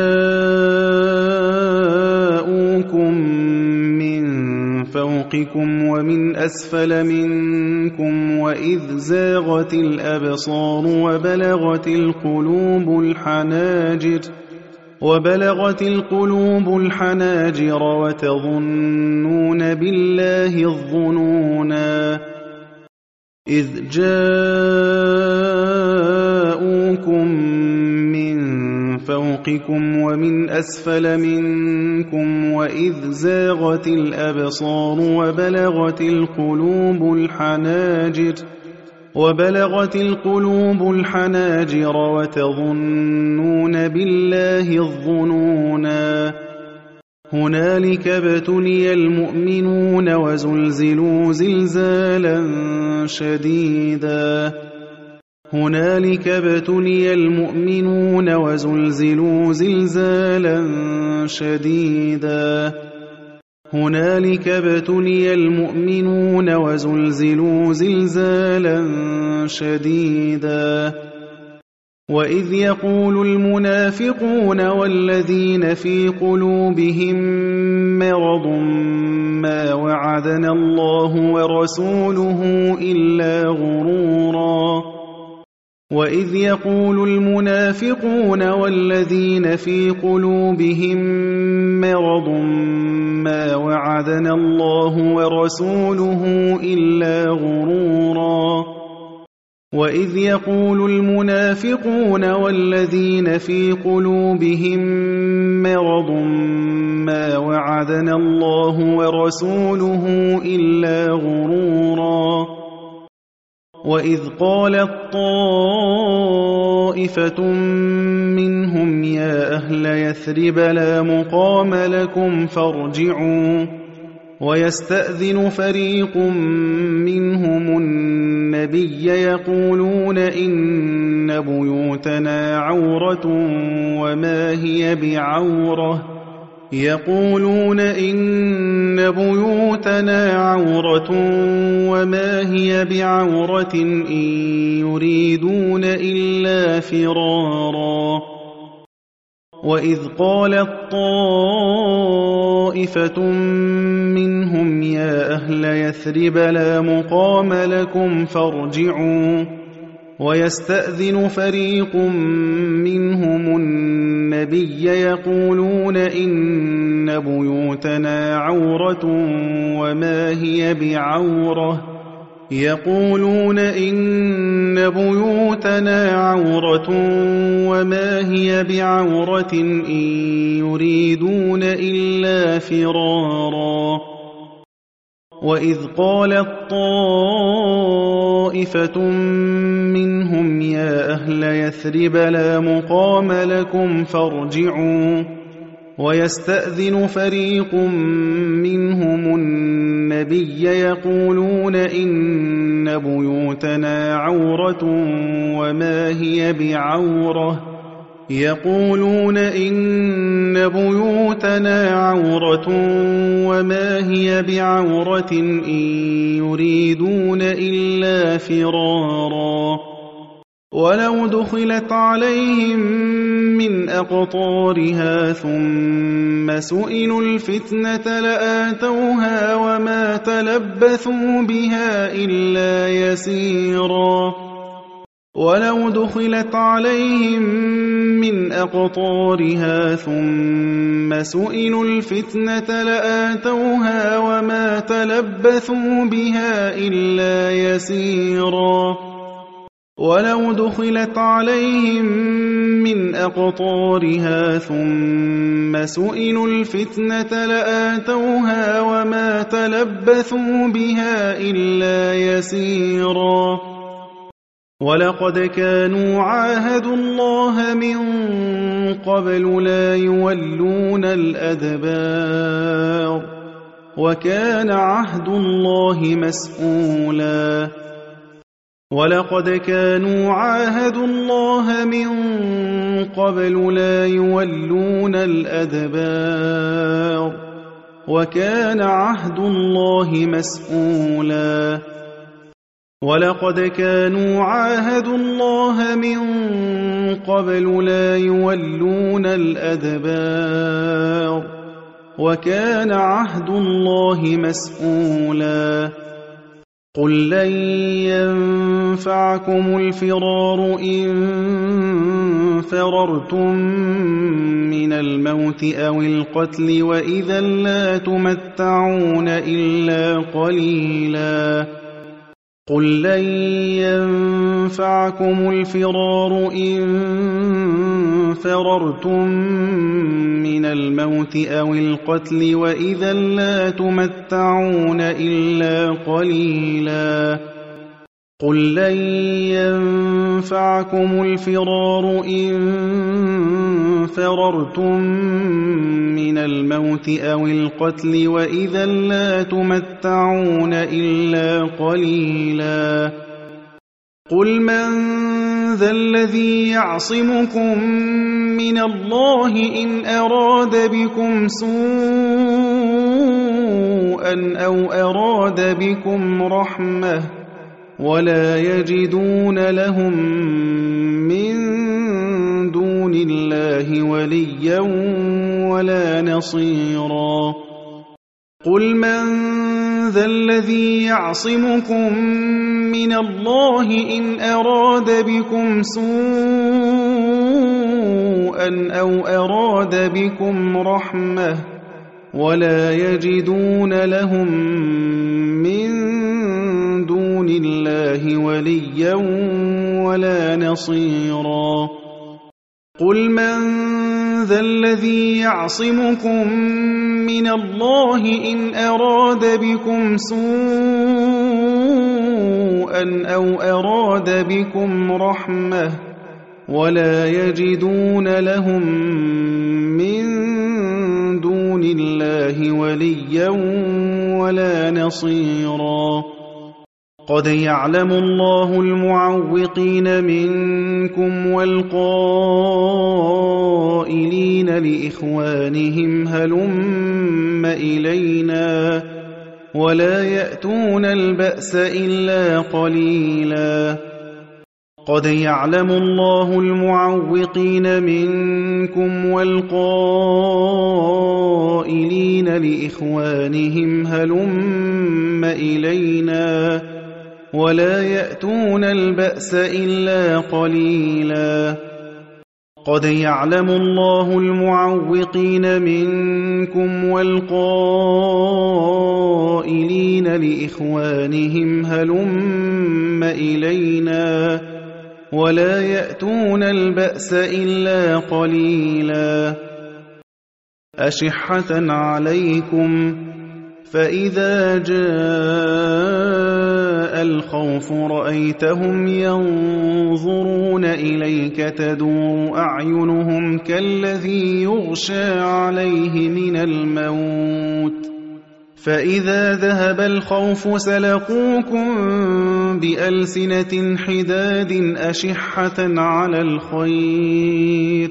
جاءوكم من فوقكم ومن أسفل منكم وإذ زاغت الأبصار وبلغت القلوب الحناجر وتظنون بالله الظنونا إذ جاءوكم من فوقكم ومن أسفل منكم وإذ زاغت الأبصار وبلغت القلوب الحناجر وتظنون بالله الظنونا هنالك ابتلي المؤمنون وزلزلوا زلزالا شديدا هنالك ابتلي المؤمنون وزلزلوا زلزالا شديدا هنالك ابتلي المؤمنون وزلزلوا زلزالا شديدا وإذ يقول المنافقون والذين في قلوبهم مرض ما وعدنا الله ورسوله إلا غرورا وإذ يقول المنافقون والذين في قلوبهم مرض ما وعدنا الله ورسوله إلا غرورا وإذ يقول المنافقون والذين في قلوبهم مرض ما وعدنا الله ورسوله إلا غرورا وإذ قالت طائفة منهم يا أهل يثرب لا مقام لكم فارجعوا ويستأذن فريق منهم النبي يقولون إن بيوتنا عورة وما هي بعورة إن يريدون إلا فرارا وإذ قالت طائفة منهم يا أهل يثرب لا مقام لكم فارجعوا ويستأذن فريق منهم النبي يقولون إن بيوتنا عورة وما هي بعورة إن يريدون إلا فرارا وإذ قالت طائفة منهم يا أهل يثرب لا مقام لكم فارجعوا ويستأذن فريق منهم النبي يقولون إن بيوتنا عورة وما هي بعورة إن يريدون إلا فرارا ولو دخلت عليهم من أقطارها ثم سئلوا الفتنة لآتوها وما تلبثوا بها إلا يسيرا ولو دخلت عليهم من أقطارها ثم سئلوا الفتنة لآتوها وما تلبثوا بها إلا يسيرا ولو دخلت عليهم من أقطارها ثم سئلوا الفتنة لآتوها وما تلبثوا بها إلا يسيرا ولقد كانوا عاهدوا الله من قبل لا يولون الأدبار وكان عهد الله مسؤولا ولقد كانوا عاهدوا الله من قبل لا يولون الأدبار وكان عهد الله مسؤولا ولقد كانوا عاهدوا الله من قبل لا يولون الأدبار وكان عهد الله مسؤولا قل لن ينفعكم الفرار إن فررتم من الموت أو القتل وإذا لا تمتعون إلا قليلا قل لن ينفعكم الفرار إن فررتم من الموت أو القتل وإذا لا تمتعون إلا قليلا قل لن ينفعكم الفرار إن فررتم من الموت أو القتل وإذا لا تمتعون إلا قليلا قل من ذا الذي يعصمكم من الله إن أراد بكم سوءا أو أراد بكم رحمة ولا يجدون لهم من دون الله وليا ولا نصيرا قل من ذا الذي يعصمكم من الله إن أراد بكم سوءا أو أراد بكم رحمة ولا يجدون لهم من دون الله وليا ولا نصيرا قل من ذا الذي يعصمكم من الله إن أراد بكم سوءا سوءا أو أراد بكم رحمة ولا يجدون لهم من دون الله وليا ولا نصيرا قد يعلم الله المعوقين منكم والقائلين لإخوانهم هلم إلينا ولا يأتون البأس إلا قليلا قد يعلم الله المعوقين منكم والقائلين لإخوانهم هلم إلينا ولا يأتون البأس إلا قليلا قد يعلم الله المعوقين منكم والقائلين لإخوانهم هلم إلينا ولا يأتون البأس إلا قليلا أشحة عليكم فإذا جاء الخوف رأيتهم ينظرون إليك تدور أعينهم كالذي يغشى عليه من الموت فإذا ذهب الخوف سلقوكم بألسنة حداد أشحة على الخير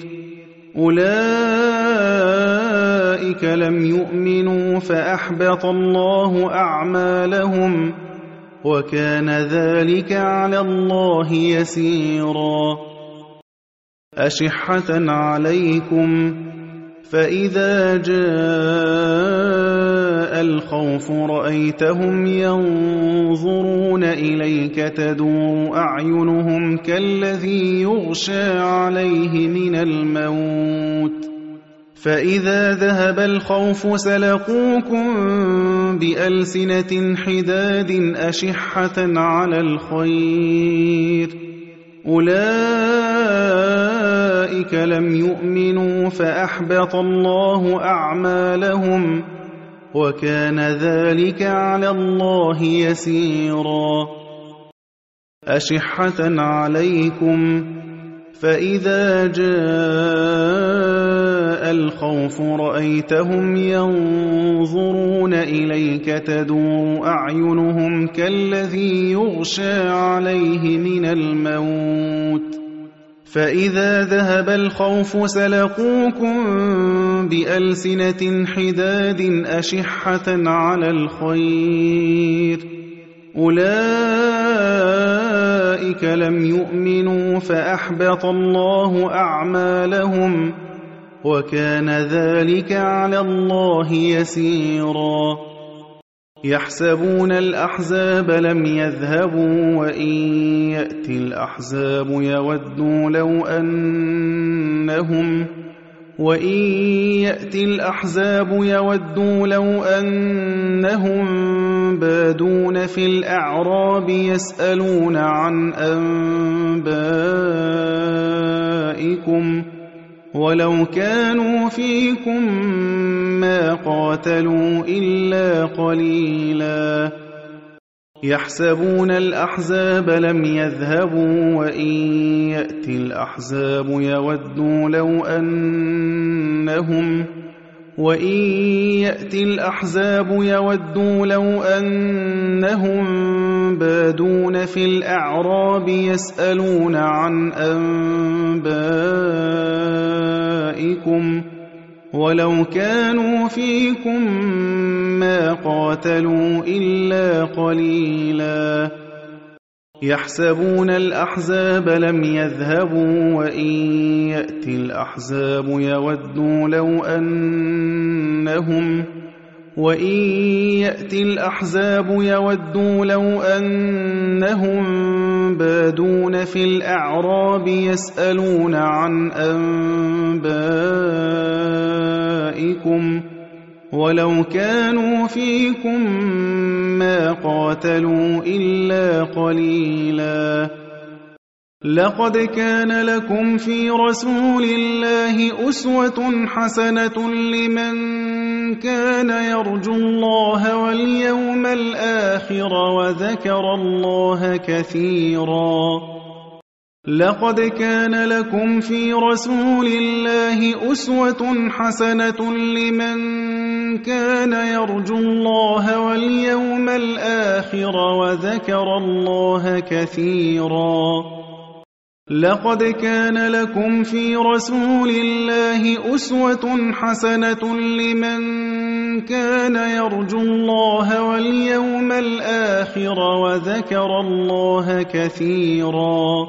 أولئك لم يؤمنوا فأحبط الله أعمالهم وكان ذلك على الله يسيرا أشحة عليكم فإذا جاء الخوف رأيتهم ينظرون إليك تدور أعينهم كالذي يغشى عليه من الموت فإذا ذهب الخوف سلقوكم بألسنة حداد أشحة على الخير أولئك لم يؤمنوا فأحبط الله أعمالهم وكان ذلك على الله يسيرا أشحة عليكم فإذا جاء الخوف رأيتهم ينظرون إليك تدور أعينهم كالذي يغشى عليه من الموت فإذا ذهب الخوف سلقوكم بألسنة حداد أشحة على الخير أولئك لم يؤمنوا فأحبط الله أعمالهم وكان ذلك على الله يسيرا يحسبون الأحزاب لم يذهبوا وإن يأتي الأحزاب يودوا لو أنهم بادون في الأعراب يسألون عن أنبائكم ولو كانوا فيكم ما قاتلوا إلا قليلا يحسبون الأحزاب لم يذهبوا وإن يأتي الأحزاب يودوا لو أنهم بادون في الأعراب يسألون عن أنبائكم ولو كانوا فيكم ما قاتلوا إلا قليلا يحسبون الأحزاب لم يذهبوا وإن يأتي الأحزاب يودوا لو أنهم بادون في الأعراب يسألون عن أنبائكم ولو كانوا فيكم ما قاتلوا إلا قليلا لقد كان لكم في رسول الله أسوة حسنة لمن كان يرجو الله واليوم الآخر وذكر الله كثيرا. لقد كان لكم في رسول الله أسوة حسنة لمن كان يرجو الله واليوم الآخر وذكر الله كثيرا. لقد كان لكم في رسول الله أسوة حسنة لمن كان يرجو الله واليوم الآخر وذكر الله كثيرا.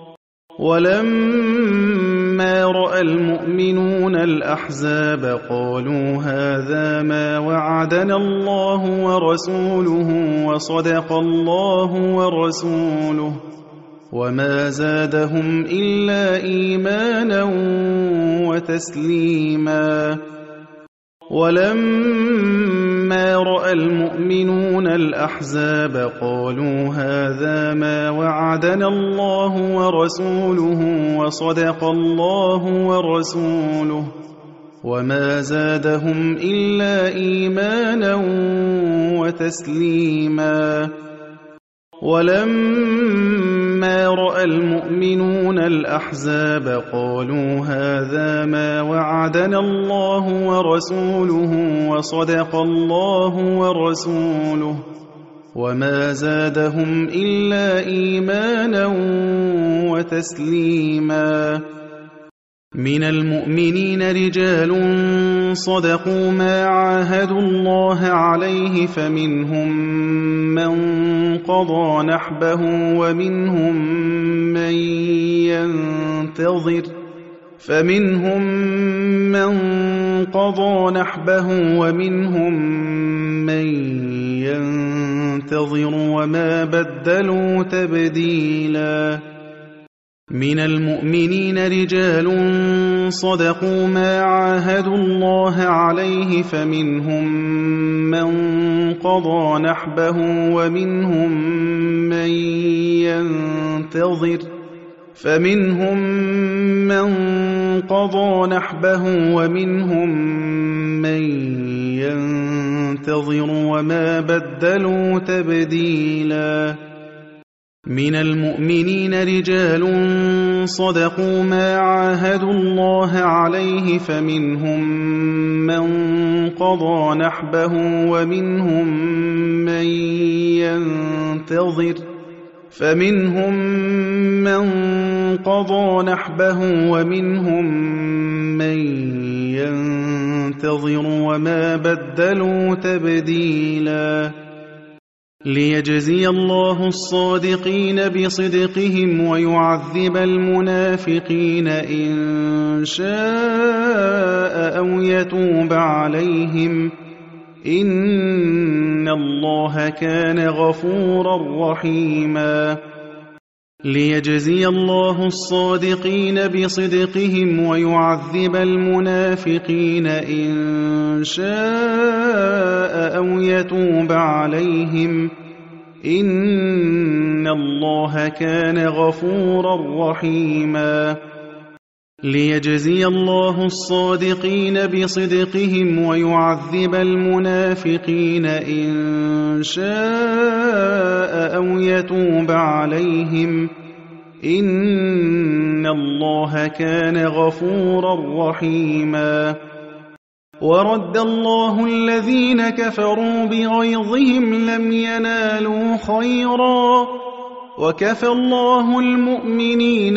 ولما رأى المؤمنون الأحزاب قالوا هذا ما وعدنا الله ورسوله وصدق الله ورسوله وما زادهم إلا إيمانا وتسليما. ولما رأى المؤمنون الأحزاب قالوا هذا ما وعدنا الله ورسوله وصدق الله ورسوله وما زادهم إلا إيمانا وتسليما. ولما رأى المؤمنون الأحزاب قالوا هذا ما وعدنا الله ورسوله وصدق الله ورسوله وما زادهم إلا إيمانا وتسليما. من المؤمنين رجال صدقوا ما عاهدوا الله عليه فمنهم من قضى نحبه ومنهم من ينتظر وما بدلوا تبديلا. من المؤمنين رجال صدقوا ما عاهدوا الله عليه فمنهم من قضى نحبه ومنهم من ينتظر وما بدلوا تبديلا. من المؤمنين رجال صدقوا ما عاهدوا الله عليه فمنهم من قضى نحبه ومنهم من ينتظر وما بدلوا تبديلا. ليجزي الله الصادقين بصدقهم ويعذب المنافقين إن شاء أو يتوب عليهم إن الله كان غفورا رحيما. ليجزي الله الصادقين بصدقهم ويعذب المنافقين إن شاء أو يتوب عليهم إن الله كان غفورا رحيما. ليجزي الله الصادقين بصدقهم ويعذب المنافقين إن شاء أو يتوب عليهم إن الله كان غفورا رحيما. ورد الله الذين كفروا بغيظهم لم ينالوا خيرا وكفى الله المؤمنين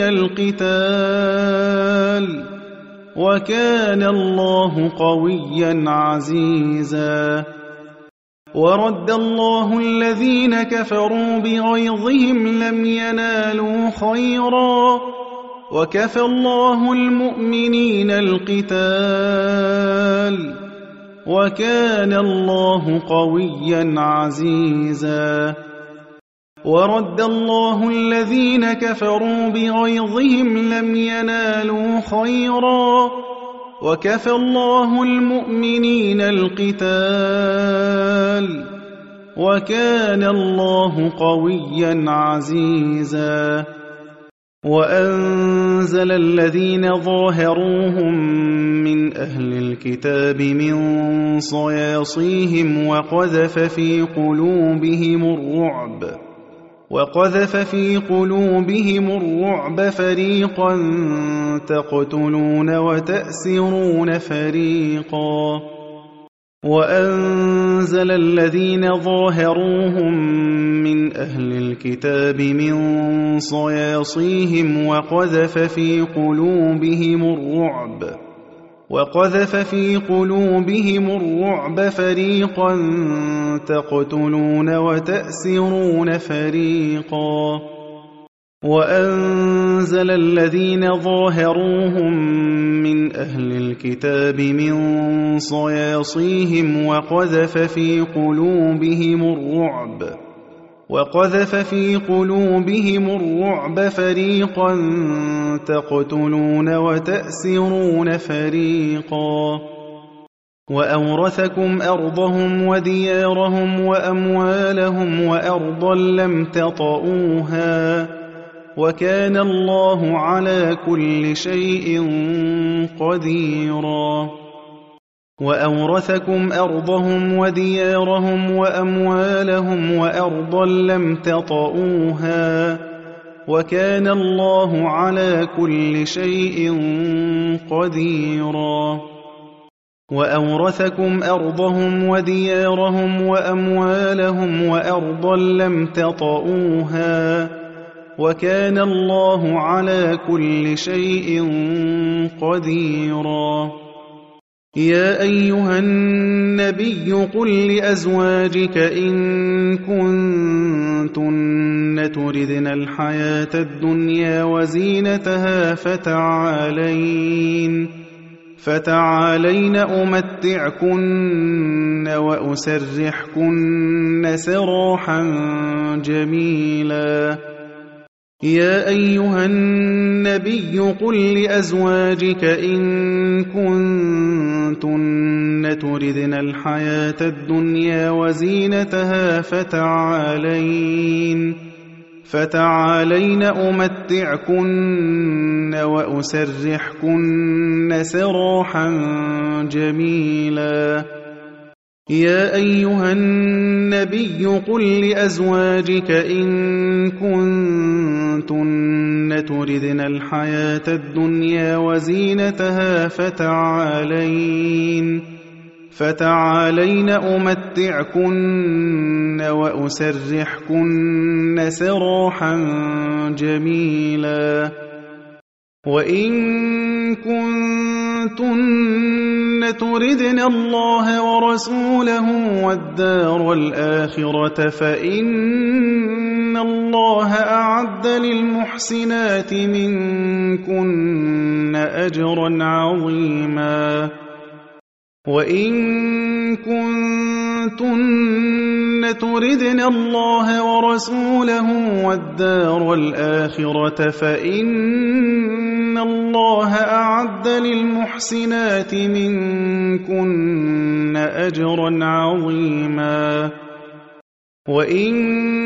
القتال وكان الله قويا عزيزا. ورد الله الذين كفروا بغيظهم لم ينالوا خيرا وكفى الله المؤمنين القتال وكان الله قويا عزيزا. ورد الله الذين كفروا بغيظهم لم ينالوا خيرا وكفى الله المؤمنين القتال وكان الله قويا عزيزا. وأنزل الذين ظاهروهم من أهل الكتاب من صياصيهم وقذف في قلوبهم الرعب فريقا تقتلون وتأسرون فريقا وأنزل الذين ظاهروهم من أهل الكتاب من صياصيهم وقذف في قلوبهم الرعب فريقا تقتلون وتأسرون فريقا وأنزل الذين ظاهروهم من أهل الكتاب من صياصيهم وقذف في قلوبهم الرعب فريقا تقتلون وتأسرون فريقا وأورثكم أرضهم وديارهم وأموالهم وأرضا لم تطئوها وكان الله على كل شيء قديرا وأورثكم أرضهم وديارهم وأموالهم وأرضا لم تطئوها وكان الله على كل شيء قديرا وأورثكم أرضهم وديارهم وأموالهم وأرضا لم تطئوها وكان الله على كل شيء قديرا يا أيها النبي قل لأزواجك إن كنتن تردن الحياة الدنيا وزينتها فتعالين أمتعكن وأسرحكن سراحا جميلا يا أيها النبي قل لأزواجك إن كنتن تردن الحياة الدنيا وزينتها فتعالين أمتعكن وأسرحكن سراحا جميلا يا أيها النبي قل لأزواجك إن كنتن تردن الحياة الدنيا وزينتها فتعالين أمتعكن وأسرحكن سراحا جميلا وإن كنتن تردن الله ورسوله والدار الآخرة فإن الله أعد للمحسنات منكن أجرا عظيما وإن كنتن تردن الله ورسوله والدار الآخرة فإن الله أعد للمحسنات منكن أجرا عظيما وإن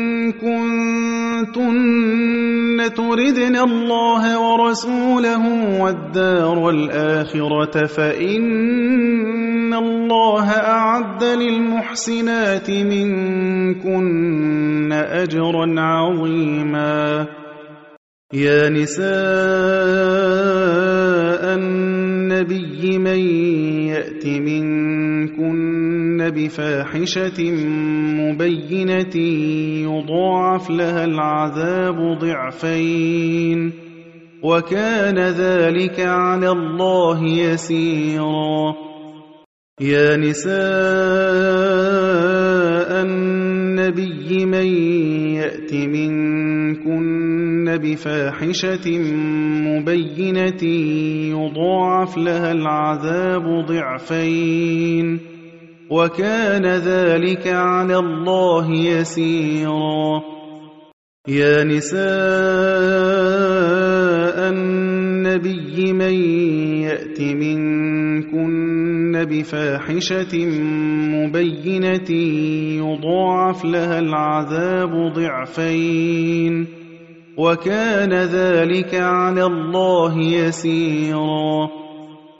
كنتن تردن الله ورسوله والدار الآخرة فإن الله أعد للمحسنات منكن أجرا عظيما يا نساء النبي من يأت منكن بفاحشة مبينة يضاعف لها العذاب ضعفين وكان ذلك على الله يسيرا يا نساء النبي من يأت منكن بفاحشة مبينة يضاعف لها العذاب ضعفين وكان ذلك على الله يسيرا يا نساء النبي من يأت منكن بفاحشة مبينة يضاعف لها العذاب ضعفين وكان ذلك على الله يسيرا